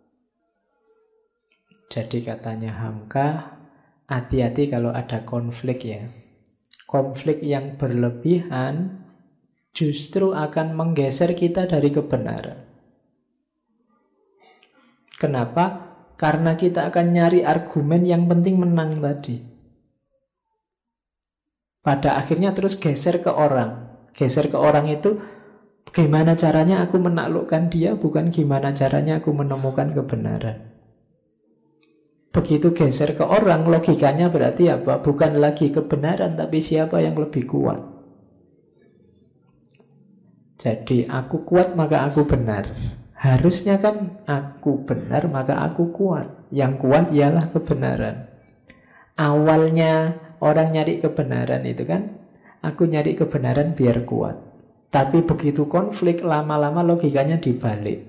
Jadi katanya Hamka, hati-hati kalau ada konflik ya. Konflik yang berlebihan justru akan menggeser kita dari kebenaran. Kenapa? Karena kita akan nyari argumen yang penting menang tadi. Pada akhirnya terus geser ke orang. Geser ke orang itu gimana caranya aku menaklukkan dia, bukan gimana caranya aku menemukan kebenaran. Begitu geser ke orang, logikanya berarti apa? Bukan lagi kebenaran, tapi siapa yang lebih kuat. Jadi aku kuat maka aku benar. Harusnya kan aku benar maka aku kuat. Yang kuat ialah kebenaran. Awalnya orang nyari kebenaran itu kan, aku nyari kebenaran biar kuat. Tapi begitu konflik, lama-lama logikanya dibalik.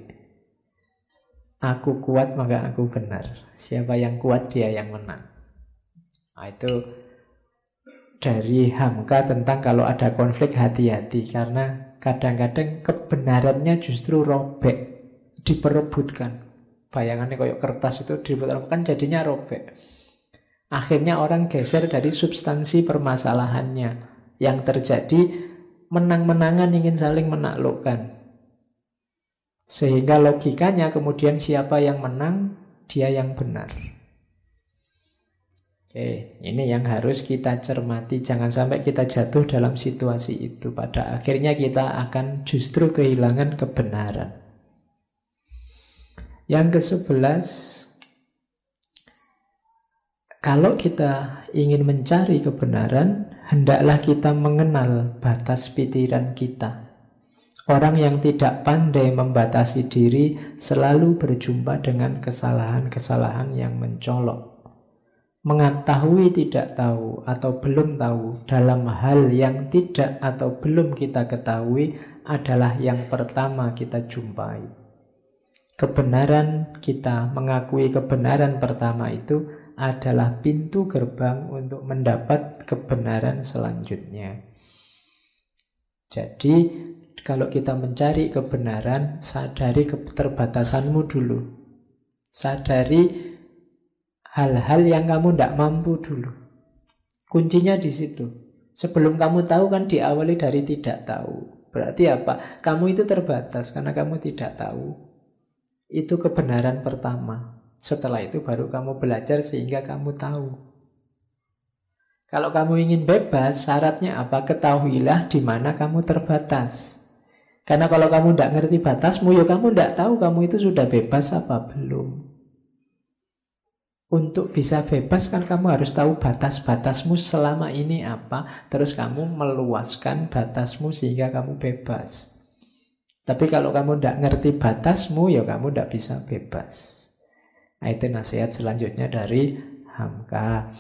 Aku kuat maka aku benar. Siapa yang kuat dia yang menang. Nah, itu dari Hamka tentang kalau ada konflik hati-hati. Karena kadang-kadang kebenarannya justru robek, diperebutkan. Bayangannya kayak kertas itu diperebutkan jadinya robek. Akhirnya orang geser dari substansi permasalahannya. Yang terjadi menang-menangan, ingin saling menaklukkan. Sehingga logikanya kemudian siapa yang menang, dia yang benar. Oke, ini yang harus kita cermati. Jangan sampai kita jatuh dalam situasi itu. Pada akhirnya kita akan justru kehilangan kebenaran. Yang ke-11, kalau kita ingin mencari kebenaran, hendaklah kita mengenal batas pikiran kita. Orang yang tidak pandai membatasi diri selalu berjumpa dengan kesalahan-kesalahan yang mencolok. Mengetahui tidak tahu atau belum tahu dalam hal yang tidak atau belum kita ketahui adalah yang pertama kita jumpai. Kebenaran kita, mengakui kebenaran pertama itu adalah pintu gerbang untuk mendapat kebenaran selanjutnya. Jadi kalau kita mencari kebenaran, sadari keterbatasanmu dulu. Sadari hal-hal yang kamu tidak mampu dulu. Kuncinya di situ. Sebelum kamu tahu kan diawali dari tidak tahu. Berarti apa? Kamu itu terbatas karena kamu tidak tahu. Itu kebenaran pertama. Setelah itu baru kamu belajar sehingga kamu tahu. Kalau kamu ingin bebas, syaratnya apa? Ketahuilah di mana kamu terbatas. Karena kalau kamu tidak ngerti batasmu, ya kamu tidak tahu kamu itu sudah bebas apa belum. Untuk bisa bebas kan kamu harus tahu batas-batasmu selama ini apa. Terus kamu meluaskan batasmu sehingga kamu bebas. Tapi kalau kamu tidak ngerti batasmu, ya kamu tidak bisa bebas. Nah, itu nasihat selanjutnya dari Hamka.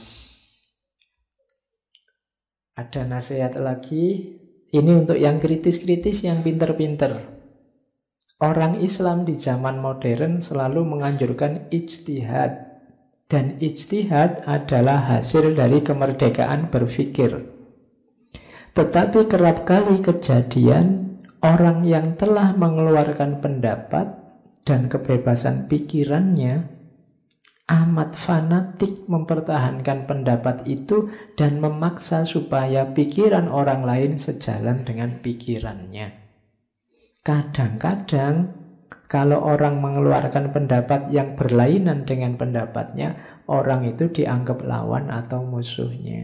Ada nasihat lagi. Ini untuk yang kritis-kritis, yang pinter-pinter. Orang Islam di zaman modern selalu menganjurkan ijtihad. Dan ijtihad adalah hasil dari kemerdekaan berpikir. Tetapi kerap kali kejadian orang yang telah mengeluarkan pendapat dan kebebasan pikirannya amat fanatik mempertahankan pendapat itu dan memaksa supaya pikiran orang lain sejalan dengan pikirannya. Kadang-kadang kalau orang mengeluarkan pendapat yang berlainan dengan pendapatnya, orang itu dianggap lawan atau musuhnya.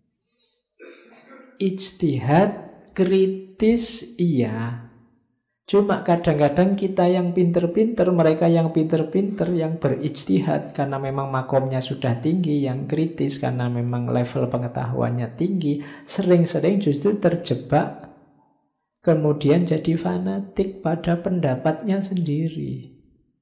Ijtihad kritis iya. Cuma kadang-kadang kita yang pinter-pinter, mereka yang pinter-pinter, yang berijtihad karena memang makomnya sudah tinggi, yang kritis karena memang level pengetahuannya tinggi, sering-sering justru terjebak, kemudian jadi fanatik pada pendapatnya sendiri.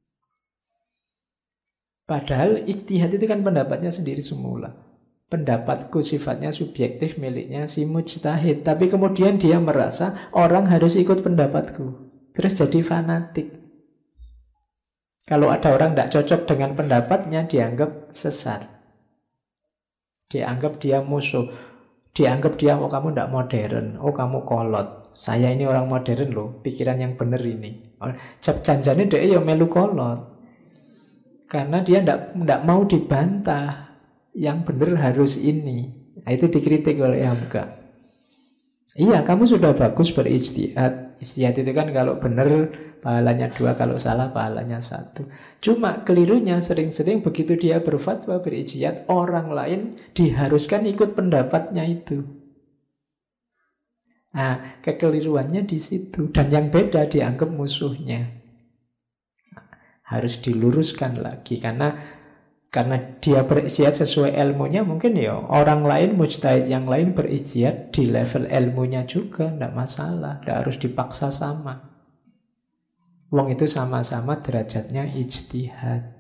Padahal ijtihad itu kan pendapatnya sendiri semula. Pendapatku sifatnya subjektif, miliknya si mujtahid. Tapi kemudian dia merasa orang harus ikut pendapatku. Terus jadi fanatik. Kalau ada orang tidak cocok dengan pendapatnya, dianggap sesat. Dianggap dia musuh. Dianggap dia, oh kamu tidak modern, oh kamu kolot. Saya ini orang modern loh, pikiran yang benar ini. Janjane dia ya melu kolot. Karena dia tidak mau dibantah. Yang benar harus ini. Nah, itu dikritik oleh Hamka. Iya, kamu sudah bagus berijtihad. Ijtihad itu kan kalau benar pahalanya 2, kalau salah pahalanya 1. Cuma kelirunya sering-sering begitu dia berfatwa berijtihad, orang lain diharuskan ikut pendapatnya itu. Nah, kekeliruannya di situ. Dan yang beda dianggap musuhnya. Harus diluruskan lagi. Karena dia berijtihad sesuai ilmunya, mungkin ya orang lain, mujtahid yang lain berijtihad di level ilmunya juga, tidak masalah, tidak harus dipaksa sama. Wong itu sama-sama derajatnya ijtihad.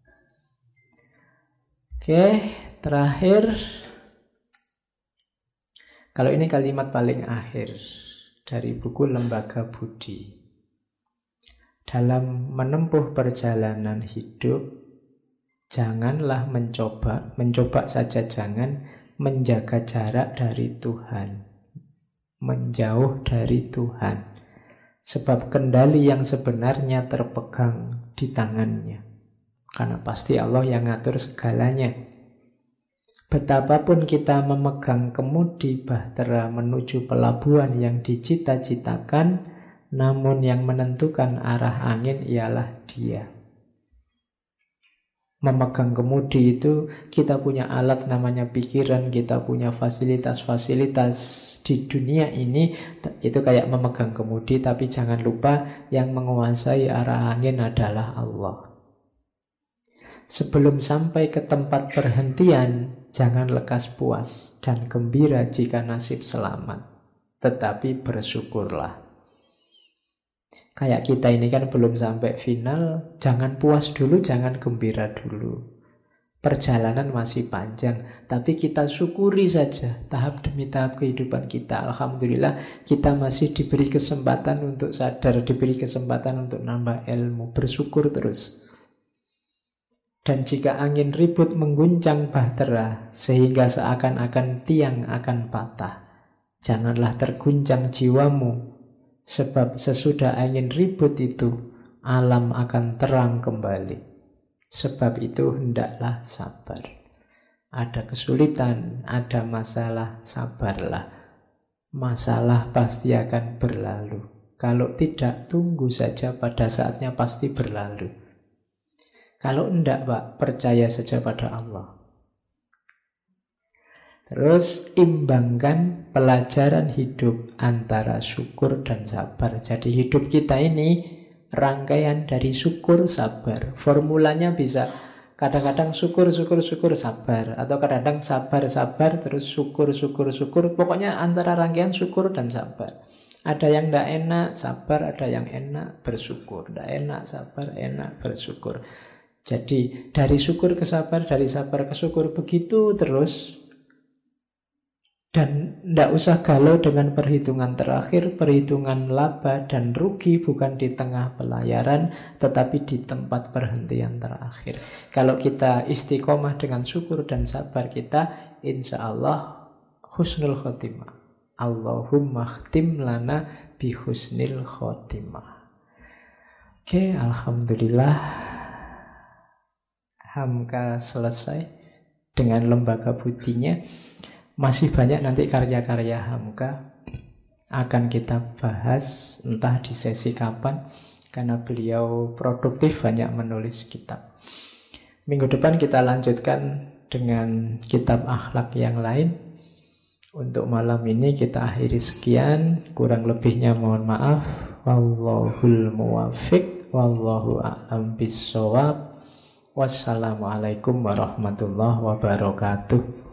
Oke, terakhir. Kalau ini kalimat paling akhir dari buku Lembaga Budi. Dalam menempuh perjalanan hidup, janganlah mencoba saja jangan, menjaga jarak dari Tuhan, menjauh dari Tuhan. Sebab kendali yang sebenarnya terpegang di tangannya. Karena pasti Allah yang ngatur segalanya. Betapapun kita memegang kemudi bahtera menuju pelabuhan yang dicita-citakan, namun yang menentukan arah angin ialah Dia. Memegang kemudi itu kita punya alat namanya pikiran, kita punya fasilitas-fasilitas di dunia ini, itu kayak memegang kemudi, tapi jangan lupa yang menguasai arah angin adalah Allah. Sebelum sampai ke tempat perhentian, jangan lekas puas dan gembira jika nasib selamat, tetapi bersyukurlah. Kayak kita ini kan belum sampai final, jangan puas dulu, jangan gembira dulu. Perjalanan masih panjang, tapi kita syukuri saja tahap demi tahap kehidupan kita. Alhamdulillah kita masih diberi kesempatan untuk sadar, diberi kesempatan untuk nambah ilmu, bersyukur terus. Dan jika angin ribut mengguncang bahtera sehingga seakan-akan tiang akan patah, janganlah terguncang jiwamu. Sebab sesudah angin ribut itu, alam akan terang kembali. Sebab itu hendaklah sabar. Ada kesulitan, ada masalah, sabarlah. Masalah pasti akan berlalu. Kalau tidak, tunggu saja, pada saatnya pasti berlalu. Kalau enggak, Pak, percaya saja pada Allah. Terus imbangkan pelajaran hidup antara syukur dan sabar. Jadi hidup kita ini rangkaian dari syukur, sabar. Formulanya bisa kadang-kadang syukur, sabar. Atau kadang-kadang sabar, terus syukur. Pokoknya antara rangkaian syukur dan sabar. Ada yang tidak enak, sabar. Ada yang enak, bersyukur. Tidak enak, sabar, enak, bersyukur. Jadi dari syukur ke sabar, dari sabar ke syukur, begitu terus. Dan tidak usah galau dengan perhitungan terakhir, perhitungan laba dan rugi bukan di tengah pelayaran, tetapi di tempat perhentian terakhir. Kalau kita istiqomah dengan syukur dan sabar kita, insya Allah husnul khotimah. Allahumma khtim lana bi husnil khotimah. Oke, Alhamdulillah Hamka selesai dengan lembaga budinya. Masih banyak nanti karya-karya Hamka akan kita bahas, entah di sesi kapan, karena beliau produktif banyak menulis kitab. Minggu depan kita lanjutkan dengan kitab akhlak yang lain. Untuk malam ini kita akhiri sekian, kurang lebihnya mohon maaf. Wallahul muwaffiq, wallahu a'lam bissawab. Wassalamualaikum warahmatullahi wabarakatuh.